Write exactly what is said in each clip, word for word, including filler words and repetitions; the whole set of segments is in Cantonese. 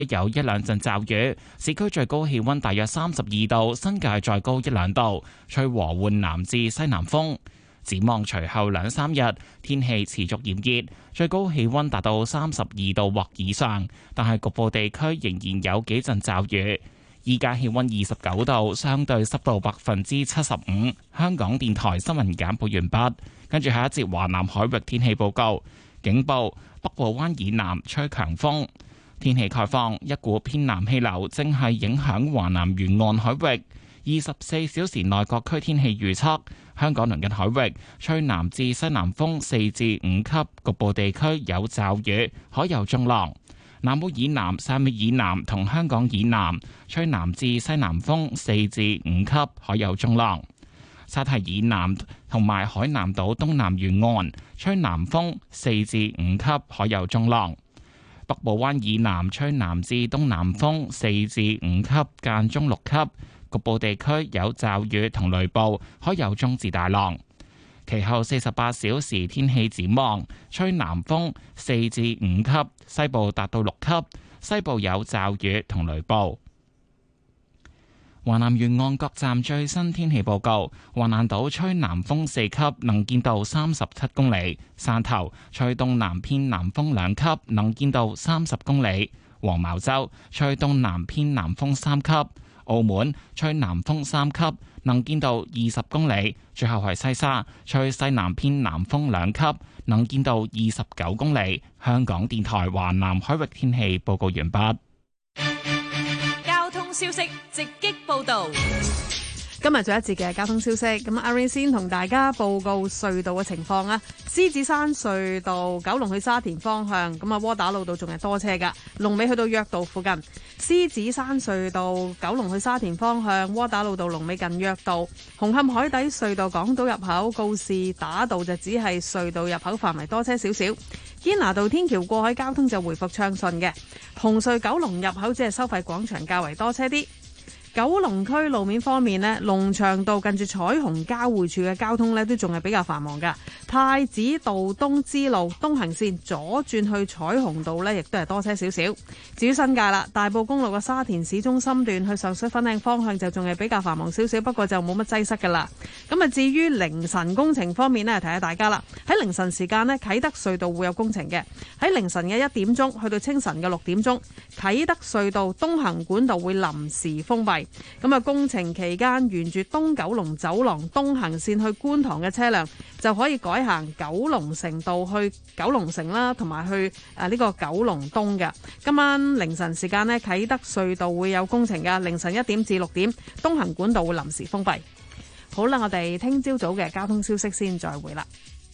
有一兩陣驟雨，市區最高氣溫大約三十二度，新界再高一兩度，吹和緩南至西南風。展望隨後兩三日，天氣持續炎熱，最高氣溫達到三十二度或以上，但係局部地區仍然有幾陣驟雨。依家氣溫二十九度，相對濕度百分之七十五。香港電台新聞簡報完畢，跟住下一節華南海域天氣報告。警報：北部灣以南吹強風。天氣概況：一股偏南氣流正係影響華南沿岸海域。二十四小時內各區天氣預測：香港鄰近海域吹南至西南風四至五級，局部地區有驟雨，海有中浪。南澳以南、汕尾以南同香港以南吹南至西南風四至五級，海有中浪。沙堤以南同埋海南島東南沿岸吹南風四至五級，海有中浪。北部灣以南吹南至東南風四至五級，間中六級。局部地區有驟雨同雷暴，海有中至大浪。其後四十八小時天氣展望，吹南風四至五級，西部達到六級，西部有驟雨同雷暴。華南沿岸各站最新天氣報告：橫瀾島吹南風四級，能見度三十七公里；汕頭吹東南偏南風兩級，能見度三十公里；黃茅洲吹東南偏南風三級。澳門吹南風三級，能見度二十公里；最後係西沙吹西南偏南風兩級，能見度二十九公里。香港電台華南海域天氣報告完畢。 交通消息直擊報道。 今日最後一節嘅交通消息，咁阿 Ray 先同大家報告隧道嘅情況啊。獅子山隧道九龍去沙田方向，咁啊窩打老道仲係多車噶，龍尾去到約道附近。獅子山隧道九龍去沙田方向，窩打老道龍尾近約道。紅磡海底隧道港島入口告士打道就只係隧道入口範圍多車少少。堅拿道天橋過海交通就回復暢順嘅。紅隧九龍入口只係收費廣場較為多車啲。九龍區路面方面呢，龍翔道近住彩虹交匯處嘅交通呢都仲係比較繁忙噶。太子道東支路東行線左轉去彩虹道呢，亦都係多車少少。至於新界啦，大埔公路嘅沙田市中心段去上水粉嶺方向就仲係比較繁忙少少，不過就冇乜擠塞噶啦。咁啊，至於凌晨工程方面呢，提下大家啦，喺凌晨時間呢，啟德隧道會有工程嘅。喺凌晨嘅一點鐘去到清晨嘅六點鐘，啟德隧道東行管道會臨時封閉。咁啊，工程期間沿住東九龍走廊東行線去觀塘嘅車輛就可以改行九龍城道去九龍城啦，同埋去誒呢個九龍東嘅。今晚凌晨時間呢，啟德隧道會有工程㗎，凌晨一點至六點，東行管道會臨時封閉。好啦，我哋聽朝早嘅交通消息先再會啦。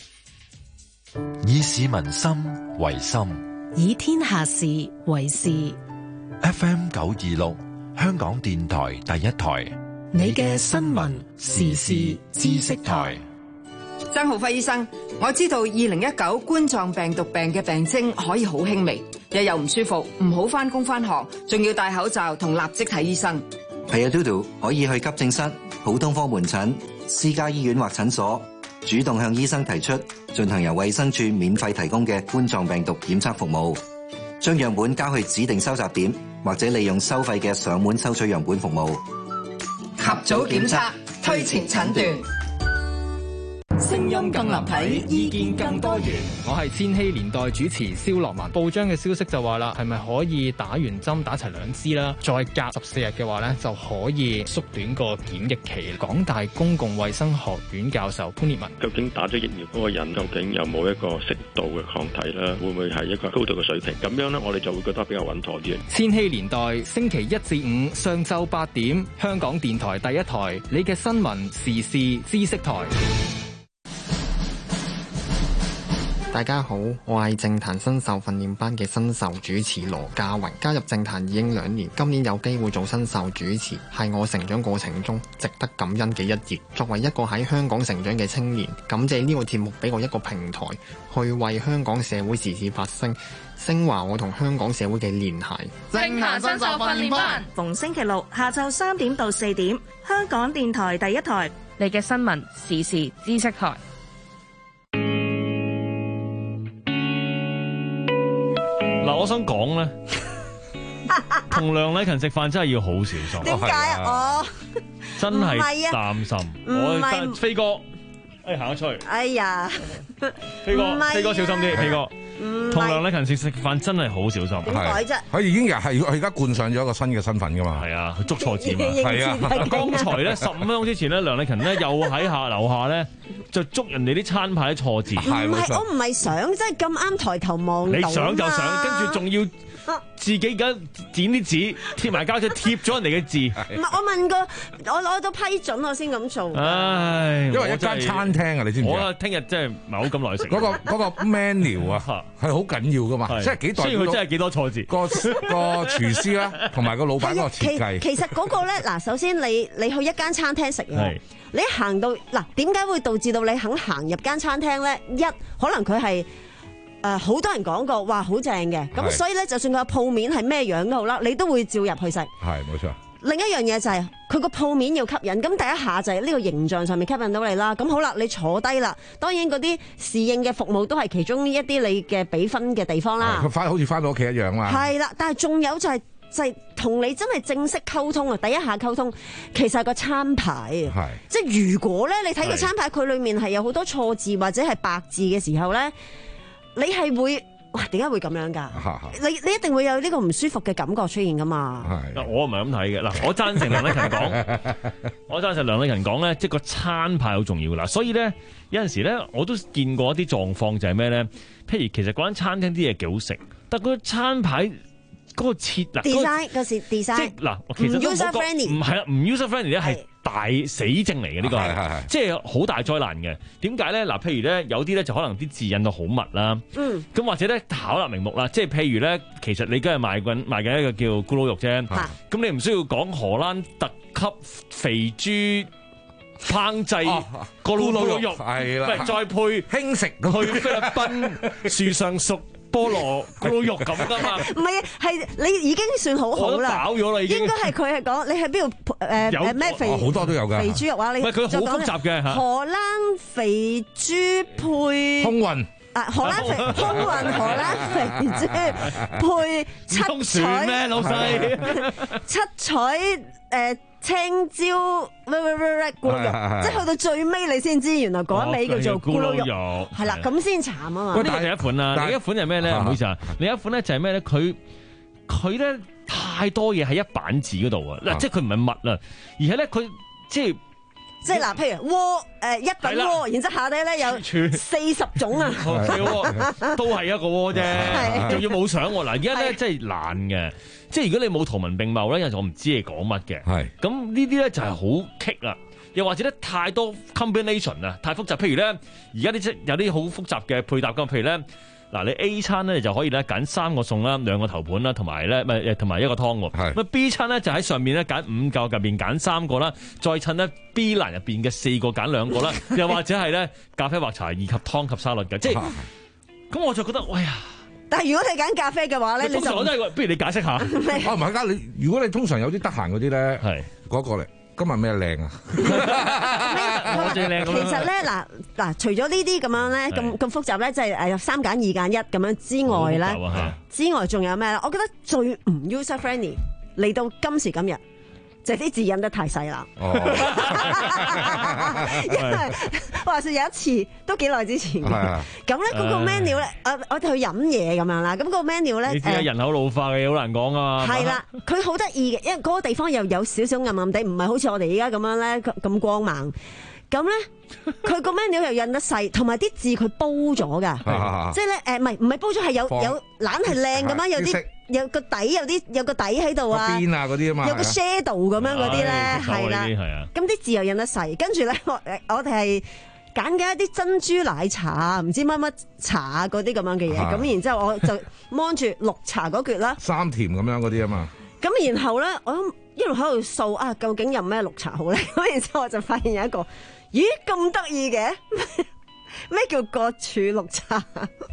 以市民心為心， 以天下事為事。 F M 九二六。香港電台第一台， 你嘅新聞時事知識台。 曾浩輝醫生，我知道二零一九冠狀病毒病嘅病徵可以好輕微，日又唔舒服，唔好返工返學，仲要戴口罩同立即睇醫生。 係啊，嘟嘟可以去急症室、普通科門診、私家醫院或診所，主動向醫生提出進行由衛生署免費提供嘅冠狀病毒檢測服務，將樣本交去指定收集點，或者利用收費嘅上門收取樣本服務， 及早檢測，推前診斷。 聲音更立體，意見更多元。我係千禧年代主持蕭樂文。報章嘅消息就話啦，係咪可以打完針打齊兩支啦？再隔十四日嘅話咧，就可以縮短個檢疫期。港大公共衛生學院教授潘烈文， 究竟打咗疫苗嗰個人究竟有冇一個適度嘅抗體咧？會唔會係一個高度嘅水平？咁樣咧，我哋就會覺得比較穩妥啲。 千禧年代星期一至五上晝八點，香港電台第一台，你嘅新聞時事知識台。 大家好，我係政壇新秀訓練班嘅新秀主持羅家榮，加入政壇已經兩年，今年有機會做新秀主持，係我成長過程中值得感恩嘅一頁。作為一個喺香港成長嘅青年，感謝呢個節目俾我一個平台，去為香港社會時事發聲，升華我同香港社會嘅聯繫。 政壇新秀訓練班， 逢星期六下晝三點到四點，香港電台第一台， 你嘅新聞時事知識台。 嗱，我想講咧， 同梁禮勤食飯真係要好小心。 點解啊？我真係擔心。我得飛哥，誒行咗出去。 哎呀， 飛哥，飛哥小心啲，飛哥。同梁禮勤食食飯真係好小心。 點解啫？ 佢已經係佢而家冠上咗一個新嘅身份噶嘛。 係啊，佢捉錯字嘛。 係啊。 剛才咧十五分鐘之前咧，梁禮勤咧又喺下樓下咧就捉人哋啲餐牌錯字。 唔係，我唔係想，即係咁啱抬頭望到。 你想就想，跟住仲要自己而家剪啲紙貼埋膠紙貼咗人哋嘅字。 唔係，我問過，我攞到批准我先咁做。 唉， 因為一間餐廳啊，你知唔知？ 我聽日真係唔係好咁耐食。 嗰個嗰個 menu 啊，係好緊要噶嘛，即係幾代。 雖然佢真係幾多錯字。個個廚師啦，同埋個老闆嗰個設計。 其實嗰個咧，嗱，首先你你去一間餐廳食嘢，你一行到嗱，點解會導致到你肯行入間餐廳咧？一可能佢係。誒好、呃、多人講過，哇好正嘅，咁所以咧，就算佢個鋪面係咩樣都好啦，你都會照入去食。 係冇錯。 另一樣嘢就係佢個鋪面要吸引，咁第一下就係呢個形象上面吸引到你啦。咁好啦，你坐低啦，當然嗰啲侍應嘅服務都係其中一啲你嘅俾分嘅地方啦。 佢翻好似翻到屋企一樣嘛。 係啦，但係仲有就係、是、就係、是、同你真係正式溝通啊！第一下溝通其實係個餐牌啊，即係如果咧你睇個餐牌佢裡面係有好多錯字或者係白字嘅時候咧。你係會哇？點解會咁樣㗎？你你一定會有呢個唔舒服嘅感覺出現㗎嘛？ 嗱，我唔係咁睇嘅。嗱，我贊成梁禮勤講，我贊成梁禮勤講咧，即係個餐牌好重要啦。所以咧，有陣時咧，我都見過一啲狀況就係咩咧？譬如其實嗰間餐廳啲嘢幾好食，但係個餐牌嗰個設嗱 design 嗰時 design 即係嗱，其實 user friendly 唔係啦，唔 user friendly 咧係。大死症嚟嘅呢個係，即係好大災難嘅。點解咧？嗱，譬如咧有啲咧就可能啲字印到好密啦，嗯，咁或者咧巧立名目啦，即係譬如咧，其實你今日賣緊賣緊一個叫咕嚕肉啫，咁、啊、你唔需要講荷蘭特級肥豬烹製咕嚕肉，係啦，再配輕食去菲律賓樹上熟。菠蘿咕嚕肉咁噶嘛？ 唔係啊，係你已經算好好啦。 飽咗啦，已經。應該係佢係講你喺邊度誒誒咩肥？ 好多都有㗎。 肥豬肉啊，你唔係佢好複雜嘅嚇。 荷蘭肥豬配空運啊，荷蘭肥空運荷蘭肥豬配七彩咩老細？ 七彩誒青椒喂喂喂喂咕嚕肉，即係去到最尾你先知，原來嗰一味叫做咕嚕肉，係啦，咁先慘啊嘛。 喂，但係一款啦，另一款係咩咧？唔好意思啊，另一款咧就係咩咧？佢佢咧太多嘢喺一版字嗰度啊！嗱，即係佢唔係密啊，而係咧佢即係。 即係嗱，譬如鍋誒一品鍋，然之後下底咧有四十種啊， 都係一個鍋啫，仲要冇相喎。嗱，而家咧真係難嘅，即係如果你冇圖文並茂咧，有陣我唔知你講乜嘅。係咁呢啲咧就係好棘啦，又或者咧太多 combination 啊，太複雜。譬如咧，而家啲即有啲好複雜嘅配搭㗎，譬如咧。嗱，你 A 餐咧就可以咧揀三個餸啦，兩個頭盤啦，同埋咧咪同埋一個湯喎。咁 B 餐咧就喺上面咧揀五嚿入邊揀三個啦，再襯咧 B 欄入邊嘅四個揀兩個啦，又或者係咧咖啡或茶以及湯及沙律嘅，即係咁我就覺得，哎呀！ 但係如果你揀咖啡嘅話咧，你就我都係，不如你解釋下。啊唔係㗎，你如果你通常有啲得閒嗰啲咧，係嗰個嚟。今日咩靚啊？ 我最靚。 其實咧，嗱嗱，除咗呢啲咁樣咧，咁咁複雜咧，即係誒三揀二揀一咁樣之外咧，啊、之外仲有咩咧？我覺得最唔 user friendly 嚟到今時今日。就係啲字印得太細啦，哦、因為話說有一次都幾耐之前嘅，咁咧嗰個 menu 咧，誒我哋去飲嘢咁樣啦，咁、個 menu 咧， 你知啊，人口老化嘅嘢好難講啊嘛， 係啦，佢好得意嘅，因為嗰個地方又有少少暗暗地，唔係好似我哋而家咁樣咧咁光猛，咁咧佢個 menu 又印得細，同埋啲字佢煲咗㗎，即係咧誒唔係唔係煲咗係有放有懶係靚咁樣，有啲。有個底有啲有個底喺度啊，邊啊嗰啲啊嘛，有個 shadow 咁樣嗰啲咧，係啦，咁啲字又印得細，跟住咧我我哋係揀嘅一啲珍珠奶茶唔知乜乜茶嗰啲咁樣嘅嘢，咁然之後我就望住綠茶嗰橛啦，三甜咁樣嗰啲啊嘛，咁然後咧我一路喺度掃啊，究竟有咩綠茶好咧？咁然之後我就發現有一個，咦咁得意嘅，咩叫各處綠茶？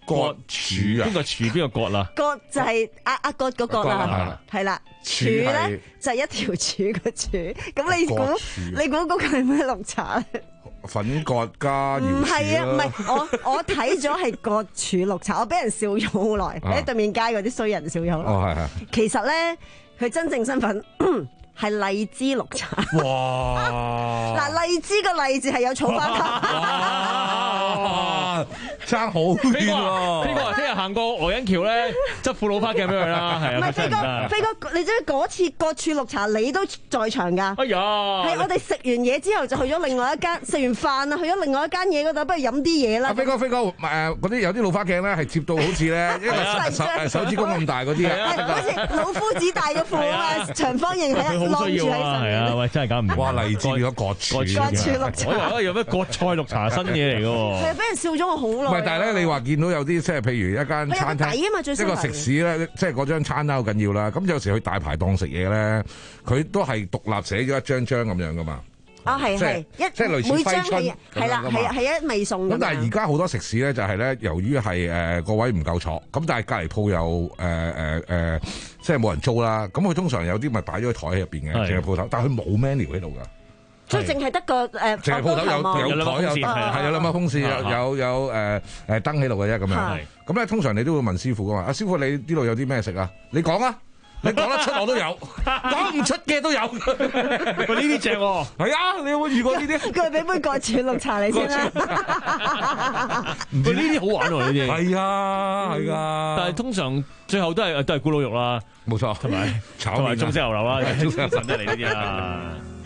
割柱啊？ 邊個柱邊個割啦？ 割就係阿阿割嗰個啦，係啦。柱咧就係一條柱個柱。咁你估你估嗰個係咩綠茶？ 粉葛加瑤柱唔係啊，唔係我我睇咗係葛柱綠茶，我俾人笑咗好耐，喺對面街嗰啲衰人笑咗好耐。 哦，係係。 其實咧，佢真正身份係荔枝綠茶。 哇！ 嗱，荔枝個荔字係有草花頭。 哇！爭好遠喎！ 飛哥，聽日行過鵝欣橋咧，執副老花鏡俾佢啦，係啊！ 唔係飛哥，飛哥，你知唔知嗰次葛柱綠茶你都在場㗎？ 哎呀！ 係我哋食完嘢之後就去咗另外一間，食完飯啊去咗另外一間嘢嗰度，不如飲啲嘢啦。 飛哥，飛哥，誒嗰啲有啲老花鏡咧係接到好似咧一個手手指公咁大嗰啲啊！ 好似老夫子戴個褲啊，長方形係一晾住喺上面。 係啊，喂，真係搞唔掂。 哇！荔枝變咗葛柱， 葛柱綠茶。 我以為有咩葛菜綠茶新嘢嚟㗎喎。 係啊，俾人笑咗我好耐。 唔係，但係咧，你話見到有啲即係譬如一間餐廳，一個食肆咧，即係嗰張餐單好緊要啦。咁有時去大排檔食嘢咧，佢都係獨立寫咗一張張咁樣噶嘛。 啊，係係一即係類似揮春係啦，係係一味餸。 咁但係而家好多食肆咧，就係咧，由於係誒個位唔夠坐，咁但係隔離鋪又誒誒誒，即係冇人租啦。咁佢通常有啲咪擺咗喺台喺入邊嘅，淨係鋪頭，但係佢冇 menu 喺度㗎。 即係淨係得個誒， 淨係鋪頭有有台有係有兩把風扇，有有有誒誒燈喺度嘅啫咁樣。咁咧通常你都會問師傅㗎嘛？阿師傅你呢度有啲咩食啊？你講啊！你講得出我都有，講唔出嘅都有。 喂，呢啲正喎。 係啊，你有冇遇過呢啲？ 佢俾杯葛柱綠茶你先啦。 喂，呢啲好玩喎，呢啲。 係啊，係㗎。 但係通常最後都係都係咕嚕肉啦， 冇錯， 同埋炒同埋中式牛柳啦，中式神得嚟呢啲啦。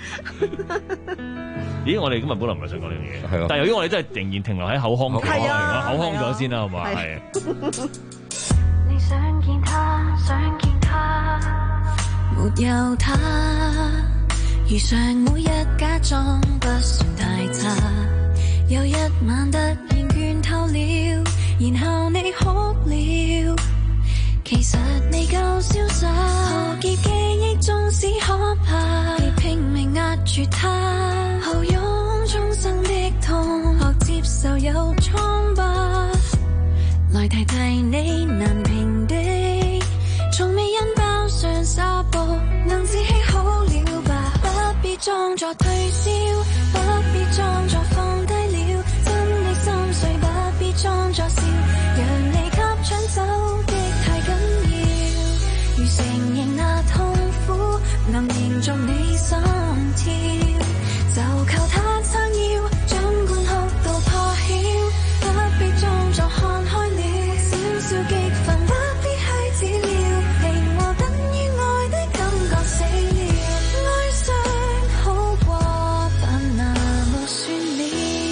咦，我哋今日本來唔係想講呢樣嘢，係咯。但係由於我哋真係仍然停留喺口腔期， 係啊， 口腔咗先啦，好嘛？係。 你想見他，想見他，沒有他，如常每日假裝不算太差。有一晚突然倦透了，然後你哭了，其實未夠瀟灑。何結記憶縱使可怕，亦拼命壓住它，後擁終生的痛，學接受有瘡疤。來提提你難平的，從未因包上紗布，能自欺好了吧？不必裝作退燒，不必裝作放低了，真的心碎不必裝作笑，讓你給搶走的太緊要。如承認那痛苦能延續你心跳，就靠他撐腰，儘管哭到破曉，不必裝作看開了。少激憤不必去治療，令我等於愛的感覺死了，哀傷好過但那麼算了。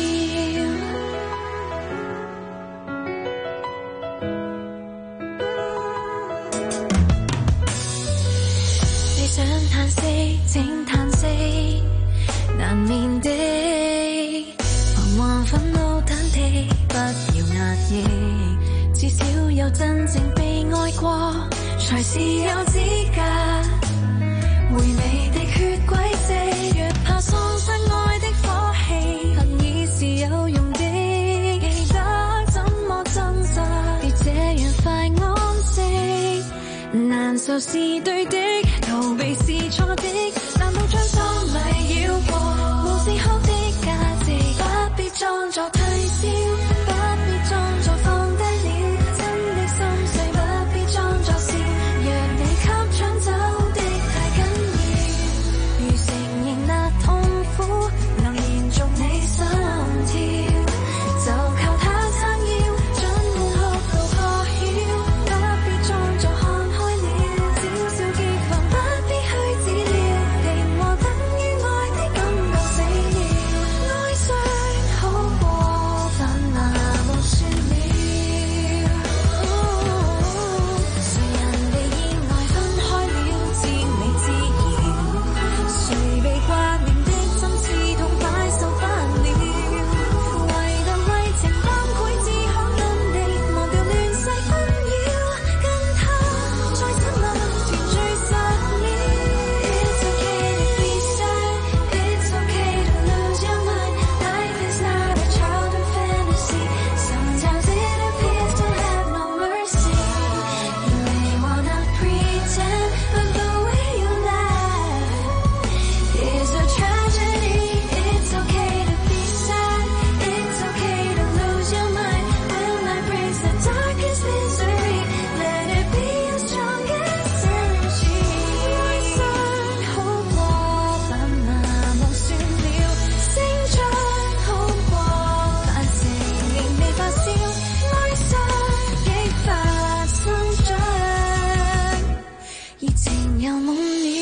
你想嘆息請嘆息，難免的彷徨憤怒忐忑，不要壓抑，至少有真正被愛過，才是有資格回味的血軌跡。若怕喪失愛的火氣，恨已是有用的，記得怎麼掙扎，別這樣快安息。難受是對的，逃避是錯的，難道將心裡繞過，無時刻的價值，不必裝作退燒，不必裝作放低。心碎不必裝作笑，讓你給搶走的太緊要。如承認那痛苦能延續你心跳，就靠他撐腰，儘管哭到破曉，不必裝作看開了，少少激憤不必去治療，令我等於愛的感覺死了，哀傷好過但難。 熱情又滿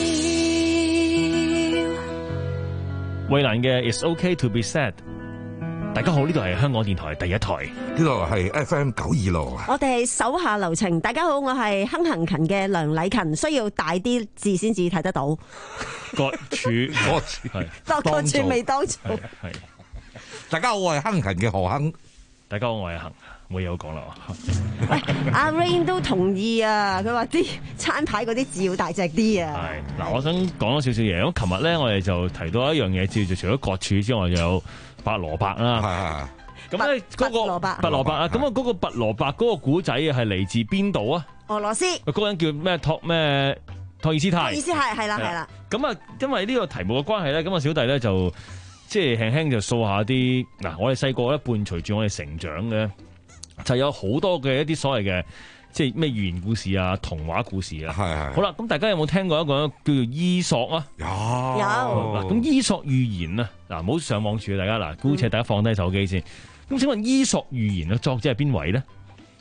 了。 衛蘭嘅 It's OK to be sad。大家好，呢度係香港電台第一台， 呢度係 F M 九二六。 我哋係手下留情。大家好，我係亨行勤嘅梁禮勤，需要大啲字先至睇得到。 各處各處係， 各處未當做。 係， 大家好，我係亨勤嘅何亨。 大家好，我係亨，冇嘢好講啦。 阿 Rain 都同意啊，佢話啲餐牌嗰啲字要大隻啲啊。 係嗱，我想講多少少嘢。咁琴日咧，我哋就提到一樣嘢，叫做除咗各處之外，就有白蘿蔔啦。咁咧嗰個白蘿蔔啊，咁啊嗰個白蘿蔔嗰個古仔係嚟自邊度啊？ 俄羅斯。 嗰個人叫咩托咩托爾斯泰。 托爾斯泰係啦係啦。 咁啊，因為呢個題目嘅關係咧，咁啊小弟咧就即係輕輕就掃下啲嗱，我哋細個咧伴隨住我哋成長嘅，就有好多嘅一啲所謂嘅即係咩寓言故事啊、童話故事啊。係係。好啦，咁大家有冇聽過一個叫做伊索啊？ 有有。 嗱，咁伊索寓言啊，嗱，唔好上網處大家嗱，姑且大家放低手機先。咁請問伊索寓言嘅作者係邊位咧？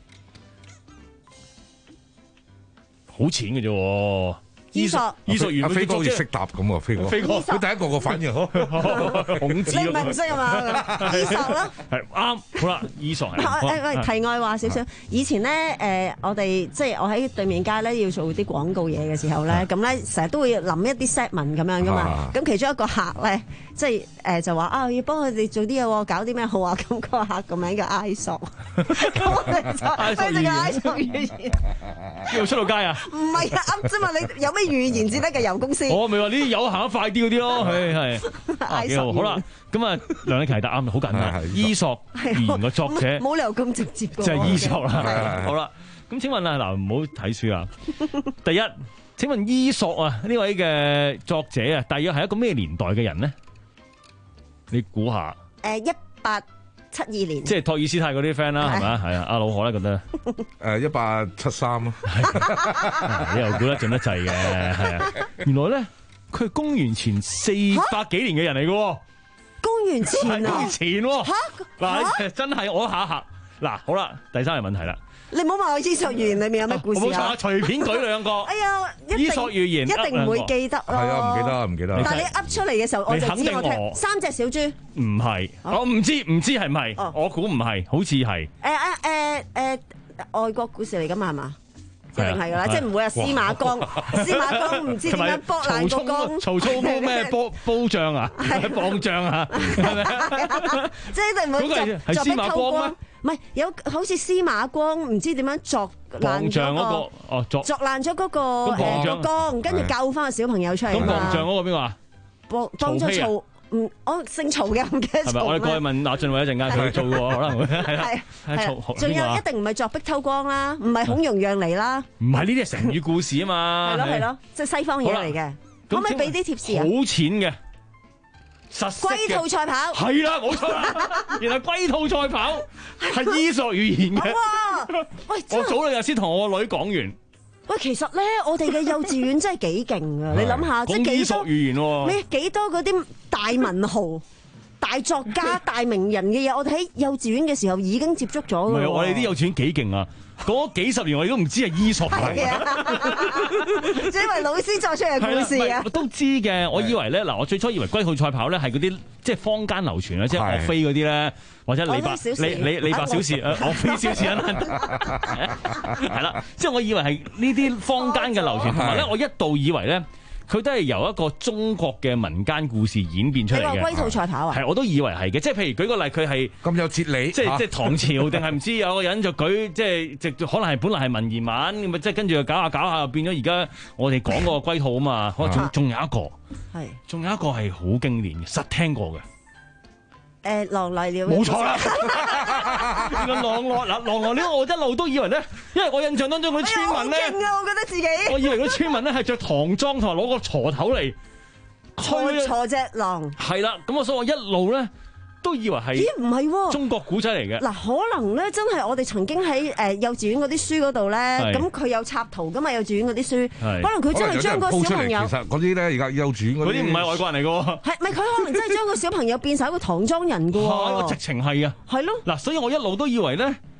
好淺嘅啫。 伊索， 伊索寓言，飛哥好似識答咁喎，飛哥。飛哥，佢第一個個反應，孔子。 你唔係唔識啊嘛？伊索咯。 係啱。好啦，伊索係。 誒喂，題外話少少。以前咧，誒我哋即係我喺對面街咧要做啲廣告嘢嘅時候咧，咁咧成日都會諗一啲 set 文咁樣噶嘛。咁其中一個客咧，即係誒就話啊，要幫佢哋做啲嘢喎，搞啲咩好啊？咁個客個名叫埃索。咁我哋就跟住個埃索寓言。 邊度出到街啊？ 唔係啊，啱啫嘛！你有咩寓言至得嘅油公司？ 我咪話呢啲油行得快啲嗰啲咯，係係。幾好，好啦，咁啊，梁禮勤答啱，好簡單。伊索寓言嘅作者冇理由咁直接嘅。 就係伊索啦。好啦，咁請問啊，嗱，唔好睇書啊。第一，請問伊索啊呢位嘅作者啊，大約係一個咩年代嘅人呢？你估下？ 誒，一八七二年。即係托爾斯泰嗰啲 friend 啦，係咪啊？係啊，阿老何咧覺得？ 誒，一八七三咯。 你又估得準得滯嘅，係啊！原來咧，佢係公元前四百幾年嘅人嚟嘅。 公元前啊！ 公元前喎。嚇！嗱，真係我嚇嚇。嗱，好啦，第三個問題啦。 你唔好問我伊索寓言裏面有咩故事啊！ 冇錯，隨便舉兩個。 哎呀， 伊索寓言一定唔會記得咯。 係啊，唔記得，唔記得。 但係你噏出嚟嘅時候，我就知我聽三隻小豬。 唔係，我唔知，唔知係唔係？我估唔係，好似係。 誒誒誒誒，外國故事嚟㗎嘛係嘛？一定係㗎啦，即係唔會係司馬光，司馬光唔知點樣剝爛個缸。 曹操煲咩煲煲醬啊？磅醬啊？係咪？ 即係一定唔會作作壁偷光。唔係有好似司馬光唔知點樣鑿爛咗個哦，鑿鑿爛咗嗰個誒個缸，跟住救翻個小朋友出嚟。 咁磅醬嗰個邊個啊？ 幫幫咗曹，唔我姓曹嘅，唔記得。 係咪？我哋過去問阿俊偉一陣間，佢做過可能會係啦。 係係，仲有一定唔係鑿壁偷光啦，唔係孔融讓梨啦。 唔係呢啲係成語故事啊嘛。 係咯係咯，即係西方嘢嚟嘅。可唔可以俾啲貼士啊？ 好淺嘅。 龜兔賽跑係啦，冇錯啦，原來龜兔賽跑係伊索寓言嘅。 哇！喂， 我早兩日先同我個女講完。 喂，其實咧，我哋嘅幼稚園真係幾勁啊！你諗下，即係幾多伊索寓言喎？ 咩幾多嗰啲大文豪、大作家、大名人嘅嘢，我哋喺幼稚園嘅時候已經接觸咗㗎。 唔係，我哋啲幼稚園幾勁啊！嗰幾十年我哋都唔知係伊索係， 即係因為老師作出嘅故事啊！ 我都知嘅，我以為咧嗱，我最初以為龜兔賽跑咧係嗰啲即係坊間流傳啊，即係岳飛嗰啲咧，或者李白、李李李白小事、岳飛小事係啦，即係我以為係呢啲坊間嘅流傳，同埋咧我一度以為咧。佢都係由一個中國嘅民間故事演變出嚟嘅。 你話龜兔賽跑啊？ 係，我都以為係嘅。即係譬如舉個例，佢係咁有哲理， 即係即係唐朝定係唔知有個人就舉，即係即可能係本來係文言文咁啊，即係跟住又搞下搞下，又變咗而家我哋講嗰個龜兔啊嘛。可能仲仲有一個係，仲有一個係好經典嘅，實聽過嘅。 誒狼來了， 冇錯啦！狼來嗱，狼來了，我一路都以為咧，因為我印象當中嗰啲村民咧， 勁啊！我覺得自己， 我以為嗰啲村民咧係着唐裝同埋攞個鋤頭嚟鋤鋤隻狼。 係啦，咁我所以我一路咧都以為係咦唔係喎， 中國古仔嚟嘅。 嗱，可能咧真係我哋曾經喺誒幼稚園嗰啲書嗰度咧，咁佢有插圖噶嘛？幼稚園嗰啲書，可能佢真係將個小朋友， 其實嗰啲咧而家幼稚園嗰啲唔係外國人嚟嘅喎， 係咪佢可能真係將個小朋友變晒一個唐裝人嘅喎？ 直情係啊， 係咯。 嗱，所以我一路都以為咧。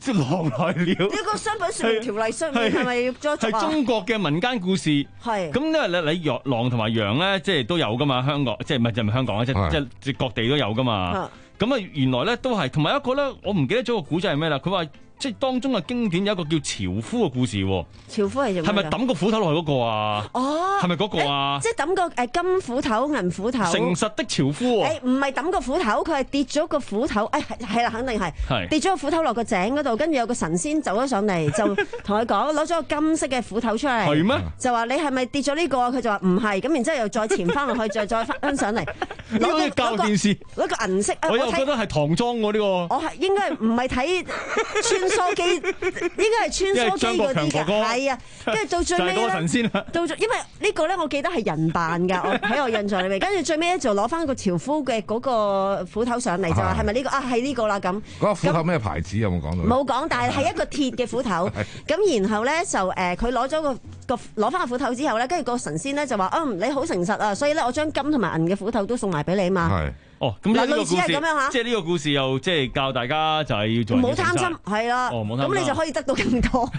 即係狼來了。 呢個商品説明條例上面係咪要再續啊？ 係中國嘅民間故事。 係。 咁因為你你羊狼同埋羊咧，即係都有噶嘛，香港即係唔係就唔係香港啊？即係即係各地都有噶嘛。咁啊，原來咧都係，同埋一個咧，我唔記得咗個古仔係咩啦。佢話即係當中嘅經典有一個叫樵夫嘅故事。 樵夫係係咪抌個斧頭落去嗰個啊？ 哦， 係咪嗰個啊？ 即係抌個誒金斧頭、銀斧頭。 誠實的樵夫喎。 誒唔係抌個斧頭，佢係跌咗個斧頭。誒係係啦，肯定係。 係。跌咗個斧頭落個井嗰度，跟住有個神仙走咗上嚟，就同佢講攞咗個金色嘅斧頭出嚟。 係咩？ 就話你係咪跌咗呢個？佢就話唔係，咁然之後又再潛翻落去，再再翻上嚟。 攞個教電視， 攞個銀色。 我又覺得係唐裝喎呢個。 我係應該唔係睇穿梭機，應該係穿梭機嗰啲㗎。係啊，跟住到最尾咧，到最因為呢個咧，我記得係人扮㗎，我喺我印象裏面。跟住最尾咧就攞翻個樵夫嘅嗰個斧頭上嚟，就話係咪呢個啊？係呢個啦咁。 嗰個斧頭咩牌子有冇講到？ 冇講，但係係一個鐵嘅斧頭。咁然後咧就誒，佢攞咗個個攞翻個斧頭之後咧，跟住個神仙咧就話：嗯，你好誠實啊，所以咧我將金同埋銀嘅斧頭都送埋俾你嘛。 係。 哦，咁呢個故事類似係咁樣嚇， 即係呢個故事又即係教大家就係要做人唔好貪心，係啦。 哦，冇貪心。 咁你就可以得到更多。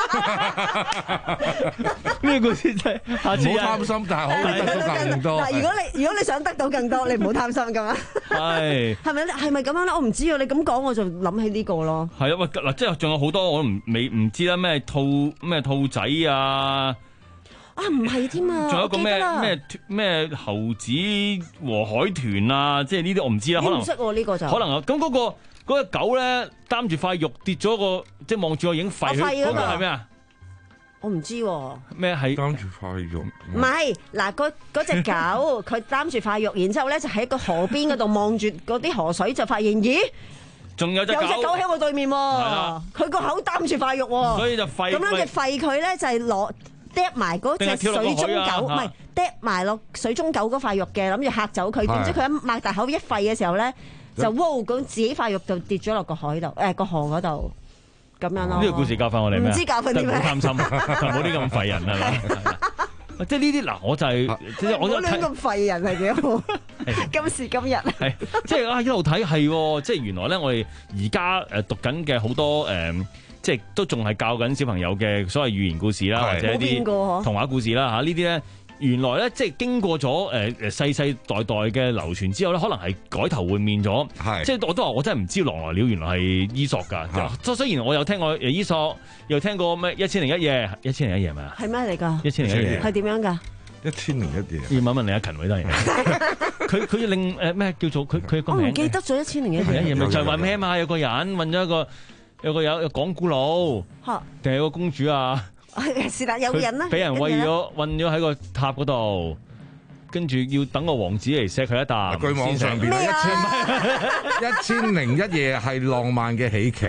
呢個故事真係下次唔好貪心，但係可以得到更多。 嗱，如果你如果你想得到更多，你唔好貪心㗎嘛。 係。係咪係咪咁樣咧？我唔知啊。你咁講我就諗起呢個咯。 係啊，喂嗱，即係仲有好多我都唔未唔知啦，咩兔咩兔仔啊。 啊，唔係添啊！ 仲有一個咩咩咩猴子和海豚啊，即係呢啲我唔知啦。可能唔識喎呢個就。 可能啊，咁嗰個嗰隻狗咧擔住塊肉跌咗個，即係望住我影廢佢嗰個係咩啊？ 我唔知喎。 咩係擔住塊肉？ 唔係嗱，嗰嗰隻狗佢擔住塊肉，然之後咧就喺個河邊嗰度望住嗰啲河水，就發現咦， 仲有隻狗， 有隻狗喺我對面喎。佢個口擔住塊肉喎。 所以就廢。 咁樣嘅廢佢咧就係攞。掟埋嗰隻水中狗，唔係掟埋落水中狗嗰塊肉嘅，諗住嚇走佢。點知佢一擘大口一吠嘅時候咧，就哇咁自己塊肉就跌咗落個海度，誒個河嗰度咁樣咯。 呢個故事教翻我哋咩？ 唔知教翻啲咩？ 唔好貪心，唔好啲咁廢人係嘛？即係呢啲嗱，我就係即係我唔好亂咁廢人係幾好。今時今日係即係啊一路睇係，即係原來咧我哋而家誒讀緊嘅好多誒。即係都仲係教緊小朋友嘅所謂寓言故事啦，或者一啲童話故事啦嚇，呢啲咧原來咧即係經過咗誒誒世世代代嘅流傳之後咧，可能係改頭換面咗。係即係我都話我真係唔知狼來了原來係伊索㗎。即係雖然我有聽過誒伊索，又聽過咩一千零一夜，一千零一夜係咪啊？ 係咩嚟㗎？ 一千零一夜係點樣㗎？ 一千零一夜要問問李克勤會得嘅。佢佢令誒咩叫做佢佢個名？ 我唔記得咗一千零一夜。 咪就係話咩嘛？有個人揾咗一個。有個有有講古佬，定係個公主啊？ 是但有人啦， 俾人餵咗，韞咗喺個塔嗰度，跟住要等個王子嚟錫佢一啖。 據網上邊一千一千零一夜係浪漫嘅喜劇。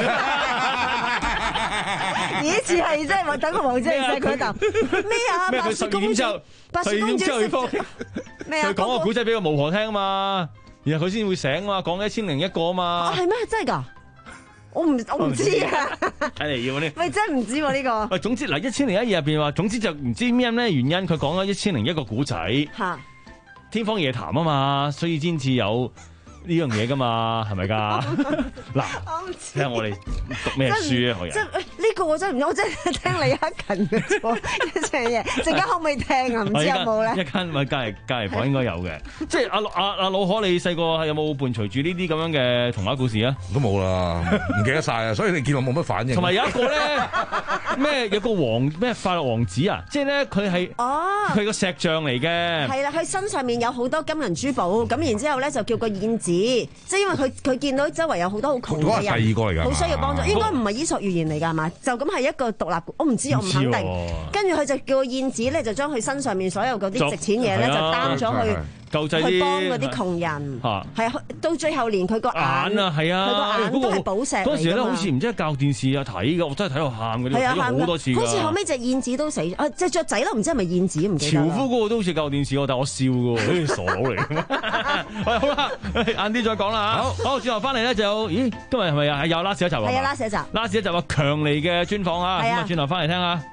呢次係即係話等個王子嚟錫佢一啖。咩啊？白雪公主，白雪公主咩啊？ 佢講個古仔俾個巫婆聽啊嘛，然後佢先會醒啊嘛，講一千零一個啊嘛。 啊係咩？真係㗎？我唔我唔知啊， 睇嚟要呢？ 喂，真係唔知喎呢個。 喂，總之嗱，一千零一夜入邊話，總之就唔知咩咩原因，佢講咗一千零一個古仔。嚇！天方夜譚啊嘛，所以先至有呢樣嘢噶嘛，係咪㗎？嗱，睇下我哋讀咩書啊，可以。 即係呢個我真係唔知，我真係聽李克勤嘅啫，一陣嘢，陣間可唔可以聽啊？唔知有冇咧？ 一間咪隔離隔離房應該有嘅。即係阿阿阿老可，你細個有冇伴隨住呢啲咁樣嘅童話故事啊？ 都冇啦，唔記得晒啊！所以你見我冇乜反應。 同埋有一個咧，咩有個王咩快樂王子啊？即係咧佢係哦， 佢個石像嚟嘅。 係啦，佢身上面有好多金銀珠寶，咁然之後咧就叫個燕子。即係因為佢佢見到周圍有好多好窮嘅人， 第二個嚟㗎， 好需要幫助。應該唔係伊索寓言嚟㗎嘛？就咁係一個獨立，我唔知，我唔肯定。跟住佢就叫個燕子咧，就將佢身上面所有嗰啲值錢嘢咧，就擔咗去。去幫嗰啲窮人，係到最後連佢個眼啊，係啊， 佢個眼都係寶石嚟㗎嘛。 嗰時咧好似唔知係教電視啊睇㗎，我真係睇到喊嘅，睇咗好多次㗎。 好似後尾隻燕子都死咗，啊隻雀仔咯，唔知係咪燕子唔記得。 樵夫嗰個都好似教電視喎，但係我笑㗎喎，好似傻佬嚟㗎。喂，好啦，晏啲再講啦嚇。好，好，轉頭翻嚟咧就有，咦，今日係咪啊？有 last 一集啊？ 係啊，last 一集。 last 一集啊，強尼嘅專訪啊，咁啊，轉頭翻嚟聽下。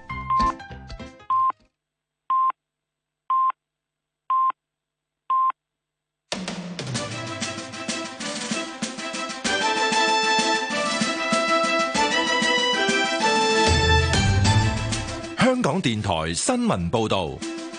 電台新聞報道。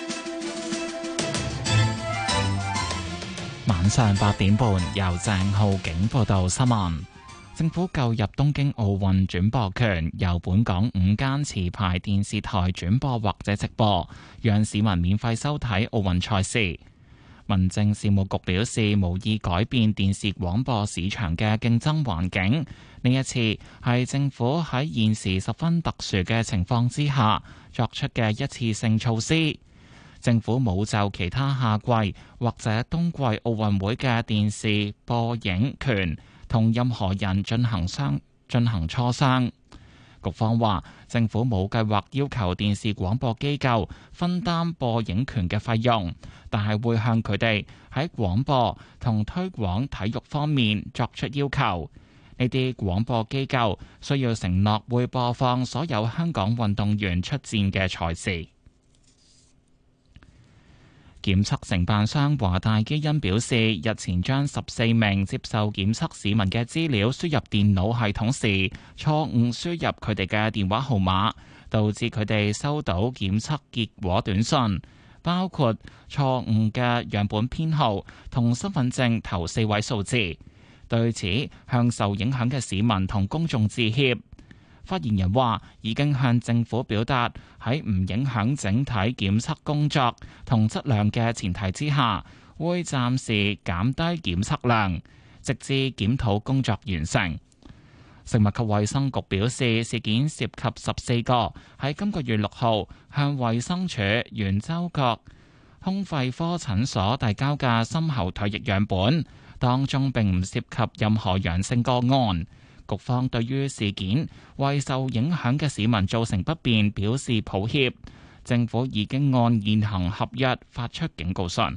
晚上八點半，由鄭浩景報道新聞。政府購入東京奧運轉播權，由本港五間持牌電視台轉播或者直播，讓市民免費收睇奧運賽事。民政事務局表示，無意改變電視廣播市場嘅競爭環境。呢一次係政府喺現時十分特殊嘅情況之下作出嘅一次性措施。政府冇就其他夏季或者冬季奧運會嘅電視播映權同任何人進行商進行磋商。局方話，政府冇計劃要求電視廣播機構分擔播映權嘅費用，但係會向佢哋喺廣播同推廣體育方面作出要求。呢啲廣播機構需要承諾會播放所有香港運動員出戰嘅賽事。檢測承辦商華大基因表示，日前將十四名接受檢測市民嘅資料輸入電腦系統時，錯誤輸入佢哋嘅電話號碼，導致佢哋收到檢測結果短信，包括錯誤嘅樣本編號同身份證頭四位數字。對此，向受影響嘅市民同公眾致歉。發言人話，已經向政府表達喺唔影響整體檢測工作同質量嘅前提之下，會暫時減低檢測量，直至檢討工作完成。食物及衛生局表示，事件涉及十四個喺今個月六號向衛生署圓洲角胸肺科診所遞交嘅深喉唾液樣本，當中並唔涉及任何陽性個案。局方對於事件為受影響嘅市民造成不便表示抱歉，政府已經按現行合約發出警告信。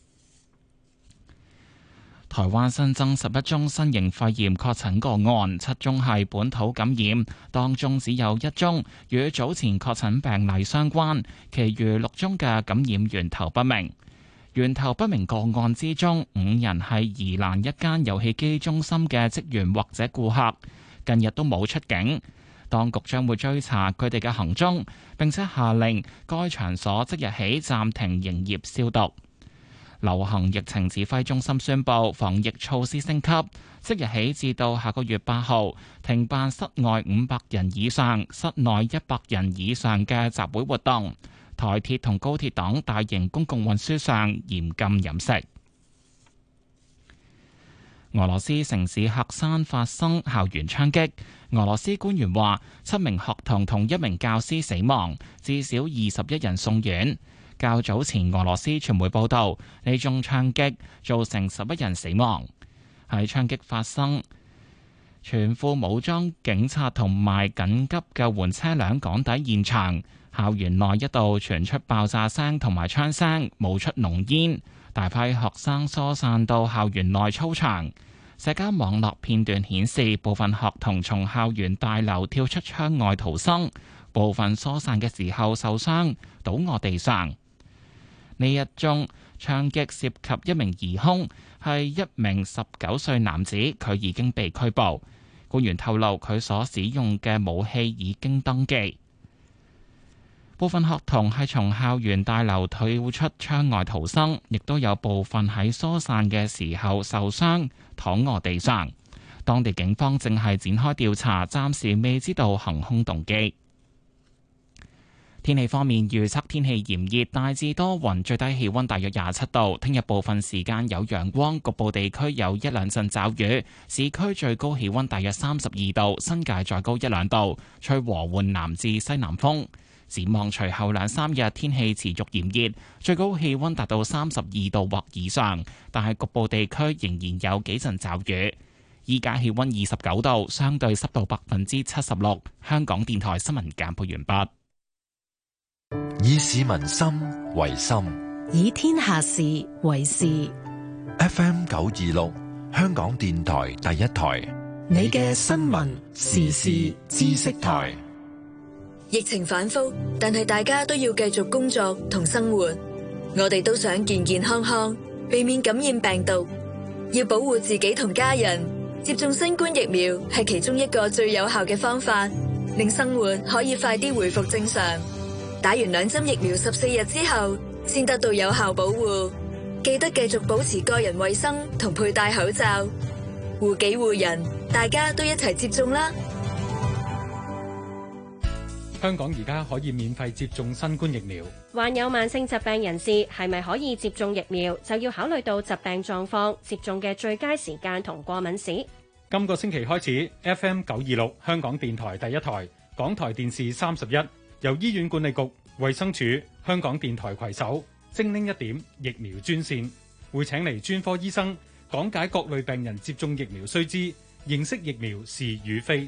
台灣新增十一宗新型肺炎確診個案，七宗係本土感染，當中只有一宗與早前確診病例相關，其餘六宗嘅感染源頭不明。源頭不明個案之中，五人係宜蘭一間遊戲機中心嘅職員或者顧客，近日都冇出境。當局將會追查佢哋嘅行蹤，並且下令該場所即日起暫停營業消毒。流行疫情指揮中心宣布防疫措施升級，即日起至到下個月八號，停辦室外五百人以上、室內一百人以上嘅集會活動。台鐵同高鐵等大型公共運輸上嚴禁飲食。俄羅斯城市喀山發生校園槍擊，俄羅斯官員話七名學童同一名教師死亡，至少二十一人送院。較早前俄羅斯傳媒報道，呢宗槍擊造成十一人死亡。喺槍擊發生，全副武裝警察同埋緊急救援車輛趕抵現場。校園內一度傳出爆炸聲同埋槍聲，冒出濃煙，大批學生疏散到校園內操場。社交網絡片段顯示，部分學童從校園大樓跳出窗外逃生，部分疏散嘅時候受傷，倒臥地上。呢一宗槍擊涉及一名疑兇，係一名十九歲男子，佢已經被拘捕。官員透露，佢所使用嘅武器已經登記。部分學童係從校園大樓跳出窗外逃生，亦都有部分喺疏散嘅時候受傷，躺臥地上。當地警方正係展開調查，暫時未知道行兇動機。天氣方面，預測天氣炎熱，大致多雲，最低氣溫大約廿七度。聽日部分時間有陽光，局部地區有一兩陣驟雨。市區最高氣溫大約三十二度，新界再高一兩度，吹和緩南至西南風。展望隨後兩三日天氣持續炎熱，最高氣溫達到三十二度或以上，但係局部地區仍然有幾陣驟雨。依家氣溫二十九度，相對濕度百分之七十六。香港電台新聞簡報完畢。 以市民心為心， 以天下事為事。 F M 九二六，香港電台第一台， 你嘅新聞時事知識台。 疫情反覆，但係大家都要繼續工作同生活。我哋都想健健康康，避免感染病毒。要保護自己同家人，接種新冠疫苗係其中一個最有效嘅方法，令生活可以快啲回復正常。 打完兩針疫苗十四日之後，先得到有效保護。記得繼續保持個人衛生同佩戴口罩，護己護人，大家都一齊接種啦！ 香港而家可以免費接種新冠疫苗。 患有慢性疾病人士係咪可以接種疫苗，就要考慮到疾病狀況、接種嘅最佳時間同過敏史。 今個星期開始 ，F M 九二六香港電台第一台、港台電視三十一，由醫院管理局、衛生署、香港電台攜手，精靈一點疫苗專線，會請嚟專科醫生講解各類病人接種疫苗須知，認識疫苗是與非。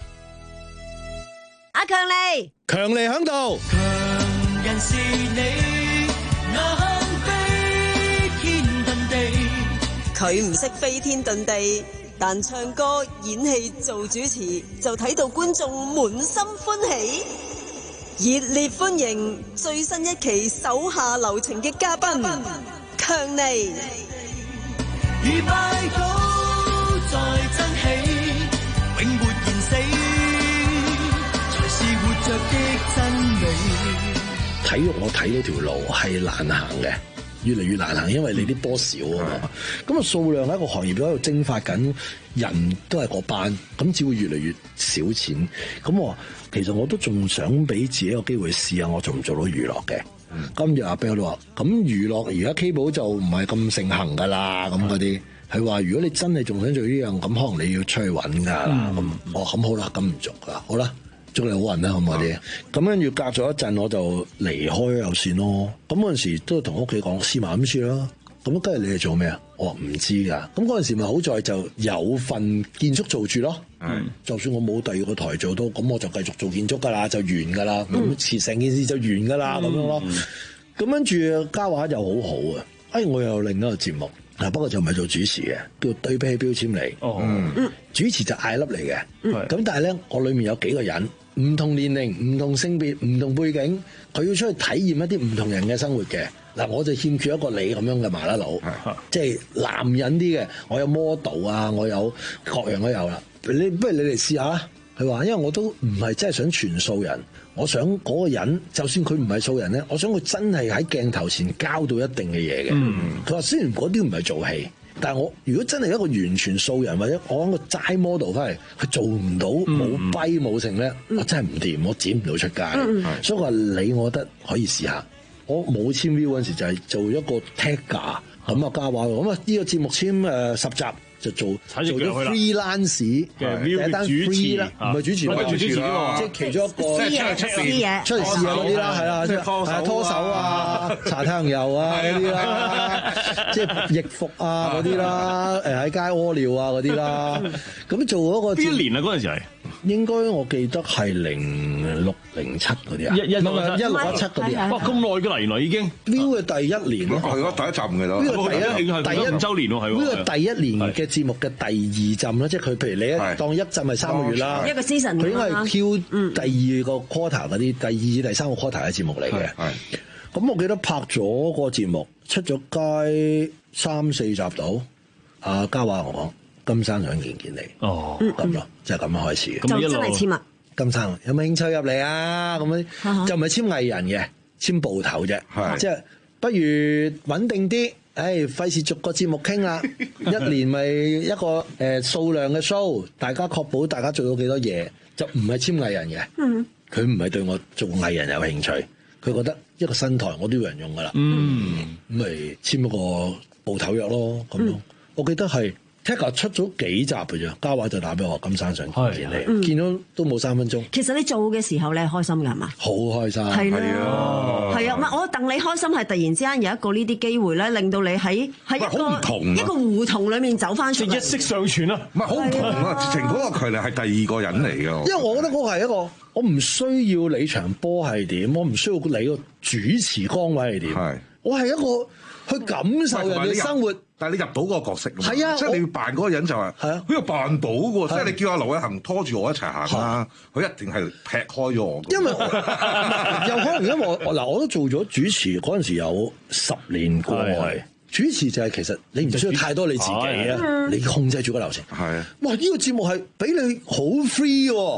阿強利， 強利響度，強人是你，能飛天遁地。 佢唔識飛天遁地，但唱歌、演戲、做主持就睇到觀眾滿心歡喜。熱烈歡迎最新一期手下留情嘅嘉賓強尼。 如拜倒在爭氣，永沒言死，才是活着的真理。 體育我睇到條路係難行嘅，越嚟越難行，因為你啲波少啊嘛。咁啊數量喺一個行業喺度蒸發緊，人都係嗰班，咁只會越嚟越少錢。咁我其實我都仲想俾自己一個機會試下，我做唔做到娛樂嘅。嗯、今日阿 Bell 都話，咁娛樂而家 K 寶就唔係咁盛行噶啦，咁嗰啲係話如果你真係仲想做呢樣，咁可能你要出去揾㗎啦。咁、嗯、哦咁好啦，咁唔做㗎，好啦，祝你好運啦，好唔好啲？咁跟住隔咗一陣，我就離開有線咯。咁嗰陣時都同屋企講試埋咁先啦。咁跟住你係做咩啊？我話唔知㗎。咁嗰陣時咪好在就有份建築做住咯。嗯，就算我冇第二個台做到，咁我就繼續做建築㗎啦，就完㗎啦。咁成、嗯、件事就完㗎啦，咁、嗯、樣咯。咁跟住嘉華又好好啊。哎，我又有另一個節目，嗱不過就唔係做主持嘅，叫對比標籤嚟。哦，嗯、主持就嗌粒嚟嘅。咁、嗯、但係咧，我裡面有幾個人，唔同年齡、唔同性別、唔同背景，佢要出去體驗一啲唔同人嘅生活嘅。嗱，我就欠缺一個你咁樣嘅麻甩佬，即係男人啲嘅。我有 model 啊，我有各樣都有啦。你不如你嚟試下。佢話，因為我都唔係真係想全素人，我想嗰個人，就算佢唔係素人咧，我想佢真係喺鏡頭前交到一定嘅嘢嘅。佢話、嗯、雖然嗰啲唔係做戲，但係我如果真係一個完全素人，或者我揾個齋 model 翻嚟，佢做唔到冇跛冇成咧，我真係唔掂，我剪唔到出街。嗯、所以我話你，我覺得可以試下。我冇簽 view 嗰陣時就係做一個 tagger 咁啊，嘉華咁啊呢個節目簽誒十集就做做咗 freelance 嘅第一單 free 啦，唔係主持，唔係主持啦，即係其中一個出嚟出嘢，出嚟試下嗰啲啦，係啦，即係拖手啊、搽太陽油啊嗰啲啦，即係易服啊嗰啲啦，誒喺街屙尿啊嗰啲啦，咁做嗰個邊年啊嗰陣時係？ 應該我記得係零六零七嗰啲啊，一一六一六一七嗰啲啊， 哇咁耐㗎啦，原來已經 Viu 嘅第一年咯， 係咯第一集嘅啦， 呢個第一第一五週年喎，係喎， 呢個第一年嘅節目嘅第二浸啦，即係佢譬如你一當一浸係三個月啦， 一個 season， 佢應該係挑第二個 quarter 嗰啲，第二第三個 quarter 嘅節目嚟嘅。咁我記得拍咗個節目出咗街三四集到，阿嘉華我講。金生想見見你，哦，咁咯，就係咁樣開始嘅， 就真係簽啊！ 金生有冇興趣入嚟啊？咁樣、uh huh. 就唔係簽藝人嘅，簽部頭啫，係即係不如穩定啲，唉，費事逐個節目傾啦，一年咪一個誒數量嘅 show， 大家確保大家做到幾多嘢，就唔係簽藝人嘅，佢唔係對我做藝人有興趣，佢覺得一個新台我都要人用噶啦，嗯，咁咪簽一個部頭約咯，咁咯，嗯、我記得係。Tagger 出咗幾集嘅啫，嘉華就打俾我，金生想見見你，嗯、見到都冇三分鐘。 其實你做嘅時候你係開心㗎係嘛？ 好開心， 係啊，係啊，唔係我戥你開心係突然之間有一個呢啲機會咧，令到你喺喺一個、啊、一個胡同裡面走翻出嚟， 一息尚存啊！ 唔係好唔同啊，直情嗰個距離係第二個人嚟嘅。 因為我覺得嗰個係一個，我唔需要你場波係點，我唔需要你個主持崗位係點，係我係一個去感受人嘅生活。 但係你入到嗰個角色， 係啊， 即係你要扮嗰個人就係，係啊，佢又扮到喎，即係你叫阿盧偉恒拖住我一齊行啦，佢一定係劈開咗我。因為有可能因為我嗱我都做咗主持嗰陣時有十年過去，主持就係其實你唔需要太多你自己啊，你控制住個流程。係啊，哇！呢個節目係俾你好 free 喎。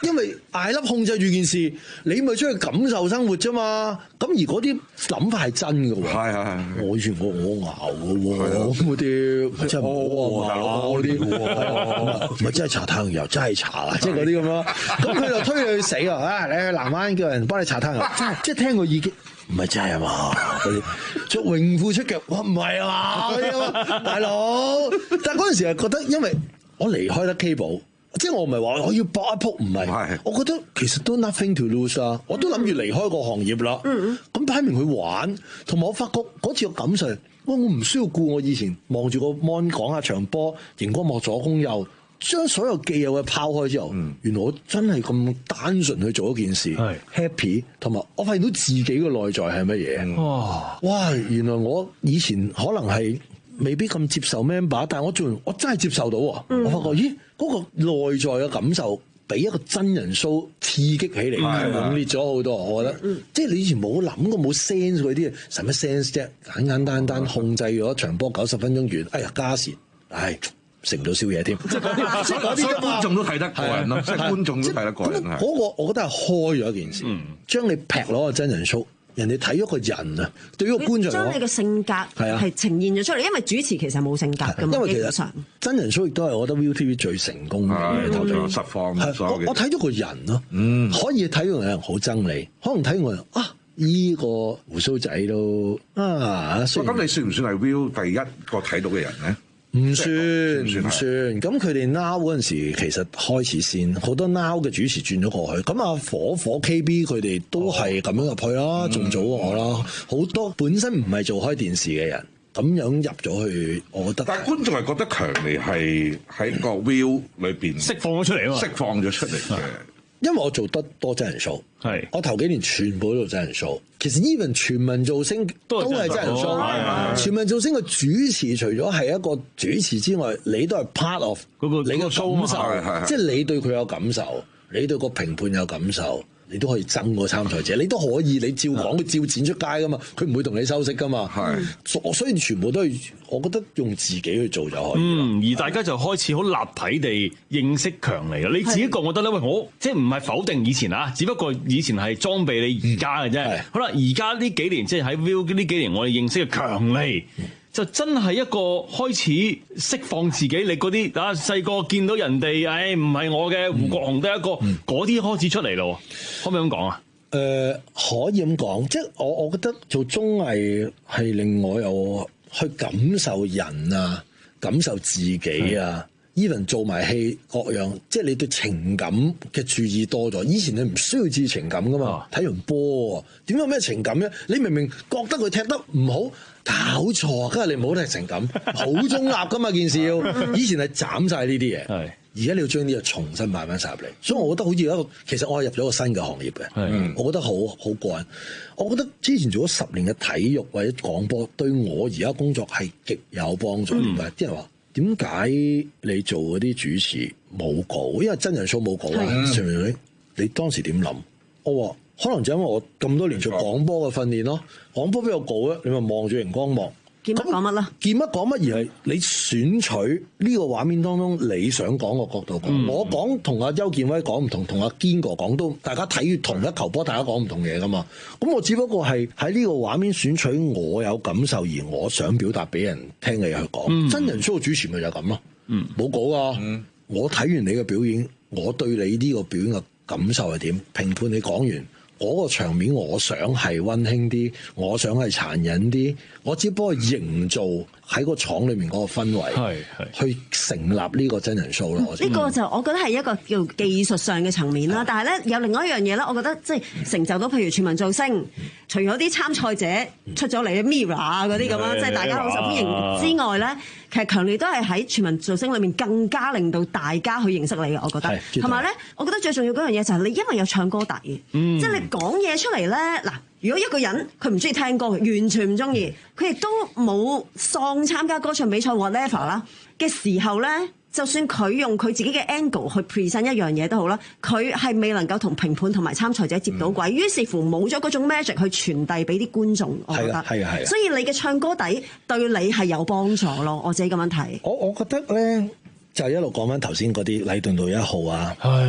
因為艾粒控制住件事，你咪出去感受生活啫嘛。咁而嗰啲諗法係真嘅喎。係係係。我以前我我熬嘅喎，嗰啲真係我熬嗰啲，唔係真係搽太陽油，真係搽啊，即係嗰啲咁咯。咁佢就推佢去死啊！啊，你去南灣叫人幫你搽太陽油，真係即係聽個意見。唔係真係啊嘛，嗰啲着泳褲出腳，哇唔係啊嘛，嗰啲大佬。但係嗰陣時係覺得，因為我離開得 Cable，即係我唔係話我要搏一撲，唔係。我覺得其實都 nothing to lose 啊，我都諗住離開個行業啦。咁擺明去玩，同埋我發覺嗰次嘅感受，哇！我唔需要顧我以前望住個 mon 講下場波，熒光幕左攻右。將所有既有嘅拋開之後，嗯、原來我真係咁單純去做一件事 ，happy， 同埋我發現到自己嘅內在係乜嘢。哇！哇！原來我以前可能係未必咁接受 member， 但係我做完我真係接受到喎。嗯、我發覺咦，嗰、嗰個內在嘅感受比一個真人 show 刺激起嚟，猛烈咗好多。我覺得，嗯、即係你以前冇諗過冇 sense 嗰啲，使乜 sense 啫？簡簡單單控制咗場波九十分鐘完，哎呀加時，唉。食唔到宵夜添，即係嗰啲，即係嗰啲觀眾都睇得過癮咯，即係觀眾都睇得過癮。 嗰個我覺得係開咗一件事，將你劈攞個真人 show，人哋睇咗個人啊，對於個觀眾將你嘅性格係呈現咗出嚟，因為主持其實冇性格㗎嘛， 因為其實真人 show 亦都係我覺得 ViuTV 最成功嘅頭場實況。 我我睇咗個人咯，可以睇到有人好憎你，可能睇到個人啊。依個鬍鬚仔都啊， 咁你算唔算係 Viu 第一個睇到嘅人咧？ 唔算唔算，咁佢哋 Now 嗰陣時其實開始先，好多 Now 嘅主持轉咗過去，咁啊火火 K B 佢哋都係咁樣入去啦，仲、哦、早過我啦，好、嗯、多本身唔係做開電視嘅人，咁樣入咗去，我覺得。 但係觀眾係覺得強尼係喺個 Viu 裏邊釋放咗出嚟啊嘛， 釋放咗出嚟嘅。 因為我做得多真人 show，係我頭幾年全部都做真人 show。其實 even 全民造星都係真人 show。全民造星嘅主持除咗係一個主持之外，你都係 part of 嗰個你嘅感受，即係你對佢有感受，你對個評判有感受。你都可以憎個參賽者，你都可以，你照講佢照剪出街噶嘛，佢唔會同你收息噶嘛。係，所所以全部都係，我覺得用自己去做就可以。 嗯，而大家就開始好立體地認識強尼啦。你自己覺唔覺得咧？喂，我即係唔係否定以前啊？只不過以前係裝備你而家嘅啫。好啦，而家呢幾年即係喺 Viu 呢幾年，我哋認識嘅強尼。嗯就真係一個開始釋放自己，你嗰啲啊細個見到人哋，唉唔係我嘅胡國雄都係一個，嗰啲、嗯、開始出嚟咯，可唔可以咁講啊？ 誒、呃，可以咁講，即係我我覺得做綜藝係令我有去感受人啊，感受自己啊。even 做埋戲各樣，即係你對情感嘅注意多咗。以前你唔需要注意情感噶嘛，睇、啊、完波點有咩情感咧？你明明覺得佢踢得唔好，搞錯，跟住你唔好踢情感，好中立噶嘛件事要。以前係斬晒呢啲嘢，而家你要將啲嘢重新擺翻晒入嚟。所以我覺得好似一個，其實我係入咗個新嘅行業嘅，嗯、我覺得好好過癮。我覺得之前做咗十年嘅體育或者廣播，對我而家工作係極有幫助。點解、嗯？啲人話。點解你做嗰啲主持冇稿？因為真人 show 冇稿啊！上面你你當時點諗？我話可能就因為我咁多年做廣播嘅訓練咯，廣播邊有稿咧？你咪望住熒光幕， 見乜講乜啦？ 見乜講乜，而係你選取呢個畫面當中你想講個角度講。嗯、我講同阿邱建威講唔同，同阿堅哥講都，大家睇同一球波，大家講唔同嘢噶嘛。咁我只不過係喺呢個畫面選取我有感受而我想表達俾人聽嘅嘢去講。嗯、真人 show 主持咪就係咁咯，冇稿啊！嗯、我睇完你嘅表演，我對你呢個表演嘅感受係點？評判你講完。嗰個場面，我想係溫馨啲，我想係殘忍啲，我只不過營造喺個廠裏面嗰個氛圍，係係去成立呢個真人 show 咯。呢、 嗯、個就我覺得係一個叫技術上嘅層面啦。嗯、但係咧有另外一樣嘢咧，我覺得即係成就到，譬如全民造星，嗯、除咗啲參賽者出咗嚟 Mirror 啊嗰啲咁樣，即係、嗯、大家好受歡迎之外咧，其實強尼都係喺全民造星裏面更加令到大家去認識你嘅。我覺得，同埋咧，我覺得最重要嗰樣嘢就係你因為有唱歌底，嗯、即係你講嘢出嚟咧嗱。如果一個人佢唔中意聽歌，完全唔中意，佢亦都冇喪參加歌唱比賽 whatever 啦嘅時候咧，就算佢用佢自己嘅 angle 去 present 一樣嘢都好啦，佢係未能夠同評判同埋參賽者接到軌，嗯、於是乎冇咗嗰種 magic 去傳遞俾啲觀眾。我覺得係啊係啊，所以你嘅唱歌底對你係有幫助咯。我自己咁樣睇。 我我覺得咧就係、一路講翻頭先嗰啲禮頓道一號啊，係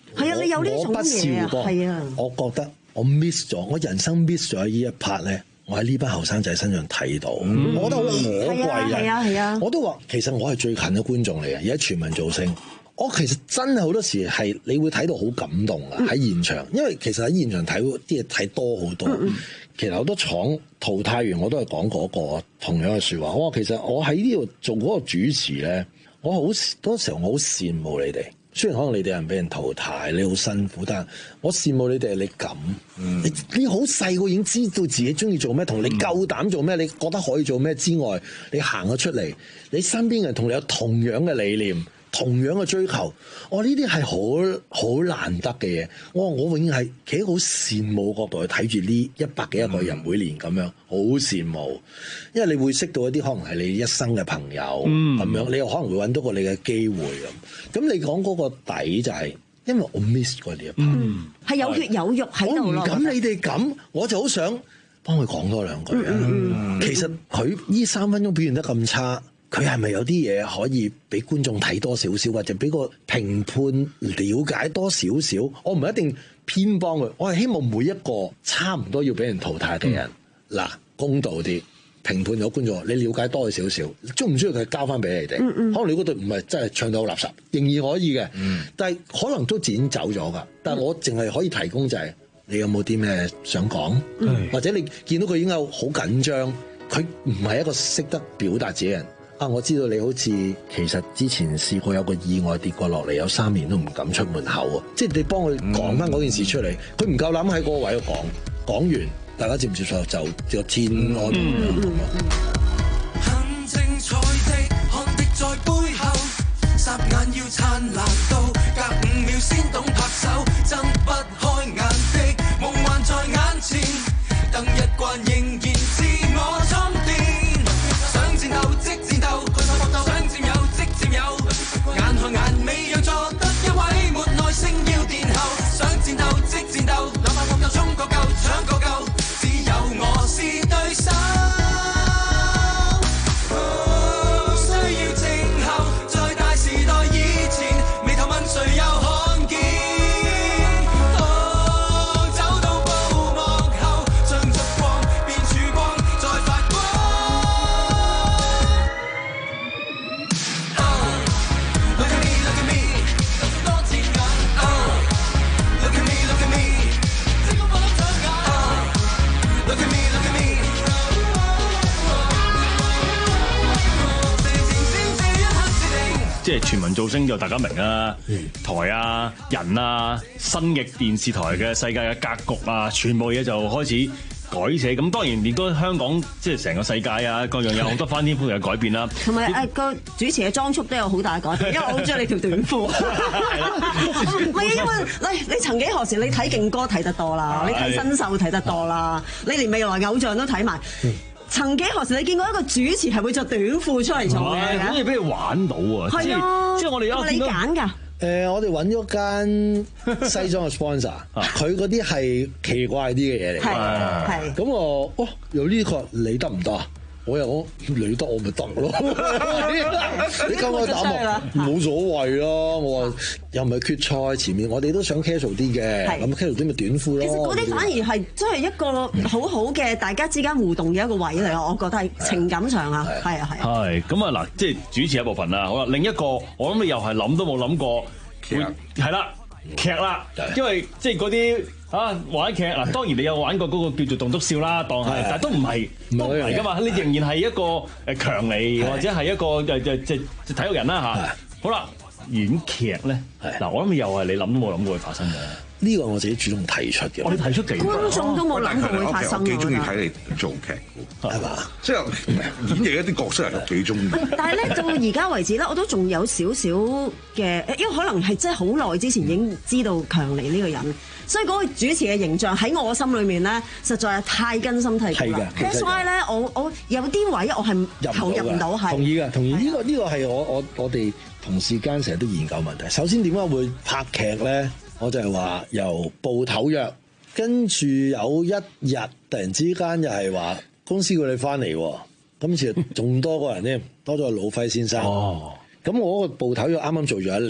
係啊，你有呢種嘢啊，係啊。 我覺得我 miss 咗，我人生 miss 咗呢一 part 咧。我喺呢班後生仔身上睇到，嗯、我覺得好可貴啊！ 係啊，係啊， 我都話其實我係最近嘅觀眾嚟嘅，而家全民造星，我其實真係好多時係你會睇到好感動啊！喺、嗯、現場，因為其實喺現場睇啲嘢睇多好多。嗯、其實好多廠淘汰完，我都係講嗰個同樣嘅説話。我話其實我喺呢度做嗰個主持咧，我好多時候我好羨慕你哋。雖然可能你哋有人俾人淘汰，你好辛苦，但係我羨慕你哋係你咁，嗯、你你好細個已經知道自己中意做咩，同你夠膽做咩，你覺得可以做咩之外，你行咗出嚟，你身邊人同你有同樣嘅理念。同樣嘅追求，我呢啲係好好難得嘅嘢。我我永遠係企喺好羨慕角度去睇住呢一百幾十個人每年咁樣，好、嗯、羨慕。因為你會識到一啲可能係你一生嘅朋友咁、嗯、樣，你又可能會揾到個你嘅機會咁。咁你講嗰個底就係、是，因為我 miss 過呢一 part，嗯，係有血有肉喺度咯。我唔敢你哋咁，我就好想幫佢講多兩句啊。嗯嗯、其實佢呢三分鐘表現得咁差。佢係咪有啲嘢可以俾觀眾睇多少少，或者俾個評判了解多少少？我唔係一定偏幫佢，我係希望每一個差唔多要俾人淘汰嘅人，嗱、嗯、公道啲評判咗觀眾，你了解多少少，中唔中意佢交翻俾你哋？嗯嗯、可能你嗰隊唔係真係唱到好垃圾，仍然可以嘅，嗯、但係可能都剪走咗㗎。但係我淨係可以提供就係、是、你有冇啲咩想講，嗯、或者你見到佢已經有好緊張，佢唔係一個識得表達自己人。啊！我知道你好似其實之前試過有個意外跌過落嚟，有三年都唔敢出門口啊！即係你幫佢講翻嗰件事出嚟，佢唔夠膽喺嗰個位度講，講完大家接唔接受就就天安咁樣。很精彩的看的在背後，霎眼要燦爛到隔五秒先懂拍手，睜不開眼的夢幻在眼前，燈一關仍然自我充電。想戰鬥即戰鬥，想佔有即佔有，眼看眼尾讓錯得一位沒耐性要殿後。想戰鬥即戰鬥，哪怕我夠衝個夠搶個夠，只有我是對手。不需要靜候，在大時代以前，眉頭問誰又看見？哦，走到布幕後，將燭光變曙光，再發光。 即係全民造星就大家明啦，嗯、台啊、人啊、新嘅電視台嘅世界嘅格局啊，全部嘢就開始改寫。咁當然，連個香港即係成個世界啊，各樣有好多翻天覆地嘅改變啦。同埋誒個主持嘅裝束都有好大嘅改變，因為我好中意你條短褲。唔係因為你你曾幾何時你睇勁歌睇得多啦，你睇新秀睇得多啦，你連未來偶像都睇埋。嗯曾幾何時你見過一個主持係會着短褲出嚟做嘢嘅？好似俾佢玩到啊！係啊，即係我哋有你揀㗎。誒，我哋揾咗間西裝嘅 sponsor，佢嗰啲係奇怪啲嘅嘢嚟。係係。咁我哦，有呢個你得唔得啊？我又講你得我咪得咯，你咁我打磨冇所謂咯。我話又唔係決賽前面，我哋都想 casual 啲嘅，咁 casual 啲咪短褲咯。其實嗰啲反而係真係一個好好嘅大家之間互動嘅一個位嚟咯，我覺得係情感上啊，係啊係。係咁啊嗱，即係主持一部分啦。好啦，另一個我諗你又係諗都冇諗過，係啦劇啦，因為即係嗰啲。啊！玩劇嗱，當然你有玩過嗰個叫做棟篤笑啦，當係，但係都唔係，都唔係噶嘛。你仍然係一個誒強尼或者係一個誒誒即係體育人啦嚇。好啦，演劇咧，嗱我諗又係你諗都冇諗過會發生嘅。呢個我自己主動提出嘅。我哋提出幾個觀眾都冇諗過會發生。我幾中意睇你做劇嘅，係嘛？即係演繹一啲角色係幾中意。但係咧，到而家為止咧，我都仲有少少嘅，因為可能係真係好耐之前已經知道強尼呢個人。所以嗰個主持嘅形象喺我心裏面咧，實在係太根深蒂固啦。That's why 咧，我我有啲位我係投入唔到，係同意嘅，同意呢個呢個係我我我哋同事間成日都研究問題。首先點解會拍劇咧？我就係話由報頭約，跟住有一日突然之間又係話公司叫你翻嚟，今次仲多個人添，多咗個老輝先生。哦，咁我個報頭約啱啱做咗一年。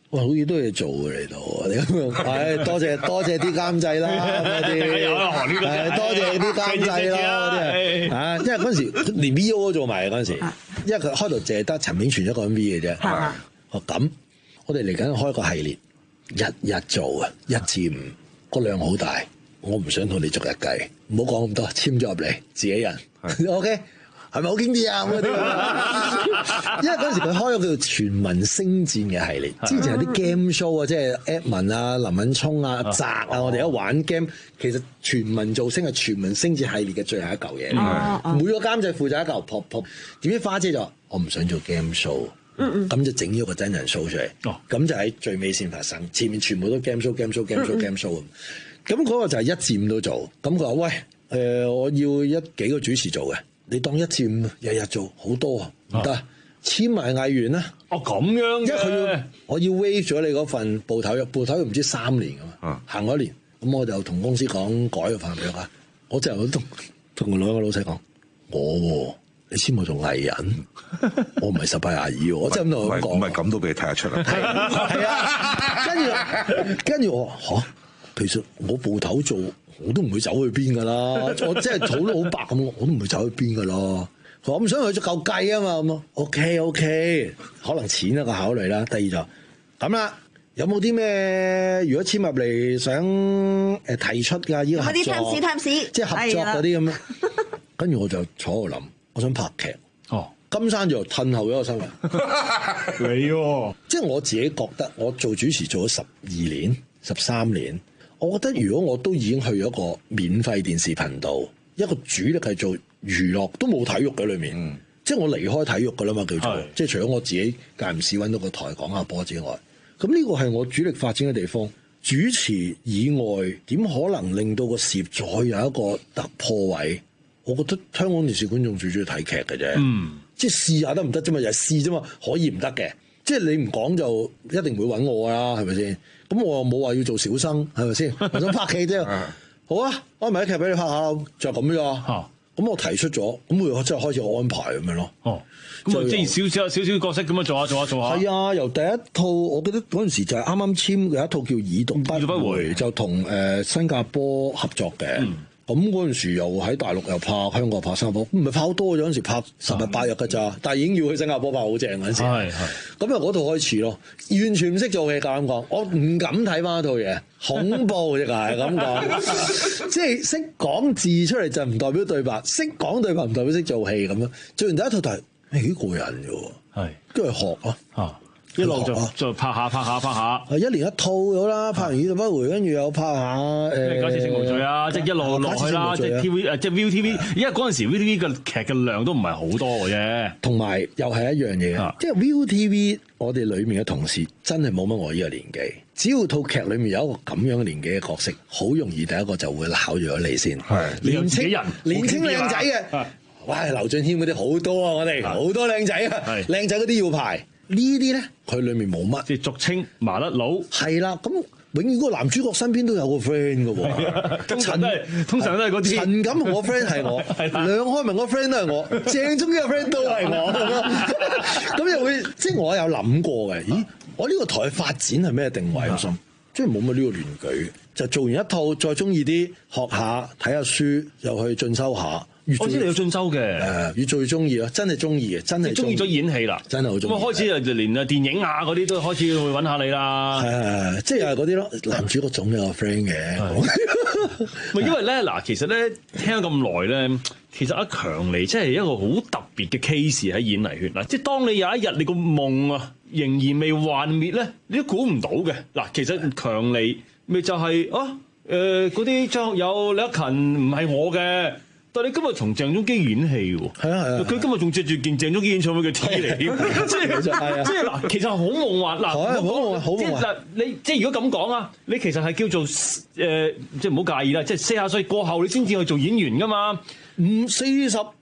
哇，好似都嘢做嘅嚟到，你咁樣，係多謝多謝啲監製啦，嗰啲係多謝啲監製啦，嗰啲係啊，因為嗰陣時連 V O 都做埋嗰陣時，因為佢開頭淨係得陳炳全一個 M V 嘅啫。哦咁，我哋嚟緊開個系列，日日做啊，一至五個量好大，我唔想同你逐日計，唔好講咁多，簽咗入嚟自己人 ，OK。係咪好經典啊？嗰啲，因為嗰陣時佢開咗叫做全民星戰嘅系列，之前有啲 game show 啊，即係 Edmond 啊、林敏聰啊、澤啊，我哋一玩 game，其實全民造星係全民星戰系列嘅最後一嚿嘢。嗯、每個監製負責一嚿 pop pop， 點知花姐就話我唔想做 game show， 咁、嗯嗯、就整咗個真人 show 出嚟。咁、哦、就喺最尾先發生，前面全部都 game show、game show、game show、game show 咁。咁嗰個就係一至五都做。咁佢話喂，誒、呃、我要一幾個主持做嘅。你當一至五日日做好多啊，唔得，簽埋藝員啦。 哦咁樣，因為佢要我要 waive 咗你嗰份部頭約，部頭約唔知三年噶嘛，行咗一年，咁我就同公司講改個份約啊。我就同同兩個老細講，我你簽我做藝人，我唔係十八廿二喎，我真係咁同佢講。 唔係咁都俾你睇得出啦。 係啊，跟住跟住我話嚇，其實我部頭做。我都唔會走去邊噶啦，我即係肚都好白咁，我都唔會走去邊噶啦。佢話我唔想去做夠計啊嘛，咁咯。OK OK，可能錢一個考慮啦。第二就咁啦，有冇啲咩如果簽入嚟想誒提出㗎？呢個合作， 啲 times 即係合作嗰啲咁樣。跟住我就坐喺度諗，我想拍劇。哦，金山就褪後咗個身份。 你喎， 即係我自己覺得，我做主持做咗十二年、十三年。我覺得如果我都已經去咗一個免費電視頻道，一個主力係做娛樂，都冇體育嘅裏面，嗯、即係我離開體育㗎啦嘛，叫做，即係除咗我自己間唔時揾到個台講下波之外，咁呢個係我主力發展嘅地方。主持以外，點可能令到個事業再有一個突破位？我覺得香港電視觀眾最中意睇劇嘅啫，嗯、即係試下得唔得啫嘛，又係試啫嘛，可以唔得嘅。即係你唔講就一定會揾我噶啦，係咪先？咁我又冇話要做小生，係咪先？我想拍戲啫。好啊，安排啲劇俾你拍下，就咁樣。嚇！咁我提出咗，咁我即係開始安排咁樣咯。哦， 咁啊，即係少少少少角色咁樣做下做下做下。 係啊，由第一套我記得嗰陣時就係啱啱簽嘅一套叫《已讀不回》，不回就同誒、呃、新加坡合作嘅。嗯咁嗰陣時又喺大陸又拍，香港拍新加坡，唔係拍好多嘅，嗰陣時拍十日八日㗎咋，但係已經要去新加坡拍好正嗰陣時。係係。咁由嗰套開始咯，完全唔識做戲，咁講，我唔敢睇翻嗰套嘢，恐怖嘅係咁講，即係識講字出嚟就唔代表對白，識講對白唔代表識做戲咁樣。做完第一套就係誒幾過癮嘅喎，係跟住學咯嚇。 一路就就拍下拍下拍下， 係一年一套咗啦，拍完《已讀不回》，跟住又拍下誒《 假設性無罪》啊，即係一路落去啦，即係 T V 誒，即係 ViuTV，因為嗰陣時 ViuTV 嘅劇嘅量都唔係好多嘅啫。同埋又係一樣嘢，即係 ViuTV 我哋裡面嘅同事真係冇乜我呢個年紀，只要套劇裡面有一個咁樣嘅年紀嘅角色，好容易第一個就會考住咗你先。係年青人，年青靚仔嘅，哇！劉俊謙嗰啲好多啊，我哋好多靚仔啊，靚仔嗰啲要排。呢啲咧，佢裏面冇乜， 即係俗稱麻甩佬。 係啦，咁永遠嗰個男主角身邊都有個 friend 嘅喎。 通常都係，通常都係嗰啲。 陳錦鴻個 friend 係我，梁開明個 friend 都係我，鄭中基個 friend 都係我。咁又會，即係我有諗過嘅。咦，我呢個台發展係咩定位？我心即係冇乜呢個聯舉，就做完一套，再中意啲學下睇下書，又去進修下。 我知你有進修嘅， 誒越最中意咯，真係中意嘅，真係中意咗演戲啦， 真係好中意。 咁啊開始就連啊電影啊嗰啲都開始會揾下你啦。 係即係又係嗰啲咯，男主角總有個 friend 嘅。 咪因為咧嗱，其實咧聽咗咁耐咧，其實阿強尼真係一個好特別嘅 case 喺演藝圈嗱，即係當你有一日你個夢啊仍然未幻滅咧，你都估唔到嘅嗱。其實強尼咪就係、是、啊誒嗰啲張學友、李克勤唔係我嘅。但係你今日同鄭中基演戲喎，係啊係啊，佢今日仲着住件鄭中基演唱會嘅 T 嚟，即係即係嗱，其實好夢幻嗱，好夢幻，好夢幻。嗱，你即係如果咁講啊，你其實係叫做誒、呃，即係唔好介意啦，即係四十歲過後你先至去做演員噶嘛。 五四十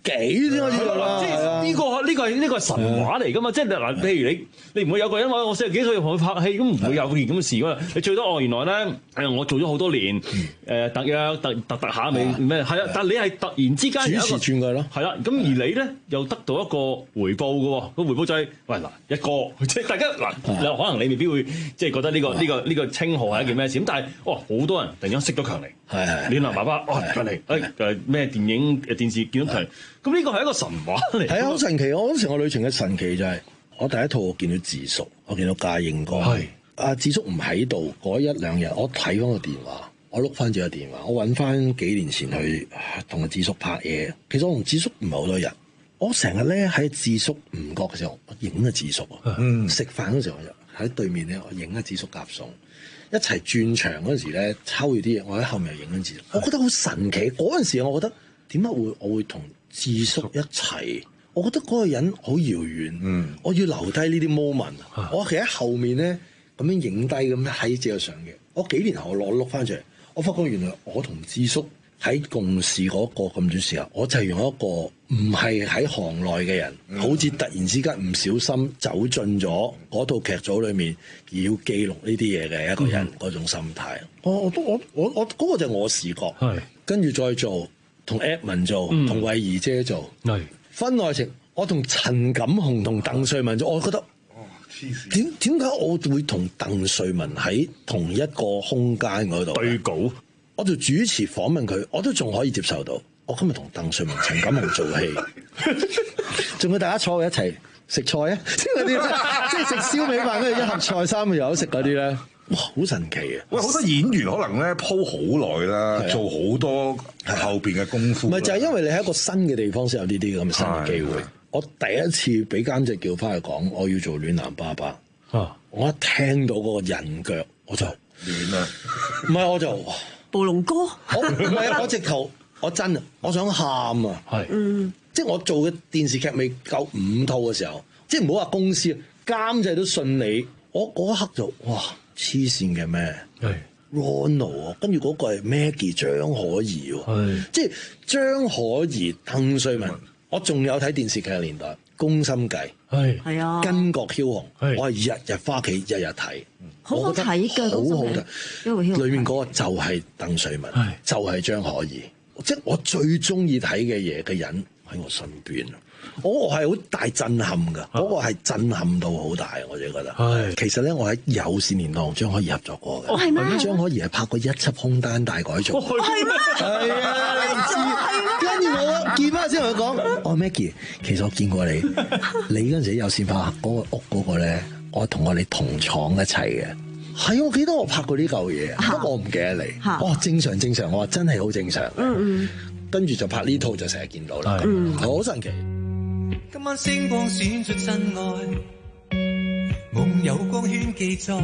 幾先開始啦。 即係呢個呢個係呢個係神話嚟㗎嘛？即係嗱，譬如你你唔會有個人話我四十幾歲同佢拍戲，咁唔會有件咁嘅事㗎嘛？你最多哦，原來咧誒，我做咗好多年誒特約特特特下未咩係啊？但係你係突然之間有一個主持轉佢咯， 係啦。咁而你咧又得到一個回報㗎喎，個回報就係喂嗱一個，即係大家嗱，可能你未必會即係覺得呢個呢個呢個稱號係一件咩事咁，但係哇好多人突然間識咗強尼， 係係暖男爸爸哇強尼誒誒咩電影誒電視見到強尼，咁呢個係一個神話嚟。 係啊，好神奇！我嗰時我旅程嘅神奇就係我第一套我見到智叔，我見到家英哥，係阿智叔唔喺度嗰一兩日，我睇翻個電話，我碌翻住個電話，我揾翻幾年前去同阿智叔拍嘢。其實我同智叔唔係好多日，我成日咧喺智叔唔覺嘅時候，我影阿智叔啊，嗯，食飯嗰時候我就喺對面咧，我影阿智叔夾餸。一齊轉場嗰陣時咧，抽住啲嘢，我喺後面又影緊智叔，我覺得好神奇。嗰陣時我覺得點解會我會同智叔一齊？我覺得嗰個人好遙遠，嗯，我要留低呢啲 moment。我企喺後面咧咁樣影低咁樣喺自己上嘅。我幾年後我攞碌翻出嚟，我發覺原來我同智叔喺共事嗰個咁短時間，我就係用一個唔係喺行內嘅人，嗯、好似突然之間唔小心走進咗嗰套劇組裏面，而要記錄呢啲嘢嘅一個人嗰、嗯、種心態。我我都我我我嗰、嗰個就係我視覺，跟住再做同 Edmond 做，同慧儀姐做，婚外情，我同陳錦鴻同鄧萃雯做，我覺得點點解我會同鄧萃雯喺同一個空間嗰度對稿？我就主持訪問佢，我都仲可以接受到。我今日同鄧萃雯、陳錦鴻做戲，仲要大家坐喺一齊食菜啊！即係嗰啲，即係食燒味飯，跟住一盒菜三個油食嗰啲咧，哇！好神奇啊！ 喂，好多演員可能咧鋪好耐啦，做好多後邊嘅功夫。 唔係就係因為你喺一個新嘅地方先有呢啲咁嘅新嘅機會。我第一次俾監製叫翻去講，我要做暖男爸爸。啊！我一聽到嗰個人腳，我就暖啊！ 唔係我就。 暴龍哥， 我唔係我直頭，我真啊，我想喊啊，係，嗯，即係我做嘅電視劇未夠五套嘅時候，即係唔好話公司監製都信你，我嗰一刻就哇黐線嘅咩？係 Ronald 跟住嗰個係 Maggie 張可頤喎，係，即係張可頤、鄧萃雯，我仲有睇電視劇嘅年代，《宮心計》係係啊，《巾幗梟雄》，我係日日翻屋企日日睇。 好好睇㗎， 好好睇。裏面嗰個就係鄧萃雯，就係張可頤，即係我最中意睇嘅嘢嘅人喺我身邊。我係好大震撼㗎，嗰個係震撼到好大，我自己覺得。其實咧，我喺有線年代同張可頤合作過嘅。係咩？張可頤係拍過一輯《空單大改造》。係咩？係啊，你唔知。跟住我見翻先同佢講，我 Maggie，其實我見過你，你嗰陣時有線拍嗰個屋嗰個咧。我同我哋同廠一齊嘅，係我記得我拍過呢嚿嘢，不過我唔記得你。哦，正常正常，我話真係好正常。嗯嗯，跟住就拍呢套就成日見到啦。嗯，好神奇。 今晚星光閃出真愛，夢有光圈記載，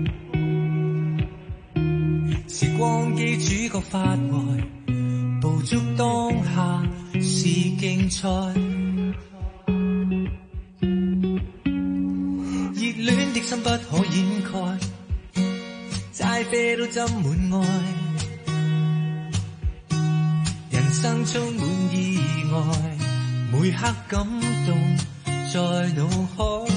時光機主角發呆，捕捉當下是競賽。熱戀的心不可掩蓋，齋啡都斟滿愛，人生充滿意外，每刻感動在腦海，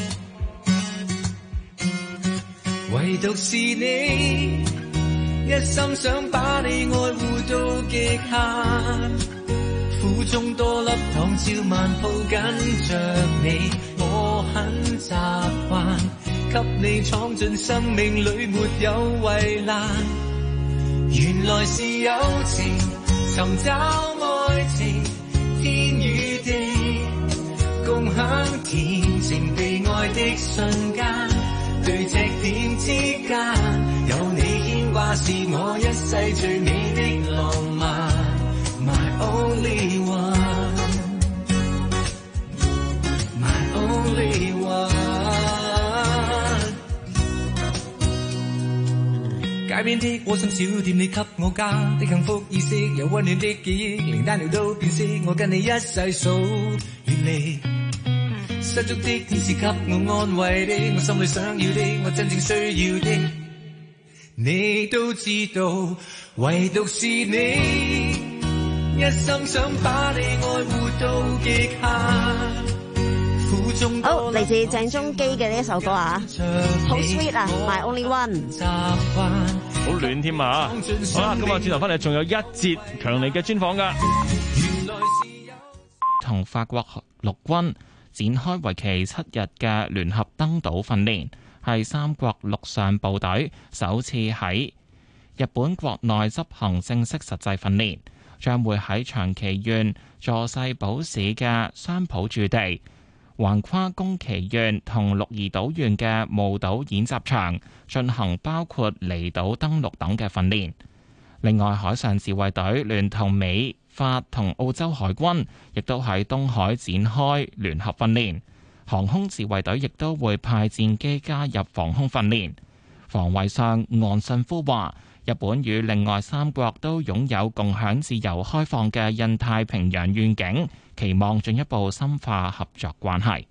唯獨是你，一心想把你愛護到極限。苦中多粒糖，照萬抱緊着你，我很習慣，給你闖進生命裏沒有圍欄。原來是友情，尋找愛情，天與地，共享甜情被愛的瞬間，對赤點之間，有你牽掛是我一世最美的浪漫。My only one, my only one。街邊的窩心小店，你給我家的幸福意識，有溫暖的記憶，連單調都變色，我跟你一世數遠離。失足的天使給我安慰的，我心裏想要的，我真正需要的，你都知道，唯獨是你。一心想把你愛護極限。 好，嚟自鄭中基嘅呢一首歌啊，好 sweet 啊 ，My Only One， 好暖添啊！好啦，今日轉頭翻嚟仲有一節強力嘅專訪噶， 同法國陸軍展開為期七日嘅聯合登島訓練，係三國陸上部隊首次喺日本國內執行正式實際訓練，將會喺長崎縣佐世保市嘅相浦駐地，橫跨宮崎縣同鹿兒島縣嘅霧島演習場進行包括離島登陸等嘅訓練。另外，海上自衛隊聯同美、法同澳洲海軍亦都喺東海展開聯合訓練。航空自衛隊亦都會派戰機加入防空訓練。防衛相岸信夫話，日本與另外三國都擁有共享自由開放嘅印太平洋願景，期望進一步深化合作關係。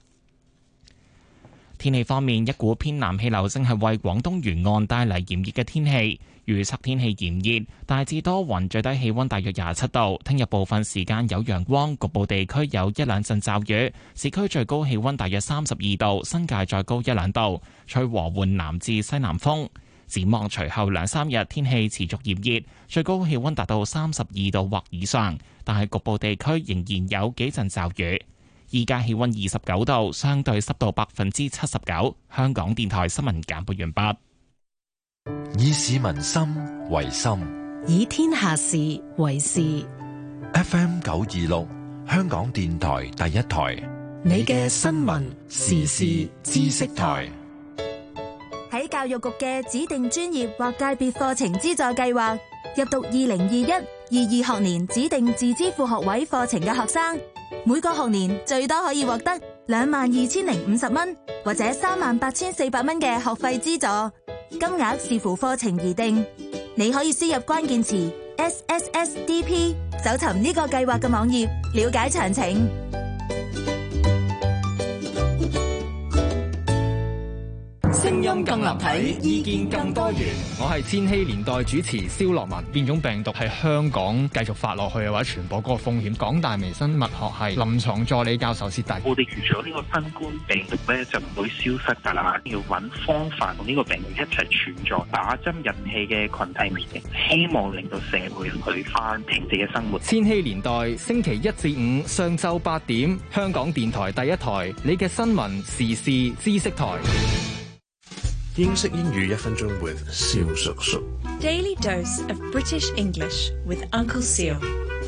天氣方面，一股偏南氣流正係為廣東沿岸帶嚟炎熱嘅天氣，預測天氣炎熱，大致多雲，最低氣溫大約廿七度。聽日部分時間有陽光，局部地區有一兩陣驟雨。市區最高氣溫大約三十二度，新界再高一兩度，吹和緩南至西南風。展望隨後兩三日天氣持續炎熱，最高氣溫達到三十二度或以上，但係局部地區仍然有幾陣驟雨。依家氣溫二十九度，相對濕度百分之七十九。香港電台新聞簡報完畢。 以市民心為心， 以天下事為事。 F M 九二六，香港電台第一台， 你嘅新聞時事知識台。 喺教育局嘅指定專業或界別課程資助計劃入讀二零二一、二二學年指定自資副學位課程嘅學生，每個學年最多可以獲得兩萬二千零五十蚊或者三萬八千四百蚊嘅學費資助，金額視乎課程而定。你可以輸入關鍵詞 S S S D P， 搜尋呢個計劃嘅網頁，了解詳情。 聲音更立體，意見更多元。我係千禧年代主持蕭樂文。變種病毒喺香港繼續發落去嘅話，傳播嗰個風險，港大微生物學系臨床助理教授薛達。 我哋預咗呢個新冠病毒咧就唔會消失㗎啦，要揾方法同呢個病毒一齊存在，打針引起嘅群體免疫，希望令到社會去翻平靜嘅生活。 千禧年代星期一至五上晝八點，香港電台第一台，你嘅新聞時事知識台。 英式英語一分鐘 with 蕭叔叔。 Daily dose of British English with Uncle Seal。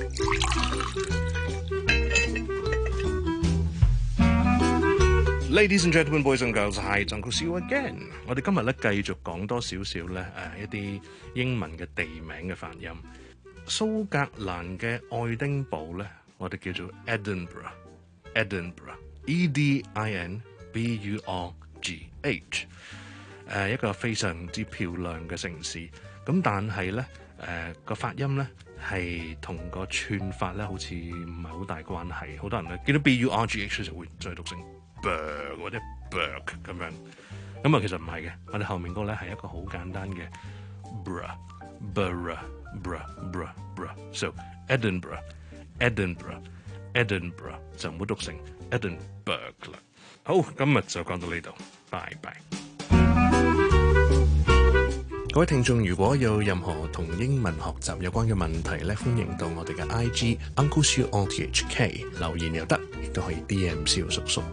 Ladies and gentlemen, boys and girls, hi, Uncle Seal again。我哋今日咧繼續講多少少咧誒一啲英文嘅地名嘅發音。蘇格蘭嘅愛丁堡咧，我哋叫做 Edinburgh，Edinburgh，E D I N B U R G H。誒一個非常之漂亮嘅城市，咁但係咧誒個發音咧係同個串法咧好似唔係好大關係，好多人咧見到 B U R G H 就會再讀成 burg 或者 burg 咁樣，咁啊其實唔係嘅，我哋後面嗰個咧係一個好簡單嘅 bra bra bra bra bra，so Edinburgh Edinburgh Edinburgh 就唔好讀成 Edinburgh 啦。好，今日就講到呢度，拜拜。各位聽眾，如果有任何同英文學習有關嘅問題咧，歡迎到我哋嘅 I G Uncle Siu R T H K 留言又得，亦都可以 D M 蕭叔叔。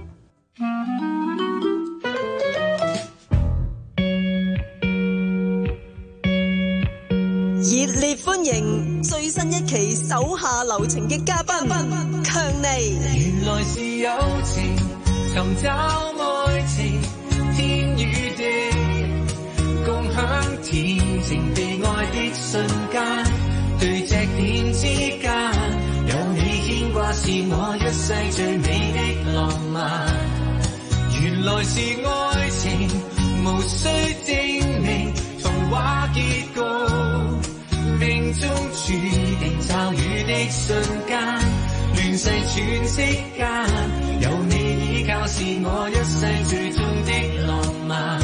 熱烈歡迎最新一期手下留情嘅嘉賓強尼。 原來是友情，尋找愛情，天與地。共享甜情被愛的瞬間，對隻點之間，有你牽掛是我一世最美的浪漫。原來是愛情，無需證明，童話結局，命中注定驟雨的瞬間，亂世喘息間，有你依靠是我一世最終的浪漫。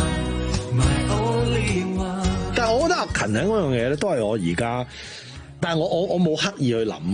但係我覺得阿勤喺嗰樣嘢咧，都係我而家，但係我我我冇刻意去諗嘅，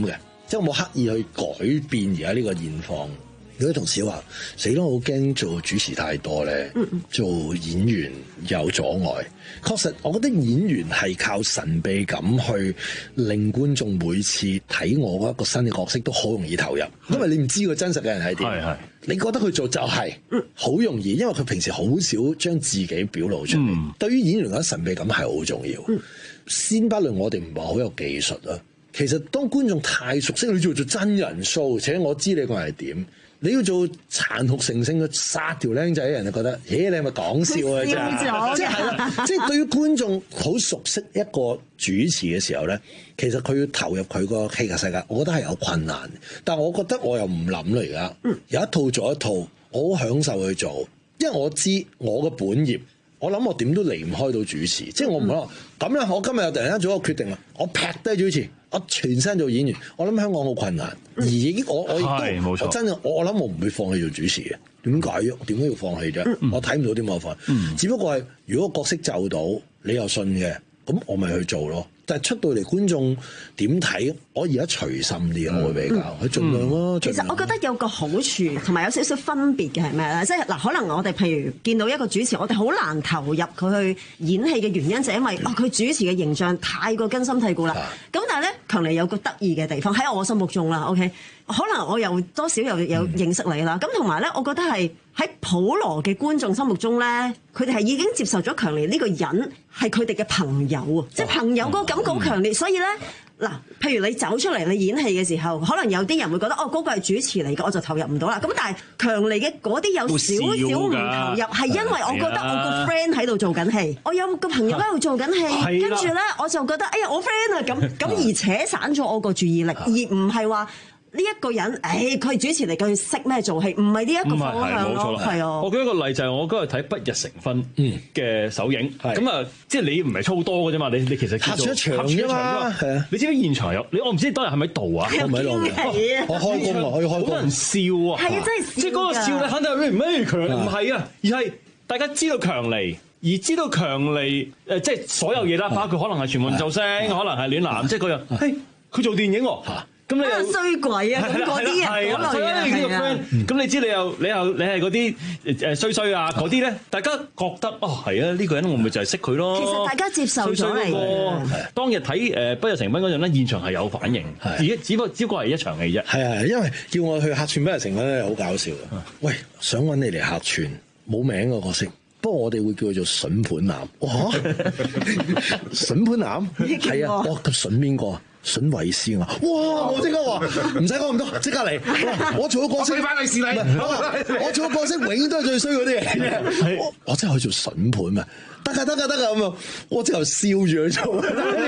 即係我冇刻意去改變而家呢個現況。有啲同事話：死啦！我好驚做主持太多咧，做演員有阻礙。確實，我覺得演員係靠神秘感去令觀眾每次睇我嗰一個新嘅角色都好容易投入，因為你唔知個真實嘅人係點。係係，你覺得佢做就係、是，好容易，因為佢平時好少將自己表露出嚟。嗯、對於演員嚟講，神秘感係好重要。嗯、先不論我哋唔係好有技術啊，其實當觀眾太熟悉你做做真人 show，且我知你個人係點。你要做殘酷成性嘅殺條僆仔，人就覺得，咦，你係咪講笑啊？真即係啦，即係對於觀眾好熟悉一個主持嘅時候咧，其實佢要投入佢個戲劇世界，我覺得係有困難。但係我覺得我又唔諗啦，而家有一套做一套，我好享受去做，因為我知我嘅本業，我諗我點都離唔開到主持，即係我唔可能咁啦。我今日又突然間做一個決定啦，我劈低主持。我全身做演員，我諗香港好困難，而已經我我亦都我真係我我諗我唔會放棄做主持嘅。點解？點解要放棄啫？嗯、我睇唔到點解放棄。嗯、只不過係如果個角色就到，你又信嘅，咁我咪去做咯。但係出到嚟觀眾點睇？我而家隨心啲，我會比較，佢盡量咯。 其實我覺得有個好處同埋有少少分別嘅係咩咧？即係嗱，可能我哋譬如見到一個主持，我哋好難投入佢去演戲嘅原因，就係因為哦佢主持嘅形象太過根深蒂固啦。咁但係咧，強尼有個得意嘅地方喺我心目中啦。OK，可能我又多少又有認識你啦。咁同埋咧，我覺得係喺普羅嘅觀眾心目中咧，佢哋係已經接受咗強尼呢個人係佢哋嘅朋友啊，即係朋友嗰個感覺好強烈，所以咧。嗱，譬如你走出嚟你演戲嘅時候，可能有啲人會覺得哦，嗰個係主持嚟嘅，我就投入唔到啦。咁但係強尼嘅嗰啲有少少唔投入，係因為我覺得我個 friend 喺度做緊戲，我有個朋友喺度做緊戲，跟住咧我就覺得哎呀我 friend 啊咁咁而扯散咗我個注意力，而唔係話。呢一個人，誒，佢係主持嚟，佢識咩做戲，唔係呢一個方向咯，係啊。我舉一個例就係我嗰日睇《不日成婚》嘅首映，咁啊，即係你唔係操多嘅啫嘛，你你其實客串一場啫嘛，係啊。 你知唔知現場有？你我唔知當日係咪喺度啊？ 我唔喺度嘅，我開工啊，可以開工。 好多人笑啊， 係啊，真係笑。 即係嗰個笑咧，肯定係咩強？唔係啊，而係大家知道強尼，而知道強尼誒，即係所有嘢啦，包括可能係全民造星，可能係暖男，即係嗰樣。嘿，佢做電影喎。咁你又衰鬼啊！咁嗰啲人嗰類啊，係啊。 咁你知你又你又你係嗰啲誒衰衰啊嗰啲咧，大家覺得哦係啊，呢個人我咪就係識佢咯。 其實大家接受咗嚟嘅。 當日睇誒不日成婚嗰陣咧，現場係有反應，而只不過只不過係一場戲啫。 係啊，因為叫我去客串不日成婚咧，好搞笑嘅。喂，想揾你嚟客串，冇名個角色，不過我哋會叫佢做筍盤男。哇！筍盤男係啊，哇咁筍邊個啊？筍偉師啊！哇！我即刻話唔使講咁多，即刻嚟！我做個角色，俾翻利是你。我做個角色永遠都係最衰嗰啲嘢。我我真係可以做筍盤啊！得㗎得㗎得㗎咁啊！我即係笑住去做。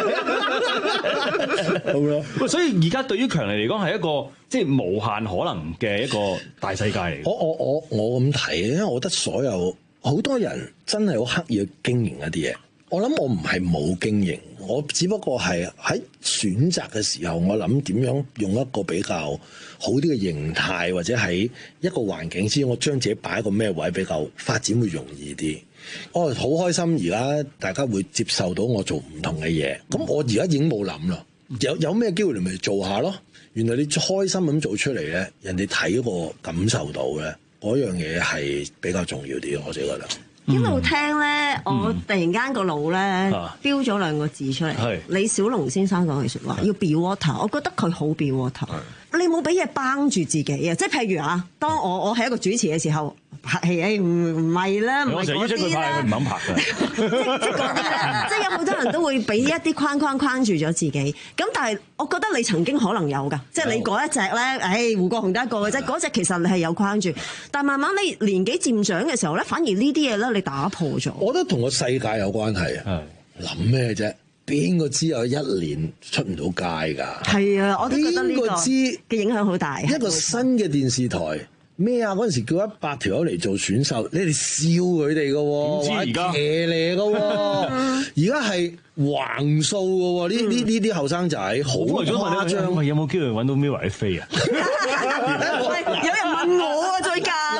好啦。 喂，所以而家對於強尼嚟講係一個即係無限可能嘅一個大世界嚟。 我我我我咁睇，因為我覺得所有好多人真係好刻意去經營一啲嘢。我諗我唔係冇經營，我只不過係喺選擇嘅時候，我諗點樣用一個比較好啲嘅形態，或者喺一個環境之中，我將自己擺喺個咩位比較發展會容易啲。我好開心，而家大家會接受到我做唔同嘅嘢。咁我而家已經冇諗啦，有有咩機會你咪做下咯。原來你開心咁做出嚟咧，人哋睇過感受到咧，嗰樣嘢係比較重要啲。我自己覺得。 一路聽咧，我突然間個腦咧標咗兩個字出嚟。係李小龍先生講嘅説話，要 be water。我覺得佢好 be water。你冇俾嘢綁住自己啊！即係譬如啊，當我我係一個主持嘅時候，拍戲誒唔唔係啦，唔係嗰啲啦， 唔肯拍嘅。 即即嗰啲咧，即係有好多人都會俾一啲框框框住咗自己。咁但係我覺得你曾經可能有㗎，即係你嗰一隻咧，誒胡國雄得一個嘅啫。嗰隻其實你係有框住，但係慢慢你年紀漸長嘅時候咧，反而呢啲嘢咧你打破咗。 我覺得同個世界有關係啊！諗咩啫？邊個知有一年出唔到街㗎？ 係啊，我都覺得呢個嘅影響好大。 一個新嘅電視台咩啊？嗰陣時叫一百條友嚟做選秀，你哋笑佢哋㗎喎， 點知而家騎呢㗎喎？而家係橫掃㗎喎！呢呢呢啲後生仔好誇張。 有冇機會揾到 Mirror 飛啊？ 有人問我啊，最近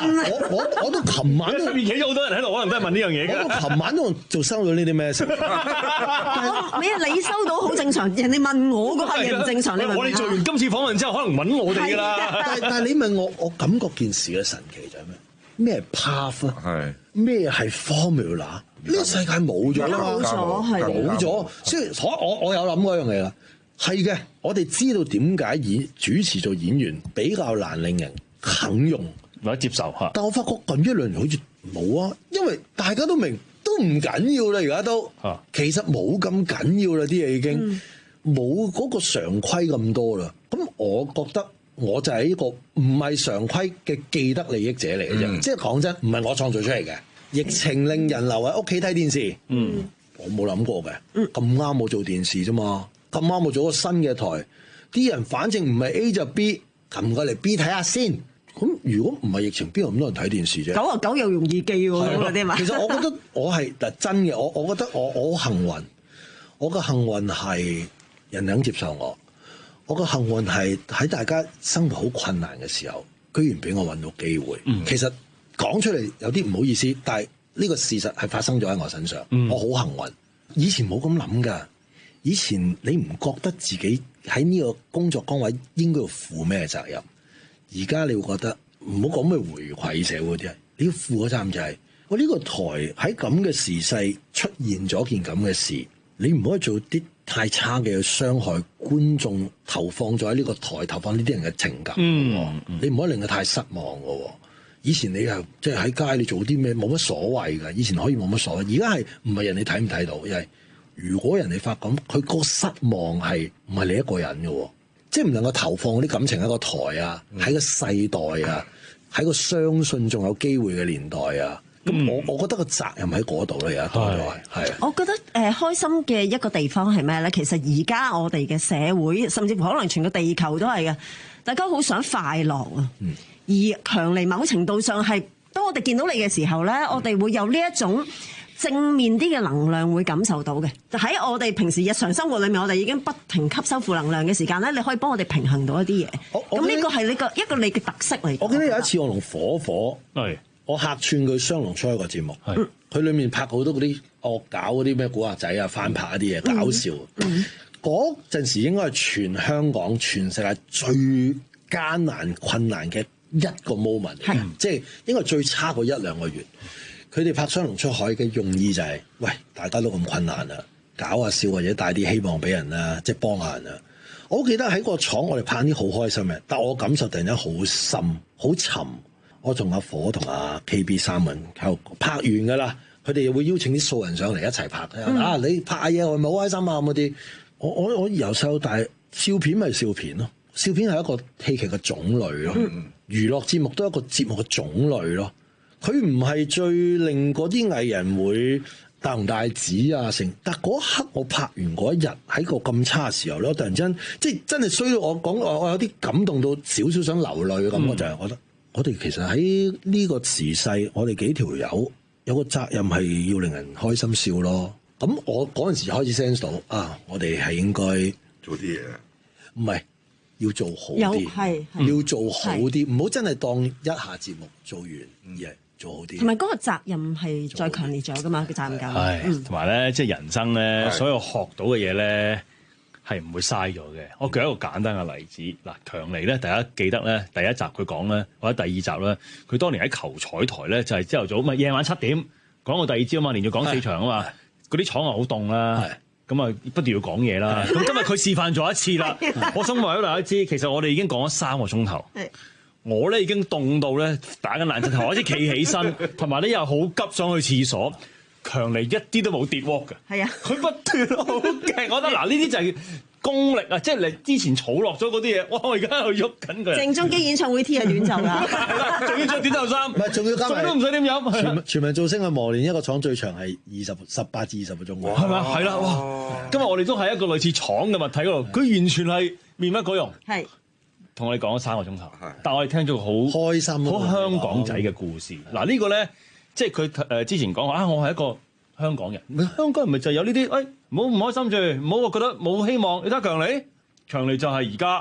我我我都琴晚都出面企咗好多人喺度，可能都係問呢樣嘢嘅。 我琴晚都仲收到呢啲 message。 你你收到好正常，人哋問我嗰下嘢唔正常，你問我哋做完今次訪問之後，可能揾我哋㗎啦。 但但係你問我，我感覺件事嘅神奇就係咩？咩係 path 啊？係咩係 formula？呢個世界冇咗啦嘛， 冇咗係冇咗。所以我我我有諗過一樣嘢啦。係嘅，我哋知道點解演主持做演員比較難令人肯用或者接受嚇。 但我發覺近一兩年好似冇啊，因為大家都明都唔緊要啦，而家都其實冇咁緊要啦，啲嘢已經冇嗰個常規咁多啦。咁我覺得我就係一個唔係常規嘅既得利益者嚟嘅啫。即係講真，唔係我創造出嚟嘅。疫情令人留喺屋企睇電視，嗯，我冇諗過嘅。咁啱我做電視啫嘛。咁啱我做個新嘅台，啲人反正唔係 A 就 B， 撳過嚟 B 睇下先。咁如果唔係疫情，邊有咁多人睇電視啫？ 九啊九又容易記喎，嗰啲嘛。 其實我覺得我係嗱真嘅，我我覺得我我好幸運，我嘅幸運係人哋肯接受我，我嘅幸運係喺大家生活好困難嘅時候，居然俾我揾到機會。嗯、其實講出嚟有啲唔好意思，但係呢個事實係發生咗喺我身上，嗯、我好幸運。以前冇咁諗㗎。以前你唔覺得自己喺呢個工作崗位應該要負咩責任？而家你會覺得唔好講咩回饋社會啲人，你要負嘅責任就係我呢個台喺咁嘅時勢出現咗件咁嘅事，你唔可以做啲太差嘅傷害觀眾投放咗喺呢個台投放呢啲人嘅情感。嗯嗯、你唔可以令佢太失望嘅。以前你係即係喺街你做啲咩冇乜所謂㗎，以前可以冇乜所謂，而家係唔係人哋睇唔睇到，因為如果人哋發咁，佢個失望係唔係你一個人嘅，即係唔能夠投放啲感情喺個台啊，喺個世代啊，喺個相信仲有機會嘅年代啊。咁、嗯、我我覺得個責任喺嗰度咧，有一多係係。 我覺得誒、呃、開心嘅一個地方係咩咧？其實而家我哋嘅社會，甚至乎可能全個地球都係嘅，大家好想快樂啊。嗯、而強尼某程度上係，當我哋見到你嘅時候咧，我哋會有呢一種正面啲嘅能量會感受到嘅，就喺我哋平時日常生活裏面，我哋已經不停吸收負能量嘅時間咧，你可以幫我哋平衡到一啲嘢。咁呢個係你個一個你嘅特色嚟。 我記得有一次我同火火，係我客串佢雙龍出一個節目，係佢裏面拍好多嗰啲惡搞嗰啲咩古惑仔啊，翻拍一啲嘢搞笑。嗰陣、嗯嗯、時應該係全香港、全世界最艱難困難嘅一個 moment，係即係應該係最差嗰一兩個月。佢哋拍雙龍出海嘅用意就係、是，喂，大家都咁困難啦，搞下笑或者帶啲希望俾人啦，即係幫下人啦。我好記得喺個廠，我哋拍啲好開心嘅，但我感受突然間好深、好沉。我同阿火同阿 K B 三人喺度拍完㗎啦，佢哋會邀請啲素人上嚟一齊拍。嗯、啊，你拍下嘢，我咪好開心啊咁嗰啲。我我我由細到大，笑片咪笑片咯，笑片係一個戲劇嘅種類咯，嗯、娛樂節目都係一個節目嘅種類咯。佢唔係最令嗰啲藝人會大紅大紫啊成，但嗰一刻我拍完嗰一日喺個咁差嘅時候咧，我突然間即係真係衰到我講我我有啲感動到少少想流淚嘅感覺，就係我覺得我哋其實喺呢個時勢，我哋幾條友有個責任係要令人開心笑咯。咁我嗰陣時開始 sense 到啊，我哋係應該做啲嘢，唔係要做好啲，係要做好啲，唔好真係當一下節目做完而係。做好啲，同埋嗰個責任係再強烈咗噶嘛？個責任感， 係同埋咧，即係人生咧，所有學到嘅嘢咧係唔會嘥咗嘅。我舉一個簡單嘅例子，嗱，強尼咧，大家記得咧，第一集佢講咧，或者第二集咧，佢當年喺球彩台咧，就係朝頭早咪夜晚七點講到第二朝啊嘛，連續講四場啊嘛，嗰啲廠又好凍啦，咁啊不斷要講嘢啦。咁今日佢示範咗一次啦，我想話俾大家知，其實我哋已經講咗三個鐘頭。我咧已經凍到咧打緊冷震頭，開始企起身，同埋咧又好急想去廁所。強尼一啲都冇跌 walk 嘅，係啊，佢不斷好勁。我覺得嗱，呢啲就係功力啊！即係你之前儲落咗嗰啲嘢，哇！我而家喺度喐緊佢。 鄭中基演唱會 T 係短袖㗎， 仲要着短袖衫，唔係仲要加埋， 都唔使點飲。 全全民造星嘅磨練一個廠最長係二十十八至二十個鐘， 係咪啊？係啦，哇！今日我哋都喺一個類似廠嘅物體嗰度，佢完全係面不改容。係。同我哋講咗三個鐘頭，但係我哋聽咗個好開心、好香港仔嘅故事。嗱、啊、呢個咧，即係佢誒之前講話啊，我係一個香港人，香港人咪就有呢啲，誒唔好唔開心住，唔好覺得冇希望。你睇強尼，強尼就係而家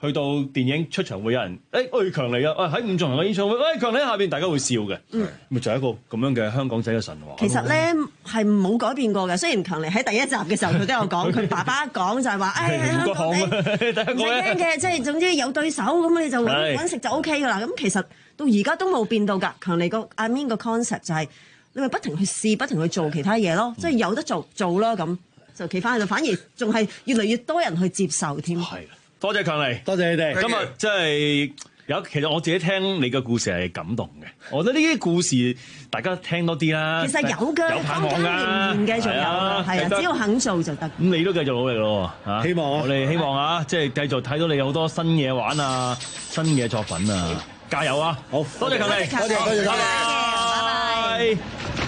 去到電影出場會有人誒，喂強尼啊，喂喺伍仲衡嘅演唱會，喂強尼喺下邊，大家會笑嘅， 嗯， 咪就係一個咁樣嘅香港仔嘅神話。 其實咧係冇改變過嘅，雖然強尼喺第一集嘅時候佢都有講，佢爸爸講就係話，誒香港你唔使驚嘅，即係總之有對手咁你就揾食就 O K 噶啦。咁其實到而家都冇變到㗎。強尼個阿 Min 個 concept 就係你咪不停去試，不停去做其他嘢咯，即係有得做做啦咁。就企翻喺度，反而仲係越嚟越多人去接受添。 係，多謝強尼， 多謝你哋。 今日真係有，其實我自己聽你嘅故事係感動嘅。我覺得呢啲故事大家聽多啲啦。 其實有㗎， 有盼望㗎， 仍然繼續有㗎，係啊，只要肯做就得。 咁你都繼續努力咯，嚇！ 希望我哋希望啊，即係繼續睇到你有好多新嘢玩啊，新嘅作品啊，加油啊！好多謝強尼， 多謝多謝，拜拜。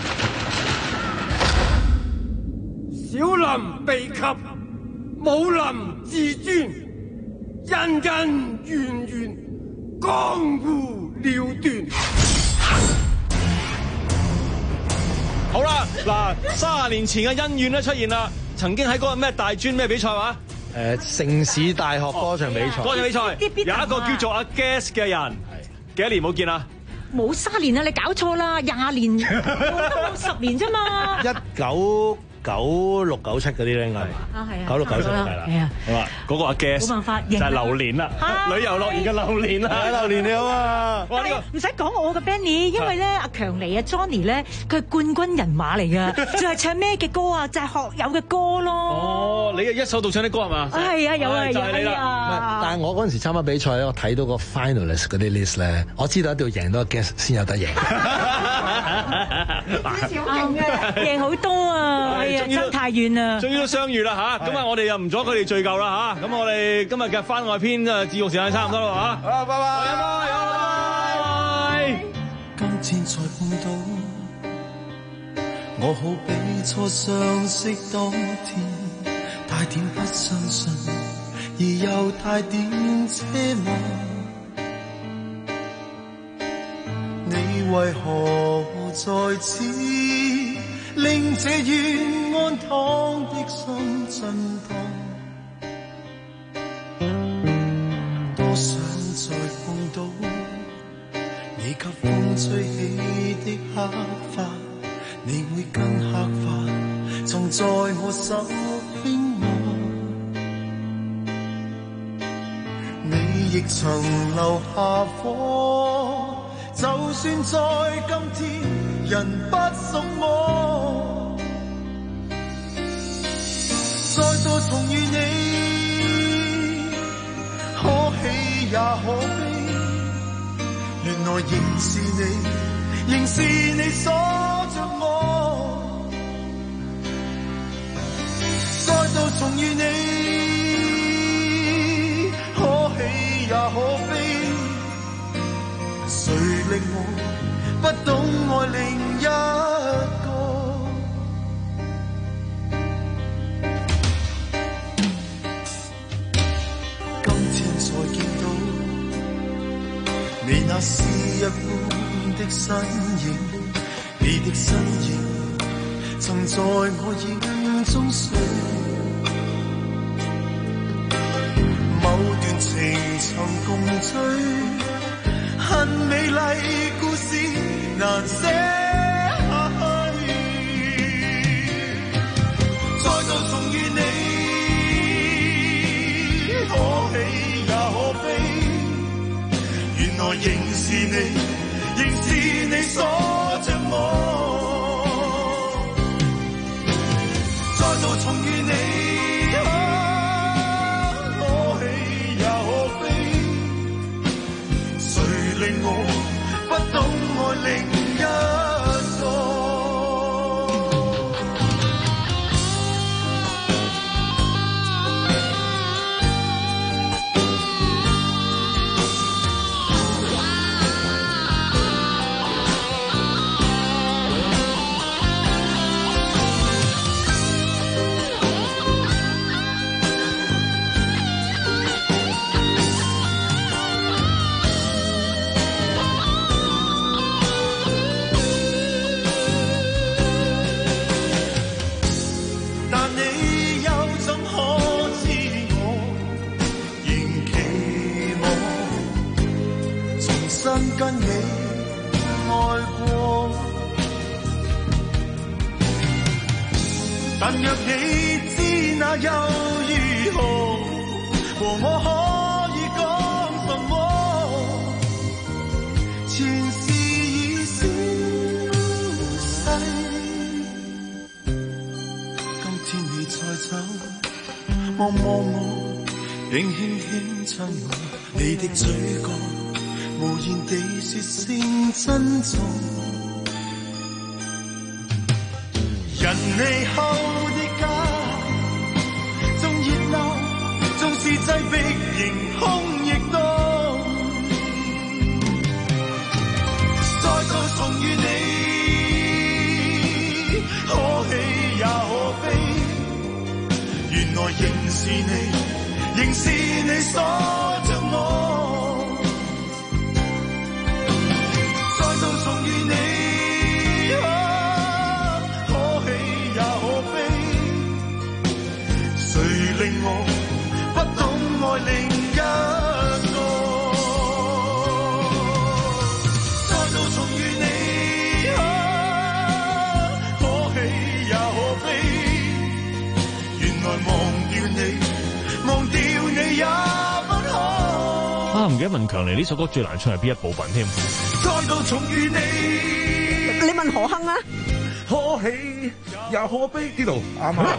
小林被及，武林至尊，恩恩怨怨，江湖了斷。 好啦，嗱，卅年前嘅恩怨咧出現啦，曾經喺嗰個咩大專咩比賽話？ 誒，城市大學歌唱比賽。歌唱比賽有一個叫做阿 Guess 嘅人，幾多年冇見啊？ 冇三年啊！你搞錯啦，廿年十年啫嘛。 一九九六九七嗰啲咧，應該係啊，係啊， 九六九七係啦， 係啊， 好啦，嗰個阿 Guess 冇辦法， 就係榴蓮啦，旅遊樂園嘅榴蓮啦，榴蓮你好啊！ 哇，呢個唔使講我嘅 Benny，因為咧阿強尼啊 Johnny 咧，佢係冠軍人馬嚟㗎，就係唱咩嘅歌啊？就係學友嘅歌咯。 哦，你係一手道唱啲歌係嘛？ 係啊，有啊， 就係你啦。 但係我嗰陣時參加比賽咧，我睇到個 finalist 嗰啲 list 咧，我知道一定要贏到個 Guess 先有得贏。 贏好多啊！係啊，爭太遠啦。 終於都相遇啦嚇，咁啊我哋又唔阻佢哋聚舊啦嚇，咁我哋今日嘅番外篇啊節目時間差唔多啦嚇。好，拜拜，拜拜。 今天才碰到，我好比初相識當天，帶點不相信，而又帶點奢望。你為何在此，令這願安躺的心震盪？多想再碰到你給風吹起的黑髮，你會跟黑髮曾在我手輕握，你亦曾留下火。就算在今天人不屬我，再度重遇你，可喜也可悲，原來仍是你，仍是你鎖着我，再度重遇你，可喜也可悲，誰令我不懂愛另一個？今天才見到你那詩一般的身影，你的身影曾在我影中睡，某段情曾共追。很美麗故事難寫下去，再度重遇你，可喜也可悲，原來仍是你，仍是你鎖着我，再度重遇你。令我不懂愛另一個。 身跟你愛過，但若你知那又如何，和我可以講什麼？前事已消逝，今天你再走，望望我，並輕輕親我，你的嘴角無言地說聲珍重。人離後的家，縱熱鬧，縱是擠迫，仍空亦凍。再度重遇你，可喜也可悲，原來仍是你，仍是你鎖着我。再度重遇你，令我不懂愛另一個，再度重遇你，啊，可喜也可悲，原來忘掉你，忘掉你也不可。 啊，唔記得問強尼呢首歌最難唱係邊一部分添？ 再度重遇你， 你問何亨啊？ 可喜也可悲，呢度啱啱。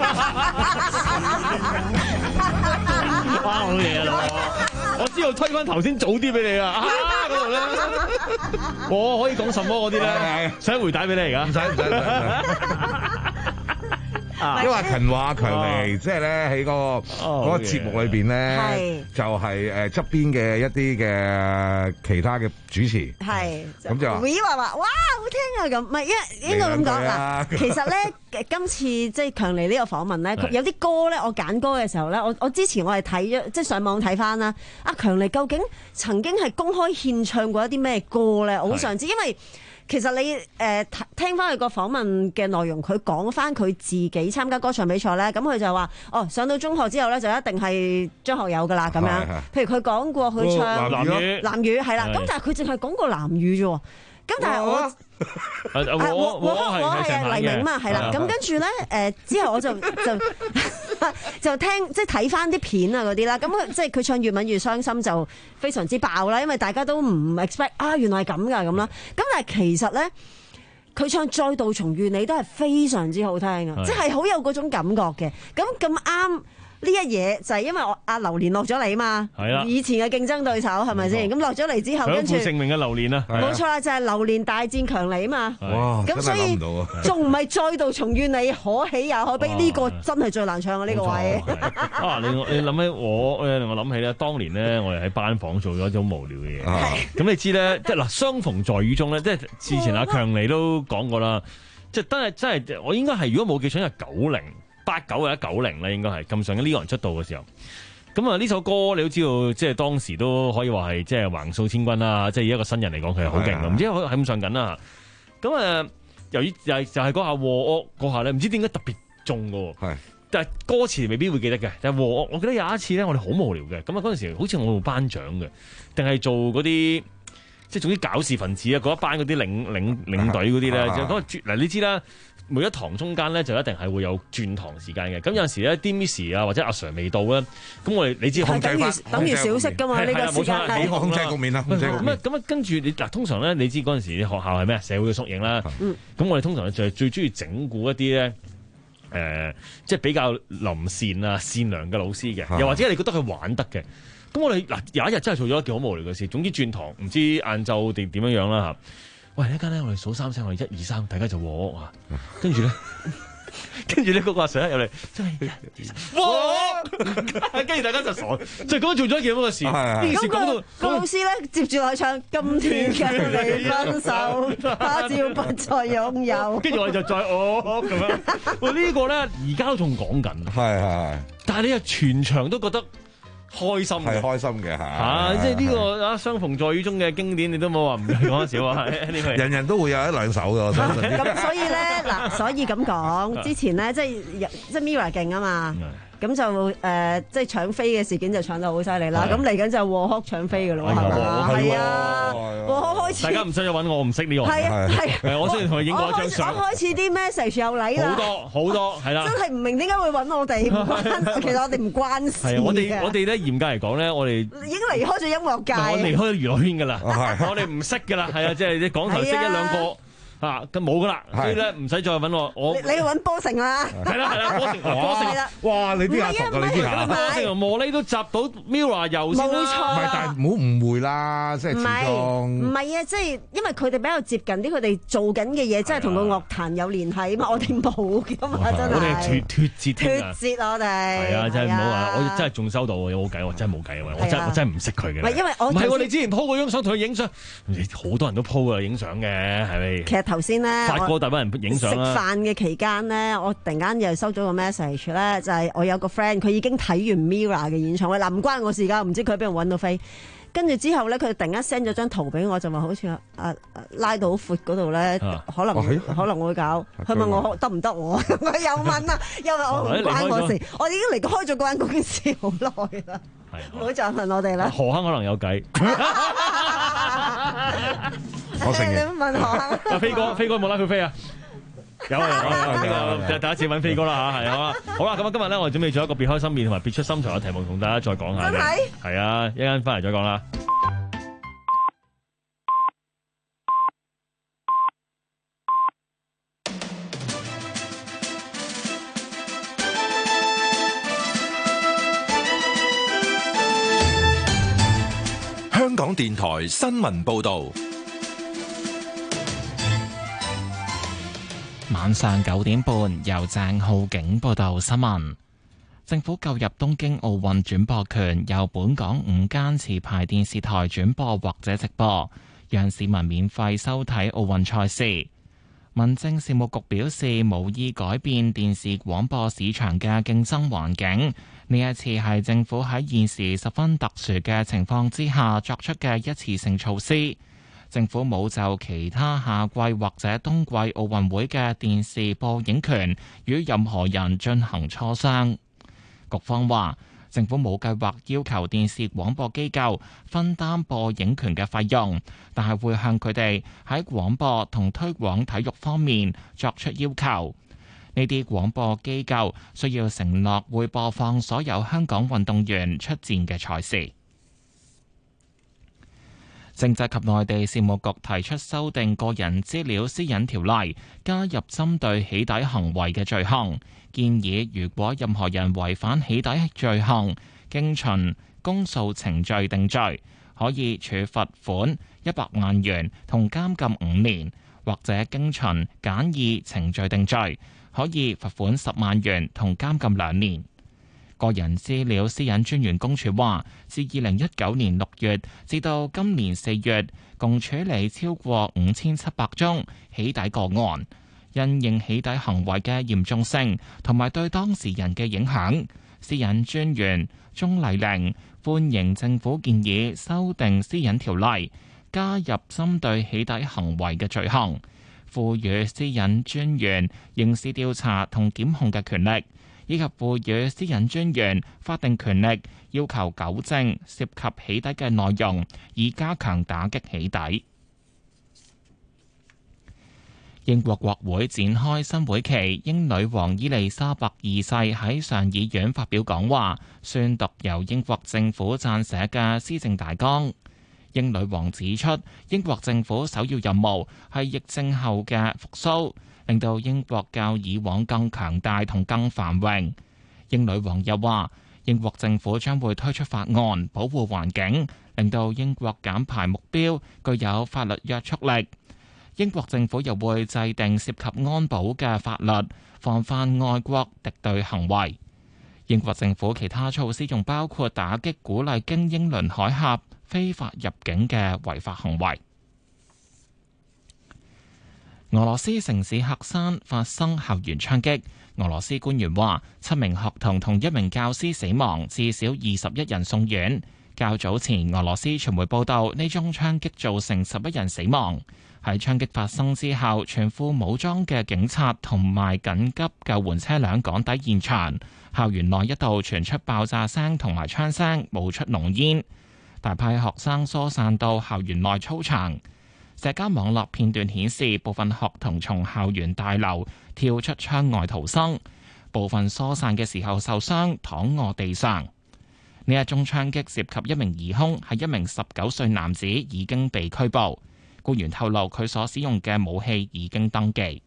哇，好嘢啦！我知道推翻頭先早啲俾你啊，嗰度咧，我可以講什麼嗰啲咧，使回帶俾你而家，唔使唔使唔使。因為阿勤話強尼，即係咧喺嗰個嗰個節目裏邊咧，就係誒側邊嘅一啲嘅其他嘅主持， 係咁就會話話哇好聽啊咁，唔係應應該咁講嗱。其實咧今次即係強尼呢個訪問咧，有啲歌咧，我揀歌嘅時候咧，我我之前我係睇咗即係上網睇翻啦。阿強尼究竟曾經係公開獻唱過一啲咩歌咧？我好想知，因為其實你誒、呃、聽翻佢個訪問嘅內容，佢講翻佢自己參加歌唱比賽咧，咁佢就話：哦，上到中學之後咧，就一定係張學友噶啦咁樣。譬如佢講過佢唱南語， 南語係啦，咁但係佢淨係講過南語啫喎。咁但係我， 我我我我係黎明嘛，係啦。咁跟住咧，誒之後我就就就聽即係睇翻啲片啊嗰啲啦。咁佢即係佢唱越吻越傷心就非常之爆啦，因為大家都唔 expect 啊，原來係咁噶咁啦。咁但係其實咧，佢唱再度重遇你都係非常之好聽啊，即係好有嗰種感覺嘅。咁咁啱。呢一嘢就係因為我阿榴蓮落咗嚟嘛，以前嘅競爭對手係咪先？咁落咗嚟之後，跟住享負盛名嘅榴蓮啊， 冇錯啦，就係榴蓮大戰強尼啊嘛。 哇！ 咁所以仲唔係再度重遇你，可喜也可悲？呢個真係最難唱啊！呢個位啊，你你諗起我誒，令我諗起咧，當年咧，我哋喺班房做咗一種無聊嘅嘢。咁你知咧，即係嗱，相逢在雨中咧，即係之前阿強尼都講過啦，即係真係真係，我應該係如果冇記錯係九零。八九或者九零咧，應該係咁上緊呢個人出道嘅時候。咁啊，呢首歌你都知道，即係當時都可以話係即係橫掃千軍啦。即係以一個新人嚟講，佢係好勁嘅。唔知係咁上緊啦。咁啊，由於就係就係嗰下和惡嗰下咧，唔知點解特別中嘅。係，但係歌詞未必會記得嘅。但係和惡，我記得有一次咧，我哋好無聊嘅。咁啊，嗰陣時好似我做班長嘅，定係做嗰啲即係總之搞事分子啊，嗰一班嗰啲領領領隊嗰啲咧，就嗰嗱你知啦。每一堂中間咧就一定係會有轉堂時間嘅，咁有陣時咧啲 Miss 啊或者阿 Sir 未到咧，咁我哋你知控制翻， 等於小息噶嘛呢個時間， 係控制局面啦，控制局面。 咁啊咁啊，跟住你嗱，通常咧你知嗰陣時啲學校係咩？社會嘅縮影啦。咁、嗯、我哋通常就係最中意整蠱一啲咧，誒、呃，即係比較臨善啊、善良嘅老師嘅，又或者你覺得佢玩得嘅。咁我哋嗱有一日真係做咗一件好無聊嘅事，總之轉堂唔知晏晝定點樣樣啦嚇。喂，呢間咧，我哋數三聲，我哋一二三，大家就和啊，跟住咧，跟住咧嗰個阿 Sir 入嚟，真係一二三，和，跟住大家就傻，就咁樣做咗一件咁嘅事。呢件事講到個老師咧，接住我唱《今天跟你分手，他朝不再擁有》， 跟住我哋就再哦咁樣。喂，呢個咧而家都仲講緊， 係係， 但係你又全場都覺得開心嘅， 係開心嘅嚇， 啊！即係呢個啊，相逢在雨中嘅經典，你都冇話唔講得少啊！ 人人都會有一兩首嘅，我相信。 咁所以咧，嗱，所以咁講，之前咧，即係即係 Mirror 勁啊嘛，咁就誒、呃，即係搶飛嘅事件就搶得好犀利啦。咁嚟緊就和哭搶飛嘅咯，係嘛？係啊，和開始大家唔使再揾我，我唔識呢個。 係啊係啊係我雖然同佢影過一張相， 我開始啲 message 又嚟啦， 好多好多係啦， 真係唔明點解會揾我哋，唔關其實我哋唔關事嘅。 係我哋我哋咧嚴格嚟講咧，我哋已經離開咗音樂界， 我離開咗娛樂圈㗎啦，我哋唔識㗎啦，係啊，即係你港台識一兩個。啊，咁冇噶啦，所以咧唔使再揾我，我你去揾波成啦， 係啦係啦，波成波成， 哇！你啲阿叔啊，你啲嚇， 波成同茉莉都集到 Mirror 油先啦， 冇錯， 唔係，但係唔好誤會啦，即係始終唔係啊，即係因為佢哋比較接近啲，佢哋做緊嘅嘢真係同個樂壇有聯繫啊嘛，我哋冇噶嘛，真係我哋脫脫節脫節我哋係啊，真係唔好話，我真係仲收到喎，有冇計？我真係冇計啊，我真我真係唔識佢嘅。 唔係因為我唔係喎，你之前 po 嗰張相同佢影相，好多人都 po 啊影相嘅，係咪？ 其實頭先咧。 個大班人影相啦！ 食飯嘅期間咧，我突然間又收咗個 message 咧，就係我有個 friend 佢已經睇完 Mirror 嘅演唱會，嗱唔關我事㗎，唔知佢喺邊度揾到飛。跟住之後咧，佢突然間 send 咗張圖俾我，就話好似啊啊拉到好闊嗰度咧，可能、哦、可能會搞。佢問我得唔得我？我又問啊，因為我唔關我事，我已經離開咗嗰間公司好耐啦。唔好再問我哋啦。 何坑可能有計。 我承認。 你問何坑？ 阿飛哥，飛哥有冇拉佢飛啊？有啊有啊有啊！第第一次揾飛哥啦嚇，係啊好啦，咁啊今日咧我哋準備咗一個別開生面同埋別出心裁嘅題目，同大家再講下。 真係？ 係啊，一陣翻嚟再講啦。 香港電台新聞報導。 晚上九點半，由鄭浩景報道新聞。政府購入東京奧運轉播權，由本港五間持牌電視台轉播或者直播，讓市民免費收睇奧運賽事。民政事務局表示，無意改變電視廣播市場嘅競爭環境。呢一次係政府喺現時十分特殊嘅情況之下作出嘅一次性措施。政府冇就其他夏季或者冬季奧運會嘅電視播映權與任何人進行磋商。局方話，政府冇計劃要求電視廣播機構分擔播映權嘅費用，但係會向佢哋喺廣播同推廣體育方面作出要求。呢啲廣播機構需要承諾會播放所有香港運動員出戰嘅賽事。政制及內地事務局提出修訂個人資料私隱條例，加入針對起底行為嘅罪行，建議如果任何人違反起底罪行，經循公訴程序定罪，可以處罰款一百萬元同監禁五年，或者經循簡易程序定罪，可以罰款十萬元同監禁兩年。個人資料私隱專員公署話，自二零一九年六月至到今年四月，共處理超過五千七百宗起底個案。因應起底行為嘅嚴重性同埋對當事人嘅影響，私隱專員鍾麗玲歡迎政府建議修訂私隱條例，加入針對起底行為嘅罪行，賦予私隱專員刑事調查同檢控嘅權力，以及賦予私隱專員法定權力，要求糾正涉及起底嘅內容，以加強打擊起底。英國國會展開新會期，英女王伊麗莎白二世喺上議院發表講話，宣讀由英國政府撰寫嘅施政大綱。英女王指出，英國政府首要任務係疫症後嘅復甦，令到英國較以往更強大同更繁榮。英女王又話，英國政府將會推出法案保護環境，令到英國減排目標具有法律約束力。英國政府又會制定涉及安保嘅法律，防範外國敵對行為。英國政府其他措施仲包括打擊鼓勵經英倫海峽非法入境嘅違法行為。俄羅斯城市喀山發生校園槍擊，俄羅斯官員話七名學童同一名教師死亡，至少二十一人送院。較早前，俄羅斯傳媒報道呢宗槍擊造成十一人死亡。喺槍擊發生之後，全副武裝嘅警察同埋緊急救援車輛趕抵現場，校園內一度傳出爆炸聲同埋槍聲，冒出濃煙。大批學生疏散到校園內操場。 社交網絡片段顯示，部分學童從校園大樓跳出窗外逃生，部分疏散嘅時候受傷，躺臥地上。呢一宗槍擊涉及一名疑兇，係一名十九歲男子，已經被拘捕。官員透露，佢所使用嘅武器已經登記。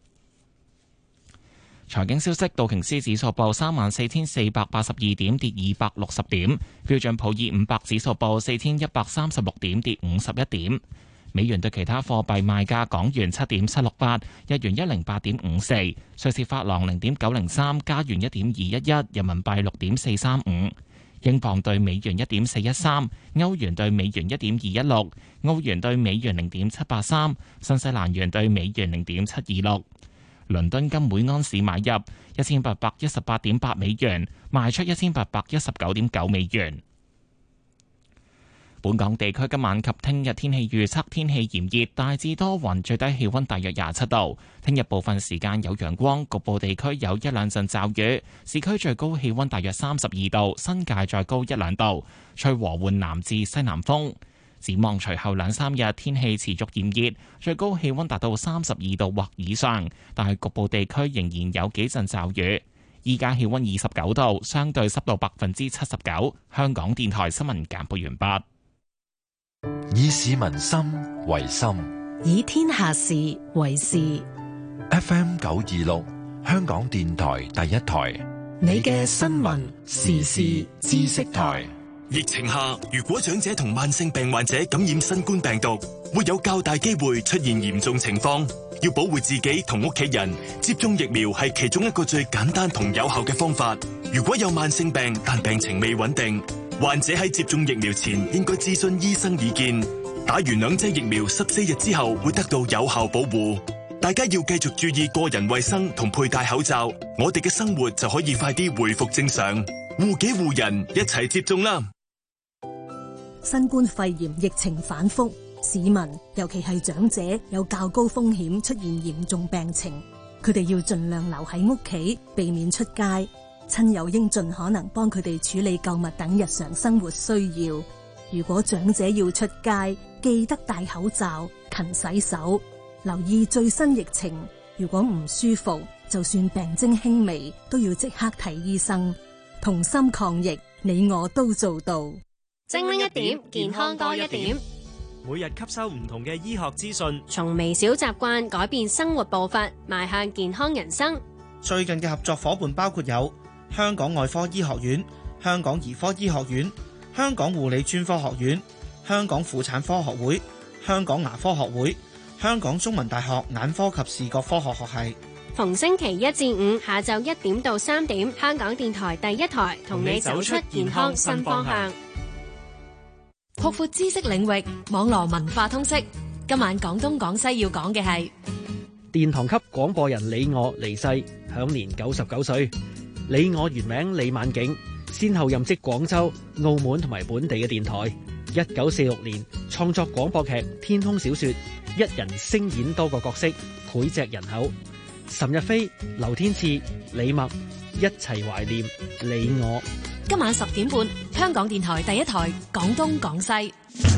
財經消息，道瓊斯指數報三萬四千四百八十二點，跌二百六十點；標準普爾五百指數報四千一百三十六點，跌五十一點。美元對其他貨幣賣價：港元七點七六八，日元一零八點五四，瑞士法郎零點九零三，加元一點二一一，人民幣六點四三五，英鎊對美元一點四一三，歐元對美元一點二一六，澳元對美元零點七八三，新西蘭元對美元零點七二六。倫敦金每安士買入一千八百一十八點八美元，賣出一千八百一十九點九美元。本港地區今晚及聽日天氣預測：天氣炎熱，大致多雲，最低氣溫大約廿七度。聽日部分時間有陽光，局部地區有一兩陣驟雨。市區最高氣溫大約三十二度，新界再高一兩度，吹和緩南至西南風。展望隨後兩三日天氣持續炎熱，最高氣溫達到三十二度或以上，但係局部地區仍然有幾陣驟雨。依家氣溫二十九度，相對濕度百分之七十九。香港電台新聞簡報完畢。 以市民心為心， 以天下事為事。 F M 九二六，香港電台第一台， 你嘅新聞時事知識台。 疫情下，如果長者同慢性病患者感染新冠病毒，會有較大機會出現嚴重情況。要保護自己同屋企人，接種疫苗係其中一個最簡單同有效嘅方法。如果有慢性病但病情未穩定，患者喺接種疫苗前應該諮詢醫生意見。打完兩劑疫苗十四日之後會得到有效保護。大家要繼續注意個人衛生同佩戴口罩，我哋嘅生活就可以快啲回復正常。護己護人，一齊接種啦！ 新冠肺炎疫情反覆，市民尤其係長者有較高風險出現嚴重病情，佢哋要盡量留喺屋企，避免出街。親友應盡可能幫佢哋處理購物等日常生活需要。如果長者要出街，記得戴口罩、勤洗手，留意最新疫情。如果唔舒服，就算病徵輕微，都要即刻睇醫生。同心抗疫，你我都做到。 精靈一點，健康多一點。 每日吸收唔同嘅醫學資訊， 從微小習慣改變生活步伐，邁向健康人生。 最近嘅合作夥伴包括有香港外科醫學院、香港兒科醫學院、香港護理專科學院、香港婦產科學會、香港牙科學會、香港中文大學眼科及視覺科學學系。 逢星期一至五下晝一點到三點，香港電台第一台同你走出健康新方向。 擴闊知識領域，網絡文化通識。今晚廣東廣西要講嘅係殿堂級廣播人李我離世，享年九十九歲。李我原名李萬景，先後任職廣州、澳門同埋本地嘅電台。一九四六年創作廣播劇《天空小說》，一人聲演多個角色，膾炙人口。岑日飛、劉天賜、李默一齊懷念李我。 今晚十點半，香港電台第一台廣東廣西。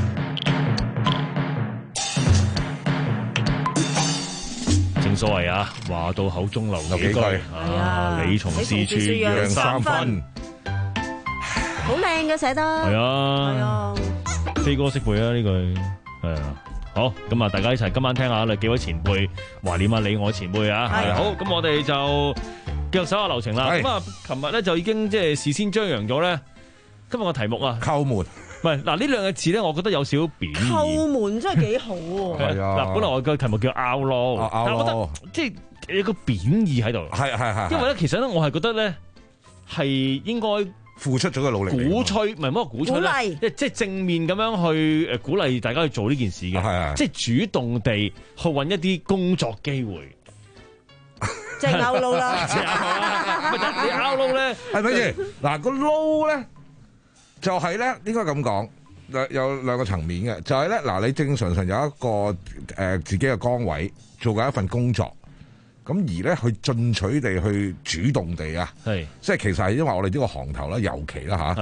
正所謂啊，話到口中留幾句啊，你從事處讓三分， 好靚嘅寫得。 係啊，飛哥識背啊呢句，係啊。好，咁啊，大家一齊今晚聽下，你幾位前輩懷念下李我前輩啊。係好，咁我哋就繼續手下留情啦。咁啊，琴日咧就已經即係事先張揚咗咧。今日個題目啊，叩門，唔係嗱呢兩個字咧，我覺得有少少貶義。叩門真係幾好喎。係啊，嗱，本來我個題目叫拗撈，但係我覺得即係有個貶義喺度。係係係。因為咧，其實咧，我係覺得咧係應該付出咗個努力，鼓吹唔係乜鼓吹咧，即即係正面咁樣去誒鼓勵大家去做呢件事嘅，即係主動地去揾一啲工作機會。 即係拗撈啦， 你拗撈咧， 係咪先？嗱個撈咧就係咧應該咁講，有有兩個層面嘅，就係咧嗱，你正常上有一個誒、呃、自己嘅崗位，做緊一份工作，咁而咧去進取地去主動地啊，係即係其實係因為我哋呢個行頭啦，尤其啦嚇，係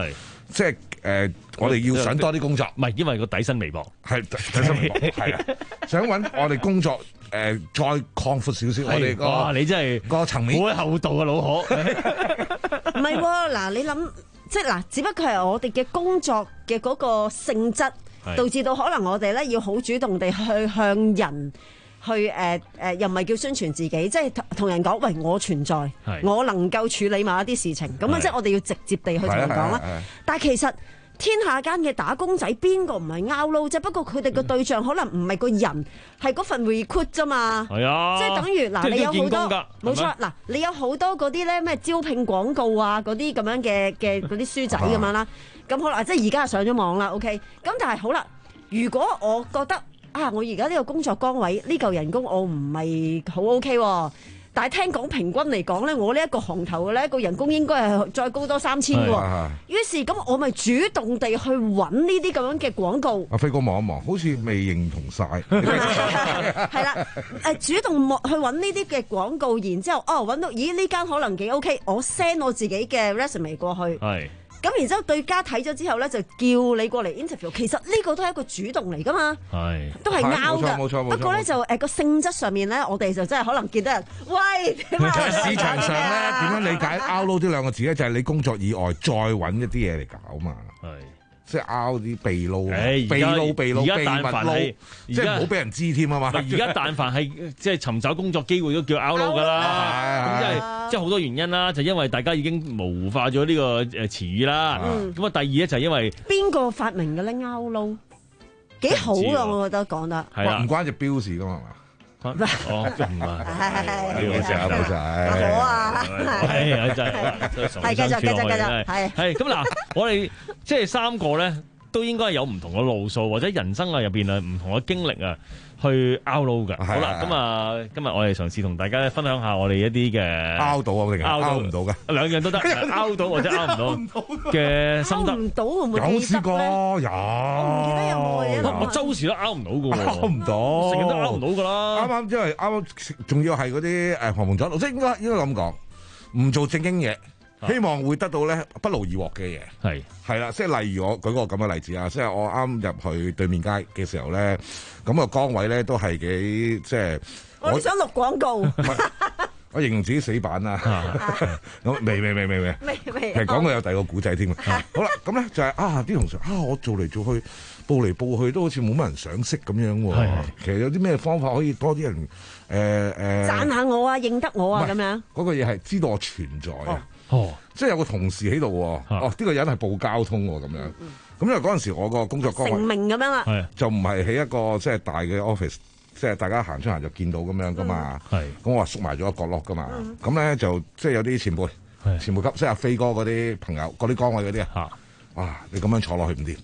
即係誒，我哋要想多啲工作， 唔係因為個底薪微薄， 係底薪微薄，係啊，想揾我哋工作誒再擴闊少少，我哋個哇，你真係個層面好厚道嘅老可， 唔係喎，嗱你諗，即係嗱，只不過係我哋嘅工作嘅嗰個性質，導致到可能我哋咧要好主動地去向人。去誒誒、呃，又唔係叫宣傳自己，即係同人講，喂，我存在，我能夠處理某一啲事情，咁啊，即係我哋要直接地去同人講啦。但係其實天下間嘅打工仔，邊個唔係拗撈啫？不過佢哋個對象可能唔係個人，係嗰份 recruit 啫嘛。係啊，即係等於嗱，你有好多冇錯嗱，你有好多嗰啲咧咩招聘廣告啊，嗰啲咁樣嘅嘅嗰啲書仔咁樣啦。咁好啦，即係而家上咗網啦 ，OK。咁但係好啦，如果我覺得啊！我而家呢個工作崗位呢嚿人工我唔係好 OK 喎，但係聽講平均嚟講咧，我呢一個行頭嘅咧個人工應該係再高多三千嘅喎。於是咁我咪主動地去揾呢啲咁樣嘅廣告。 阿飛哥望一望，好似未認同晒。 係啦，誒主動去揾呢啲嘅廣告，然之後哦揾到，咦呢間可能幾 OK，我 send 我自己嘅 resume 過去。係。咁然之後對家睇咗之後咧，就叫你過嚟 interview。其實呢個都係一個主動嚟噶嘛，都係拗㗎。冇錯冇錯。不過咧就誒個性質上面咧，我哋就真係可能見得人，喂點啊？ 市場上咧點樣理解 out 呢兩個字咧？就係你工作以外再揾一啲嘢嚟搞嘛。係。即係 out 啲秘撈，秘撈秘撈秘密撈，即係唔好俾人知添啊嘛！ 而家但凡係即係尋找工作機會都叫 out 撈㗎啦，咁即係即係好多原因啦，就因為大家已經模糊化咗呢個誒詞語啦。咁啊，第二咧就係因為邊個發明嘅咧 out 撈？幾好啊！我覺得講得係啦，唔關隻標事㗎嘛。 哦，唔係， 冇錯冇錯， 好啊， 係真係， 係繼續繼續繼續，係係咁嗱，我哋即係三個咧，都應該有唔同嘅路數，或者人生啊入邊啊唔同嘅經歷啊，去 out 撈㗎。好啦，咁啊，今日我哋嘗試同大家分享下我哋一啲嘅 out 到啊，定係 out 唔到嘅， 兩樣都得 out 到或者 out 唔到嘅心得。 唔到會唔會有試過有？ 我唔記得有冇啊？ 我周時都 out 唔到嘅喎 ，out 唔到， 成日都 out 唔到㗎啦。 啱啱因為啱啱仲要係嗰啲誒旁門左道，即係應該應該咁講，唔做正經嘢。希望會得到咧不勞而獲嘅嘢，係係啦，即係例如我舉個咁嘅例子啊，即係我啱入去對面街嘅時候咧，咁個崗位咧都係幾即係我想錄廣告， 我形容自己死板啦，咁未未未未未，其實講過有第二個古仔添。好啦，咁咧就係啊啲同事啊，我做嚟做去報嚟報去都好似冇乜人賞識咁樣喎。其實有啲咩方法可以多啲人誒誒讚下我啊，認得我啊咁樣。 嗰個嘢係知道我存在啊。哦，即係有個同事喺度喎，哦，呢個人係報交通喎，咁樣，咁因為嗰陣時我個工作崗位成名咁樣啦， 就唔係喺一個即係大嘅 office，即係大家行出行就見到咁樣噶嘛，係，咁我話縮埋咗一角落噶嘛，咁咧就即係有啲前輩，前輩級，即係阿飛哥嗰啲朋友，嗰啲崗位嗰啲啊，哇，你咁樣坐落去唔掂，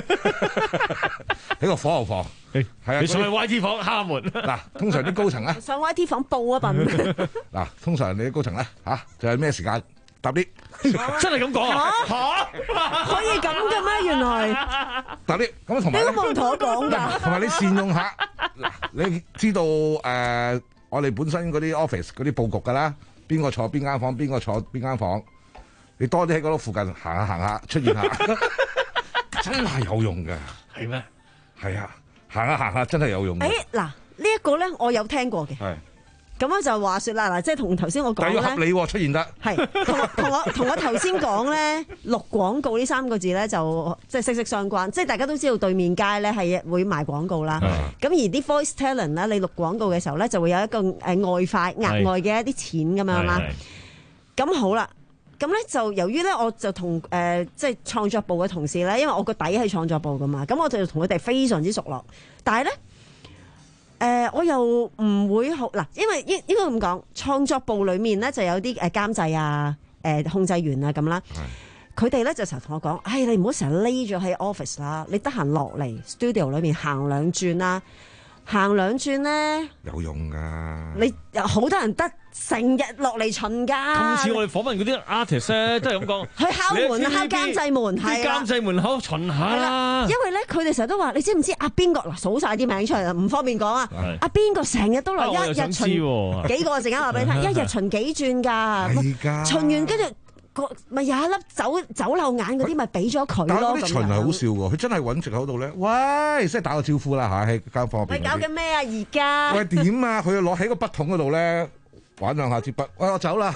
喺個火牛房，係啊， 你上去 Y T 房敲門， 嗱，通常啲高層咧， 上 Y T 房報一笨， 嗱，通常你啲高層咧嚇就係咩時間？搭 lift 真係咁講啊？ 嚇，可以咁嘅咩？原來搭 lift 咁同埋， 你都冇同我講㗎。 同埋你善用下，嗱，你知道誒，我哋本身嗰啲 office 嗰啲佈局㗎啦，邊個坐邊間房，邊個坐邊間房，你多啲喺嗰度附近行下行下，出現下，真係有用㗎。 係咩？ 係啊，行下行下真係有用。 誒嗱，呢一個咧，我有聽過嘅。係。咁樣就話説啦，嗱，即係同頭先我講咧， 但要合理喎出現得，係同同我同我頭先講咧，錄廣告呢三個字咧就即係息息相關，即係大家都知道對面街咧係會賣廣告啦。咁而啲 voice talent 咧，你錄廣告嘅時候咧就會有一個誒外快額外嘅一啲錢咁樣啦。咁好啦，咁咧就由於咧我就同誒即係創作部嘅同事咧，因為我個底係創作部噶嘛，咁我就同佢哋非常之熟絡，但係咧。誒、呃，我又唔會好嗱，因為應應該咁講，創作部裏面咧就有啲誒監製啊、誒、呃、控制員啊咁啦。佢哋咧就成日同我講，唉、哎，你唔好成日匿咗喺 office 啦，你得閒落嚟 studio 裏面行兩轉啦，行兩轉咧有用噶。 你好多人得成日落嚟巡㗎。 咁似我哋訪問嗰啲 artist 咧，都係咁講。 去敲門啊，敲監製門，係監製門口巡下啦。 因為咧，佢哋成日都話，你知唔知阿邊個嗱數晒啲名出嚟啦？唔方便講啊。阿邊個成日都嚟，一日巡幾個，陣間話俾你聽，一日巡幾轉㗎。巡完跟住個咪有一粒走走漏眼嗰啲，咪俾咗佢咯。 但係嗰啲巡係好笑喎，佢真係揾藉口度咧，喂，即係打個招呼啦嚇喺間房入邊。 喂，搞緊咩啊？而家喂點啊？佢攞喺個筆筒嗰度咧玩兩下支筆，喂我走啦。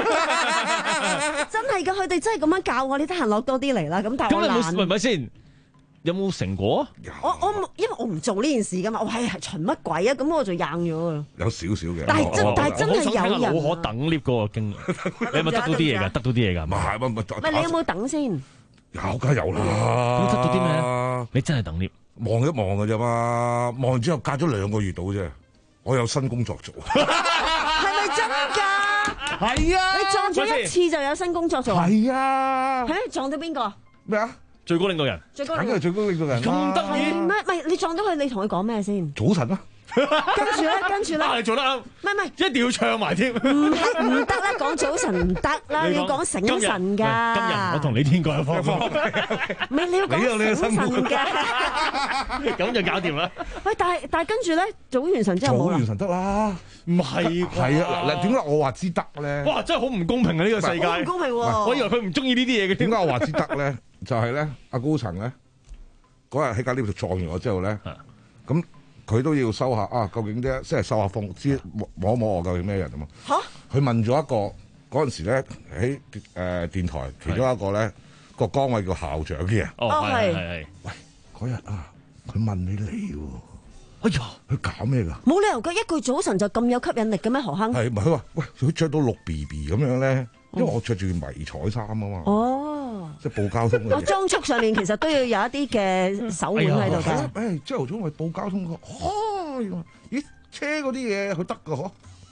真係㗎，佢哋真係咁樣教我，你得閒攞多啲嚟啦。咁但係我懶。 咁咪咪先？有冇成果？ 我我因為我唔做呢件事噶嘛，我係巡乜鬼啊？咁我就硬咗啊！ 有少少嘅， 但係真但係真係有人好可等 lift 嗰個經歷，你有冇得到啲嘢㗎？得到啲嘢㗎？ 唔係唔係唔係，你有冇等先？ 有梗係有啦。 咁得到啲咩？你真係等 lift 望一望㗎啫嘛，望完之後隔咗兩個月到啫，我有新工作做。 係咪真㗎？ 係啊！ 你撞咗一次就有新工作做？ 係啊！ 係撞到邊個？ 咩啊？ 最高領導人， 最高梗係最高領導人咁得意咩？唔係你撞到佢，你同佢講咩先？ 早晨啊！ 跟住咧，跟住咧， 啊，你做得啱， 唔係唔係， 一定要唱埋添。 唔係唔得啦，講早晨唔得啦，你要講醒神㗎。 今日我同你天各一方， 唔係你要講醒神㗎。 咁就搞掂啦。 喂，但係但係跟住咧，早完神之後冇啦。 早完神得啦， 唔係係啊嗱，點解我話知得咧？ 哇，真係好唔公平啊！呢個世界好唔公平喎。 我以為佢唔中意呢啲嘢嘅。 點解我話知得咧？就係咧，阿高層咧嗰日喺架 lift 度撞完我之後咧，咁佢都要收下啊，究竟啲即係收下風，知摸一摸我究竟咩人啊嘛？嚇！佢問咗一個嗰陣時咧喺誒電台其中一個咧個崗位叫校長嘅人。 哦，係係係。 喂，嗰日啊，佢問你嚟喎。哎呀，佢搞咩㗎？ 冇理由㗎，一句早晨就咁有吸引力嘅咩？何坑？ 係咪佢話喂，佢着到綠 B B 咁樣咧？因為我着住迷彩衫啊嘛。 哦， 即係報交通嘅。 我裝束上面其實都要有一啲嘅手腕喺度㗎。 誒，朝頭早咪報交通個，哦，咦，車嗰啲嘢佢得㗎嗬？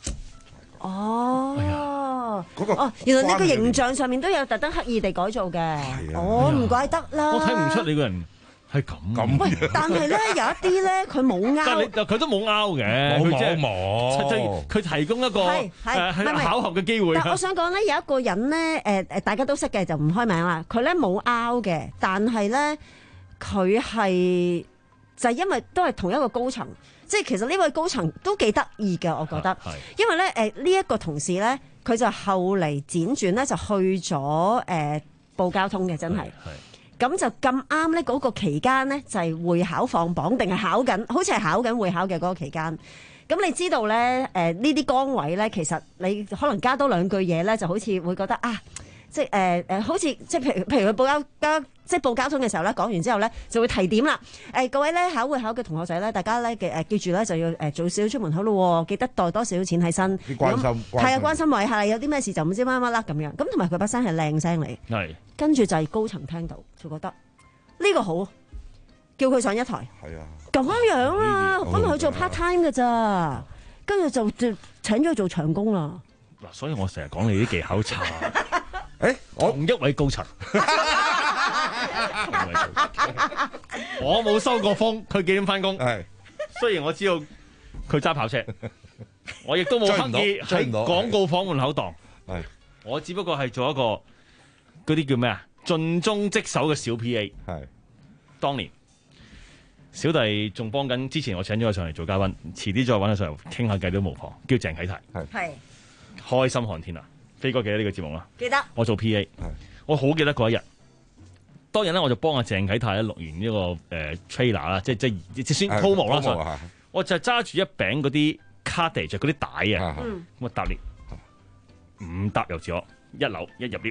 哦， 嗰個哦，原來你個形象上面都有特登刻意地改造嘅。哦，唔怪得啦。 我睇唔出你個人。係咁咁， 喂！但係咧有一啲咧，佢冇拗， 但佢都冇拗嘅， 冇冇冇， 佢提供一個係係巧合嘅機會。 但我想講咧，有一個人咧，誒誒，大家都識嘅，就唔開名啦。佢咧冇拗嘅，但係咧佢係就係因為都係同一個高層，即係其實呢位高層都幾得意嘅，我覺得。因為咧誒呢一個同事咧，佢就後嚟輾轉咧就去咗誒報交通嘅，真係。咁就咁啱咧，嗰個期間咧就係會考放榜，定係考緊，好似係考緊會考嘅嗰個期間。咁你知道咧，誒呢啲崗位咧，其實你可能加多兩句嘢咧，就好似會覺得啊，即係誒誒，好似即係譬如譬如佢報交交即係報交通嘅時候咧，講完之後咧就會提點啦。誒、呃、各位咧考會考嘅同學仔咧，大家咧嘅誒記住咧就要誒早少少出門口咯，記得帶多少少錢喺身。 關心係啊，關心位係有啲咩事就唔知乜乜啦咁樣。咁同埋佢把聲係靚聲嚟。 係。 跟住就係高層聽到，就覺得呢個好，叫佢上一台。 係啊， 咁樣啊，本來佢做 part time 㗎咋，跟住就就請咗佢做長工啦。 嗱，所以我成日講你啲技巧差。 誒，我同一位高層，我冇收過風，佢幾點翻工？ 係， 雖然我知道佢揸跑車，我亦都冇刻意喺廣告房門口檔。 係， 我只不過係做一個。嗰啲叫咩啊？盡忠職守嘅小 P A 係， 當年小弟仲幫緊，之前我請咗佢上嚟做嘉賓，遲啲再揾佢上嚟傾下偈都無妨。叫鄭啟泰， 係開心看天啊！飛哥記得呢個節目啦， 記得我做 P A，我好記得嗰一日。當日咧，我就幫阿鄭啟泰咧錄完呢個誒 trailer 啦，即係即係即先鋪幕啦。我就揸住一餅嗰啲 cardage 嗰啲帶啊，咁啊搭 lift，五搭又自我一樓一入 lift。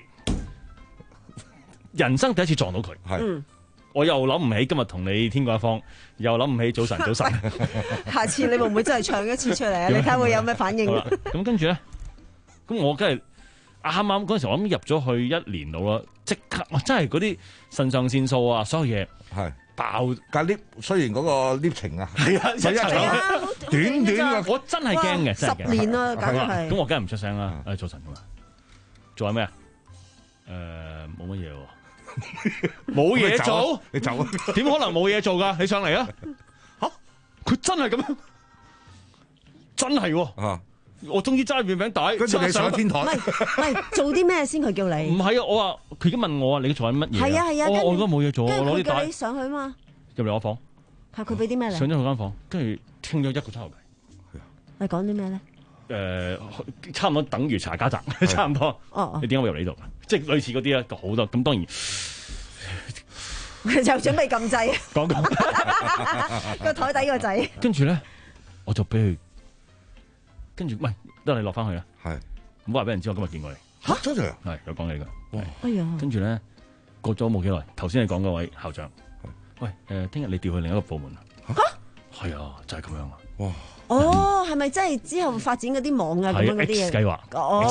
人生第一次撞到佢， 係， 我又諗唔起今日同你天各一方，又諗唔起早晨早晨。 下次你會唔會真係唱一次出嚟啊？你睇下會有咩反應？ 咁跟住咧，咁我梗係啱啱嗰陣時，我諗入咗去一年度啦，即刻哇！真係嗰啲腎上腺素啊，所有嘢係爆。 架 lift 雖然嗰個 lift 程啊， 係啊， 一層短短嘅， 我真係驚嘅，真係十年啦，簡直係。 咁我梗係唔出聲啦。誒，早晨咁啊，做緊咩啊？誒，冇乜嘢喎。冇嘢做， 你走啊？ 點可能冇嘢做噶？你上嚟啊！吓，佢真係咁樣，真係喎。啊！我終於揸住餅帶， 跟住你上天台。 唔係唔係，做啲咩先？佢叫你？ 唔係啊！我話佢已經問我啊，你做緊乜嘢？ 係啊係啊， 我我都冇嘢做，我攞啲帶。 叫你上去嘛？ 入嚟我房。 係佢俾啲咩你？ 上咗佢間房，跟住傾咗一個鐘頭偈。 你講啲咩咧？ 誒差唔多等於查家宅，差唔多。 哦你點解會入嚟呢度？即係類似嗰啲咧，好多。咁當然佢就準備撳掣， 講講個台底個仔。 跟住咧，我就俾佢，跟住唔係，得你落翻去啊。 係， 唔好話俾人知我今日見過你。 嚇，真係？ 係有講你㗎。 哎呀！ 跟住咧，過咗冇幾耐，頭先你講嗰位校長，喂誒，聽日你調去另一個部門啊？嚇，係啊，就係咁樣啊！哇！ 哦，係咪即係之後發展嗰啲網啊咁樣嗰啲嘢？ 計劃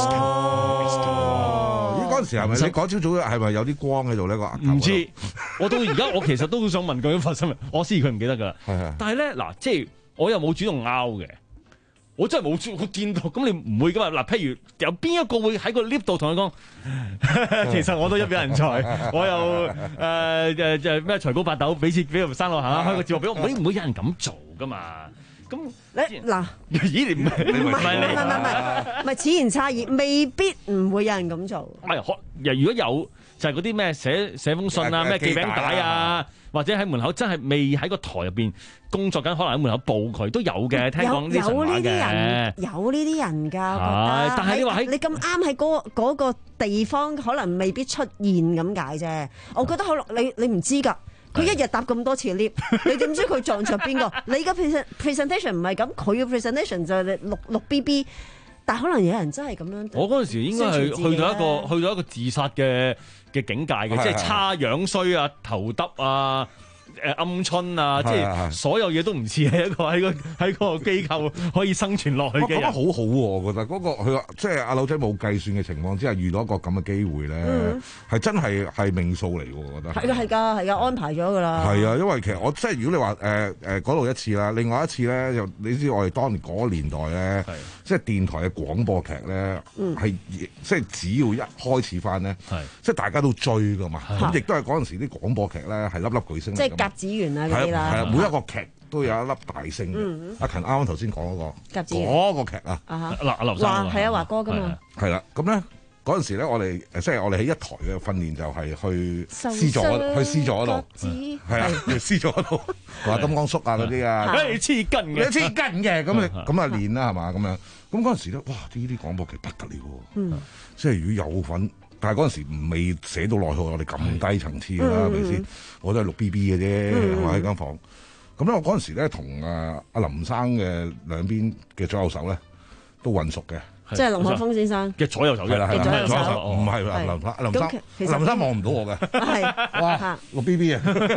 哦， 咦，嗰陣時係咪你嗰朝早係咪有啲光喺度呢？個唔知，我到而家我其實都好想問佢發生咩，我知佢唔記得㗎。但係咧嗱，即係我又冇主動拗嘅，我真係冇主，我見到咁你唔會㗎嘛？嗱，譬如有邊一個會喺個 lift 度同佢講，其實我都一表人才，我又誒誒誒咩財高八斗，俾次俾條生路行啦，開個節目俾我，你唔會有人咁做㗎嘛？咁你嗱， 咦？你唔係唔係唔係唔係唔係，此言差異，未必唔會有人咁做。 唔係，可如果有就係嗰啲咩寫寫封信啊，咩寄餅帶啊，或者喺門口真係未喺個台入邊工作緊，可能喺門口報佢都有嘅。聽講呢啲神話嘅， 有呢啲人㗎，我覺係得。 但係你話喺你咁啱喺嗰嗰個地方，可能未必出現咁解啫。我覺得可能你你唔知㗎。佢一日搭咁多次 lift， 你點知佢撞着邊個？你嘅 presentation 唔係咁，佢嘅 presentation 就係六六 B B， 但可能有人真係咁樣。 我嗰陣時應該係去到一個去到一個自殺嘅嘅境界嘅，即係差樣衰啊、頭耷啊、誒鵪鶉啊，即係所有嘢都唔似係一個喺個喺個機構可以生存落去嘅人。 覺得好好喎，我覺得嗰個佢話即係阿柳仔冇計算嘅情況之下，遇到一個咁嘅機會咧，係真係係命數嚟喎，我覺得。 係㗎係㗎係㗎，安排咗㗎啦。 係啊，因為其實我即係如果你話誒誒嗰度一次啦，另外一次咧，就你知我哋當年嗰個年代咧，即係電台嘅廣播劇咧，係即係只要一開始翻咧，即係大家都追㗎嘛。咁亦都係嗰陣時啲廣播劇咧係粒粒巨星嚟㗎嘛。 甲子園啊嗰啲啦， 係啊，每一個劇都有一粒大星嘅。阿勤啱啱頭先講嗰個甲子園嗰個劇啊， 嗱阿劉生係啊華哥噶嘛， 係啦。咁咧嗰陣時咧，我哋即係我哋喺一台嘅訓練就係去 C 座嗰去 C 座嗰度，係啊，去 C 座嗰度話金剛叔啊嗰啲啊， 誒黐筋嘅， 黐筋嘅，咁啊咁啊練啦係嘛咁樣。咁嗰陣時咧，哇！呢啲廣播劇不得了喎，即係如果有份。但係嗰陣時未寫到落去，我哋咁低層次啦，係咪先？我都係六 B B 嘅啫，係嘛喺間房。咁咧，我嗰陣時咧同啊阿林生嘅兩邊嘅左右手咧都混熟嘅， 即係林海峰先生嘅左右手嘅， 係啦， 左右手唔係林林林生，林生望唔到我嘅， 係哇六 B B 啊！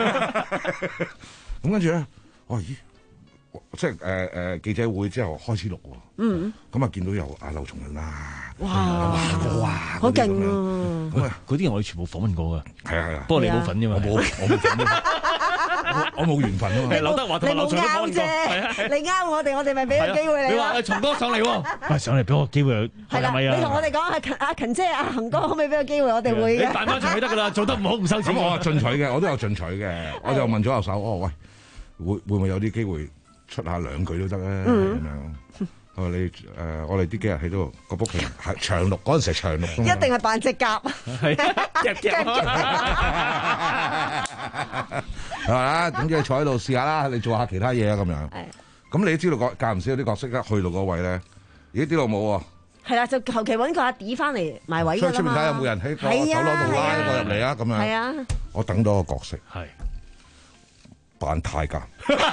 咁跟住咧，我話咦？即係誒誒記者會之後開始錄喎，嗯，咁啊見到有阿劉松仁啦， 哇哇， 好勁啊！ 咁啊嗰啲我哋全部訪問過㗎， 係啊係啊， 不過你冇份啫嘛， 我冇我冇份，我我冇緣分啊嘛。 劉德華同埋劉翔都訪問過， 你啱我哋，我哋咪俾個機會你。 你話松哥上嚟喎，喂上嚟俾個機會， 係啦，你同我哋講阿勤阿勤姐阿恒哥可唔可以俾個機會我哋會嘅？ 你扮翻場就得㗎啦，做得唔好唔收錢。 咁我進取嘅，我都有進取嘅，我就問左右手，哦喂，會會唔會有啲機會？出下兩句都得咧，咁樣。我話你誒，我哋啲幾日喺度個 book 係長錄，嗰陣時係長錄。 一定係扮隻鴿。係。 係嘛？總之你坐喺度試下啦，你做下其他嘢啊咁樣。係。咁你都知道個間唔少有啲角色咧，去到嗰位咧，咦？呢度冇喎。係啦，就求其揾個阿 D 翻嚟埋位㗎啦嘛。 出面睇有冇人喺個走廊度拉我入嚟啊？咁樣。 係啊。 我等到個角色。 係。 扮太監。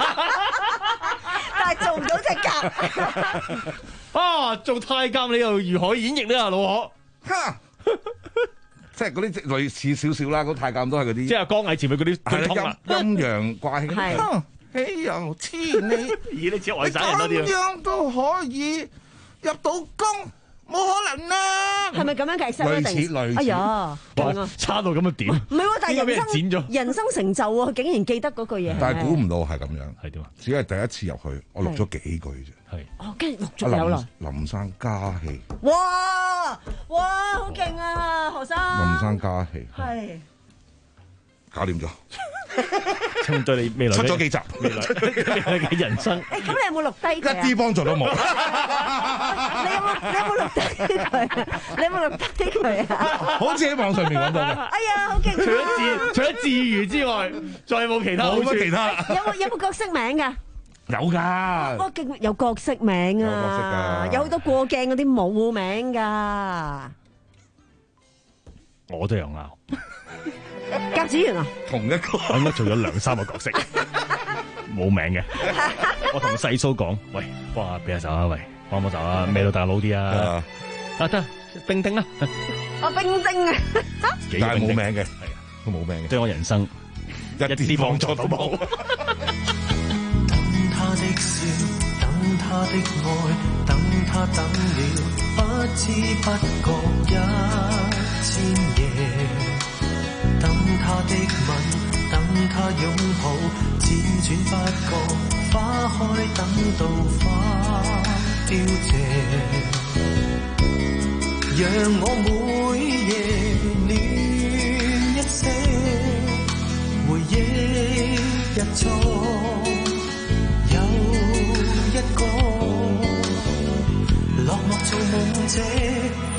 但係做唔到隻鴿啊！做太監你又如何演繹呢？老可， 即係嗰啲類似少少啦。嗰太監都係嗰啲， 即係江毅前面嗰啲陰陰陽怪氣。豈有此理！ 咦？你似外省人多啲啊？ 咁樣都可以入到宮，冇可能啦！ 係咪咁樣計？ 類似類似。 哎呀， 哇！差到咁嘅點？ 唔係喎，但係人生人生成就喎，佢竟然記得嗰句嘢。 但係估唔到係咁樣， 係點啊？ 只係第一次入去，我錄咗幾句啫。 係。 哦，跟住陸續有來。 林生加戲。 哇哇，好勁啊，何生。 林生加戲。 係。 搞掂咗。 針對你未來出咗幾集， 未來嘅人生。 咁你有冇錄低佢啊？ 一啲幫助都冇。 你有冇你有冇錄低佢？你有冇錄低佢啊？ 好似喺網上面揾到嘅。 哎呀，好勁！ 除咗自除咗自娛之外，再冇其他。 冇乜其他。 有冇有冇角色名㗎？ 有㗎。 哇！勁有角色名啊，有好多過鏡嗰啲冇名㗎。 我都有拗。 甲子園啊， 同一個， 我應該做咗兩三個角色，冇名嘅。我同細蘇講：喂，幫下俾下手啊，喂，幫幫手啊，咩都大佬啲啊。啊得，冰丁啦。 啊冰丁啊， 但係冇名嘅，係啊， 都冇名嘅， 對我人生一啲幫助都冇。 等他的笑，等他的愛，等他等了不知不覺一千夜。等他的吻，等他擁抱，輾轉不覺花開，等到花凋謝。讓我每夜戀一些回憶日中有一個落寞做夢者。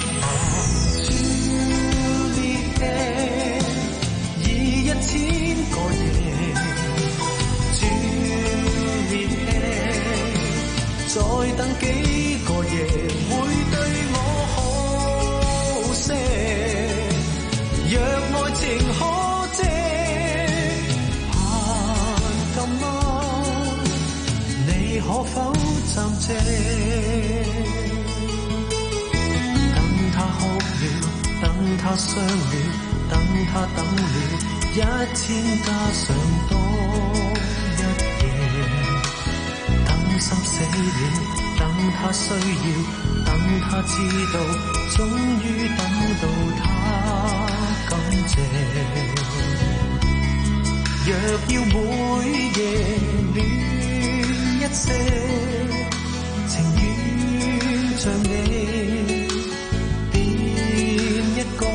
一千個夜，轉面再等幾個夜，會對我好些。若愛情可借，盼今晚你可否暫借？等他哭了，等他傷了，等他等了一千加上多一夜，等心死了，等他需要，等他知道，終於等到他感謝。若要每夜戀一些，情願像你變一個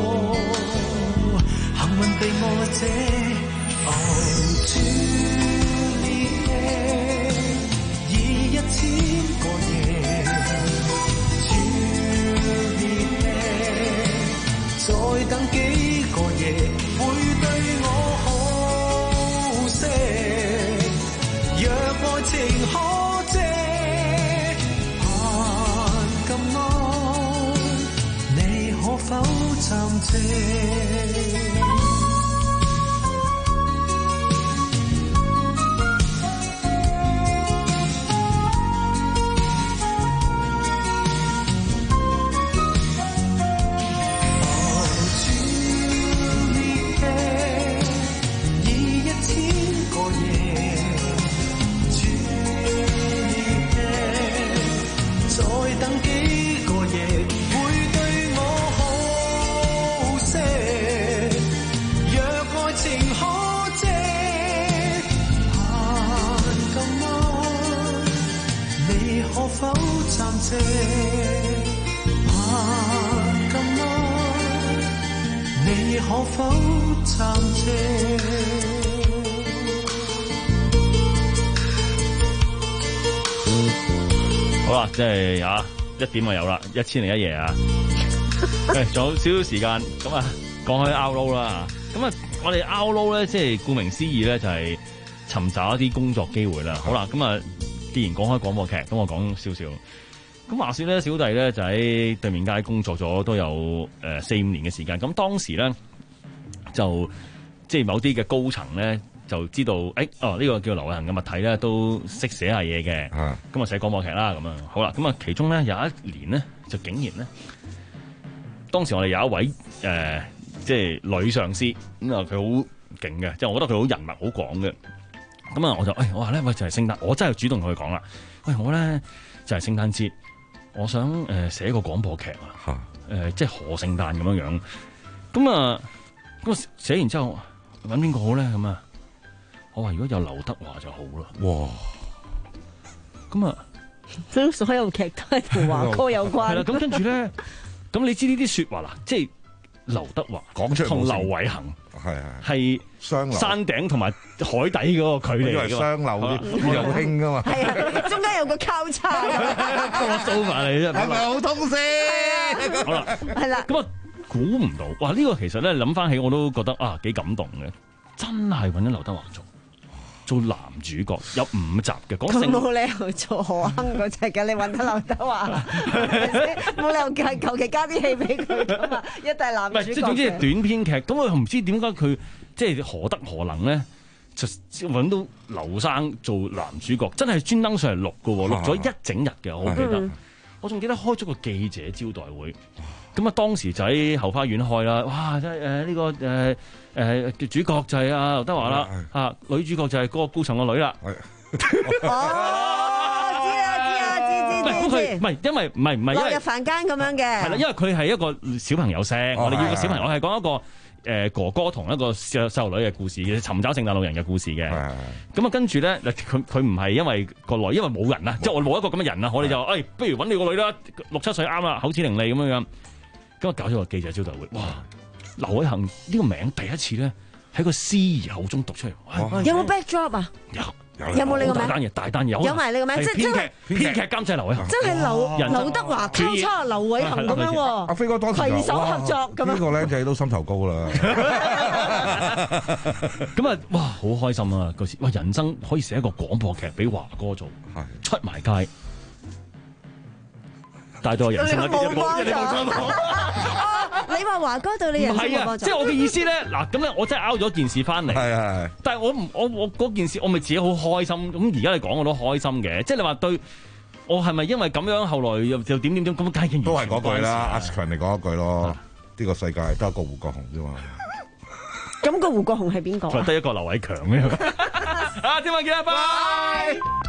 被愛者，哦，朱麗葉，以一千個夜，朱麗葉，再等幾個夜，會對我好些。若愛情可借，盼今晚你可否暫借？可否暫借？ 好啦，即係啊，一點就有啦，一千零一夜啊！誒，仲有少少時間，咁啊，講開 outload 啦，咁啊，我哋 outload 咧，即係顧名思義咧，就係尋找一啲工作機會啦。好啦，咁啊，既然講開廣播劇，咁我講少少。咁話說咧，小弟咧就喺對面街工作咗都有誒四五年嘅時間。咁當時咧就即係某啲嘅高層咧就知道，誒、哎、哦呢、呢個叫流行嘅物體咧都識寫下嘢嘅。咁啊寫廣播劇啦，咁啊好啦。咁啊其中咧有一年咧就竟然咧，當時我哋有一位誒、呃、即係女上司，咁啊佢好勁嘅，即係我覺得佢好人脈好廣嘅。咁啊我就誒、哎、我話咧喂就係聖誕，我真係主動同佢講啦。喂我咧就係聖誕節。我想誒寫一個廣播劇啊，誒、呃、即係賀聖誕咁樣樣，咁啊咁啊寫完之後揾邊個好咧？咁啊，我話如果有劉德華就好啦。哇！咁啊， 所有劇都係同華哥有關。係啦， 咁跟住咧，咁你知呢啲説話啦，即係劉德華講出同劉偉恒係係雙樓山頂同埋海底嗰個距離㗎嘛， 雙樓啲又興㗎嘛。 係啊，中間有個交叉。 我掃埋你啫， 係咪好通先？ 好啦，係啦。咁啊，估唔到，哇！呢、呢個其實咧諗翻起我都覺得啊幾感動嘅，真係揾咗劉德華做， 做男主角，有五集嘅。講佢冇理由做何鏗嗰隻嘅，你揾得劉德華，冇理由求其加啲戲俾佢噶嘛，一定係男主角。 唔係，即係總之係短篇劇，咁佢唔知點解佢即係何德何能咧，就揾到劉生做男主角，真係專登上嚟錄嘅喎，錄咗一整日嘅，我好記得。嗯、我仲記得開咗個記者招待會。咁啊，當時就喺後花園開啦，哇！即係誒呢個誒誒、呃、主角就係阿劉德華啦，啊女主角就係嗰個高層個女啦。哦，知啊知啊知知知知。 唔係因為唔係唔係落入凡間咁樣嘅。係啦， 因為佢係一個小朋友聲，哦、我哋要個小朋友，我係講一個誒哥哥同一個細細路女嘅故事嘅，尋找聖誕老人嘅故事嘅。咁啊，跟住咧，佢佢唔係因為個女，因為冇人啊，即係我冇一個咁嘅人啊，我哋就誒、哎，不如揾你個女啦，六七歲啱啦，口齒伶俐咁樣樣。咁啊，搞咗個記者招待會，哇！劉偉恒呢個名第一次咧喺個司儀口中讀出嚟， 有冇 backdrop 啊？ 有有冇你個名？ 大單嘢，大單嘢， 有埋你個名，即係編劇編劇監製劉偉恒， 真係劉劉德華交叉劉偉恒咁樣喎。 阿飛哥當時攜手合作咁樣， 呢個僆仔都心頭高啦。 咁啊，哇！好開心啊！嗰時哇，人生可以寫一個廣播劇俾華哥做，出埋街。帶到人生一啲一冇，你冇錯冇。 你話華哥對你人生冇幫助？ 即係我嘅意思咧，嗱咁咧，我真係拗咗件事翻嚟。 係係。 但係我唔我我嗰件事，我咪自己好開心。咁而家你講我都開心嘅。即係你話對我係咪因為咁樣後來又又點點點咁？梗係都係嗰句啦，阿強你講一句咯。呢個世界得一個胡國雄啫嘛。 咁個胡國雄係邊個？ 得一個劉偉強咩？啊，聽晚見啦，拜。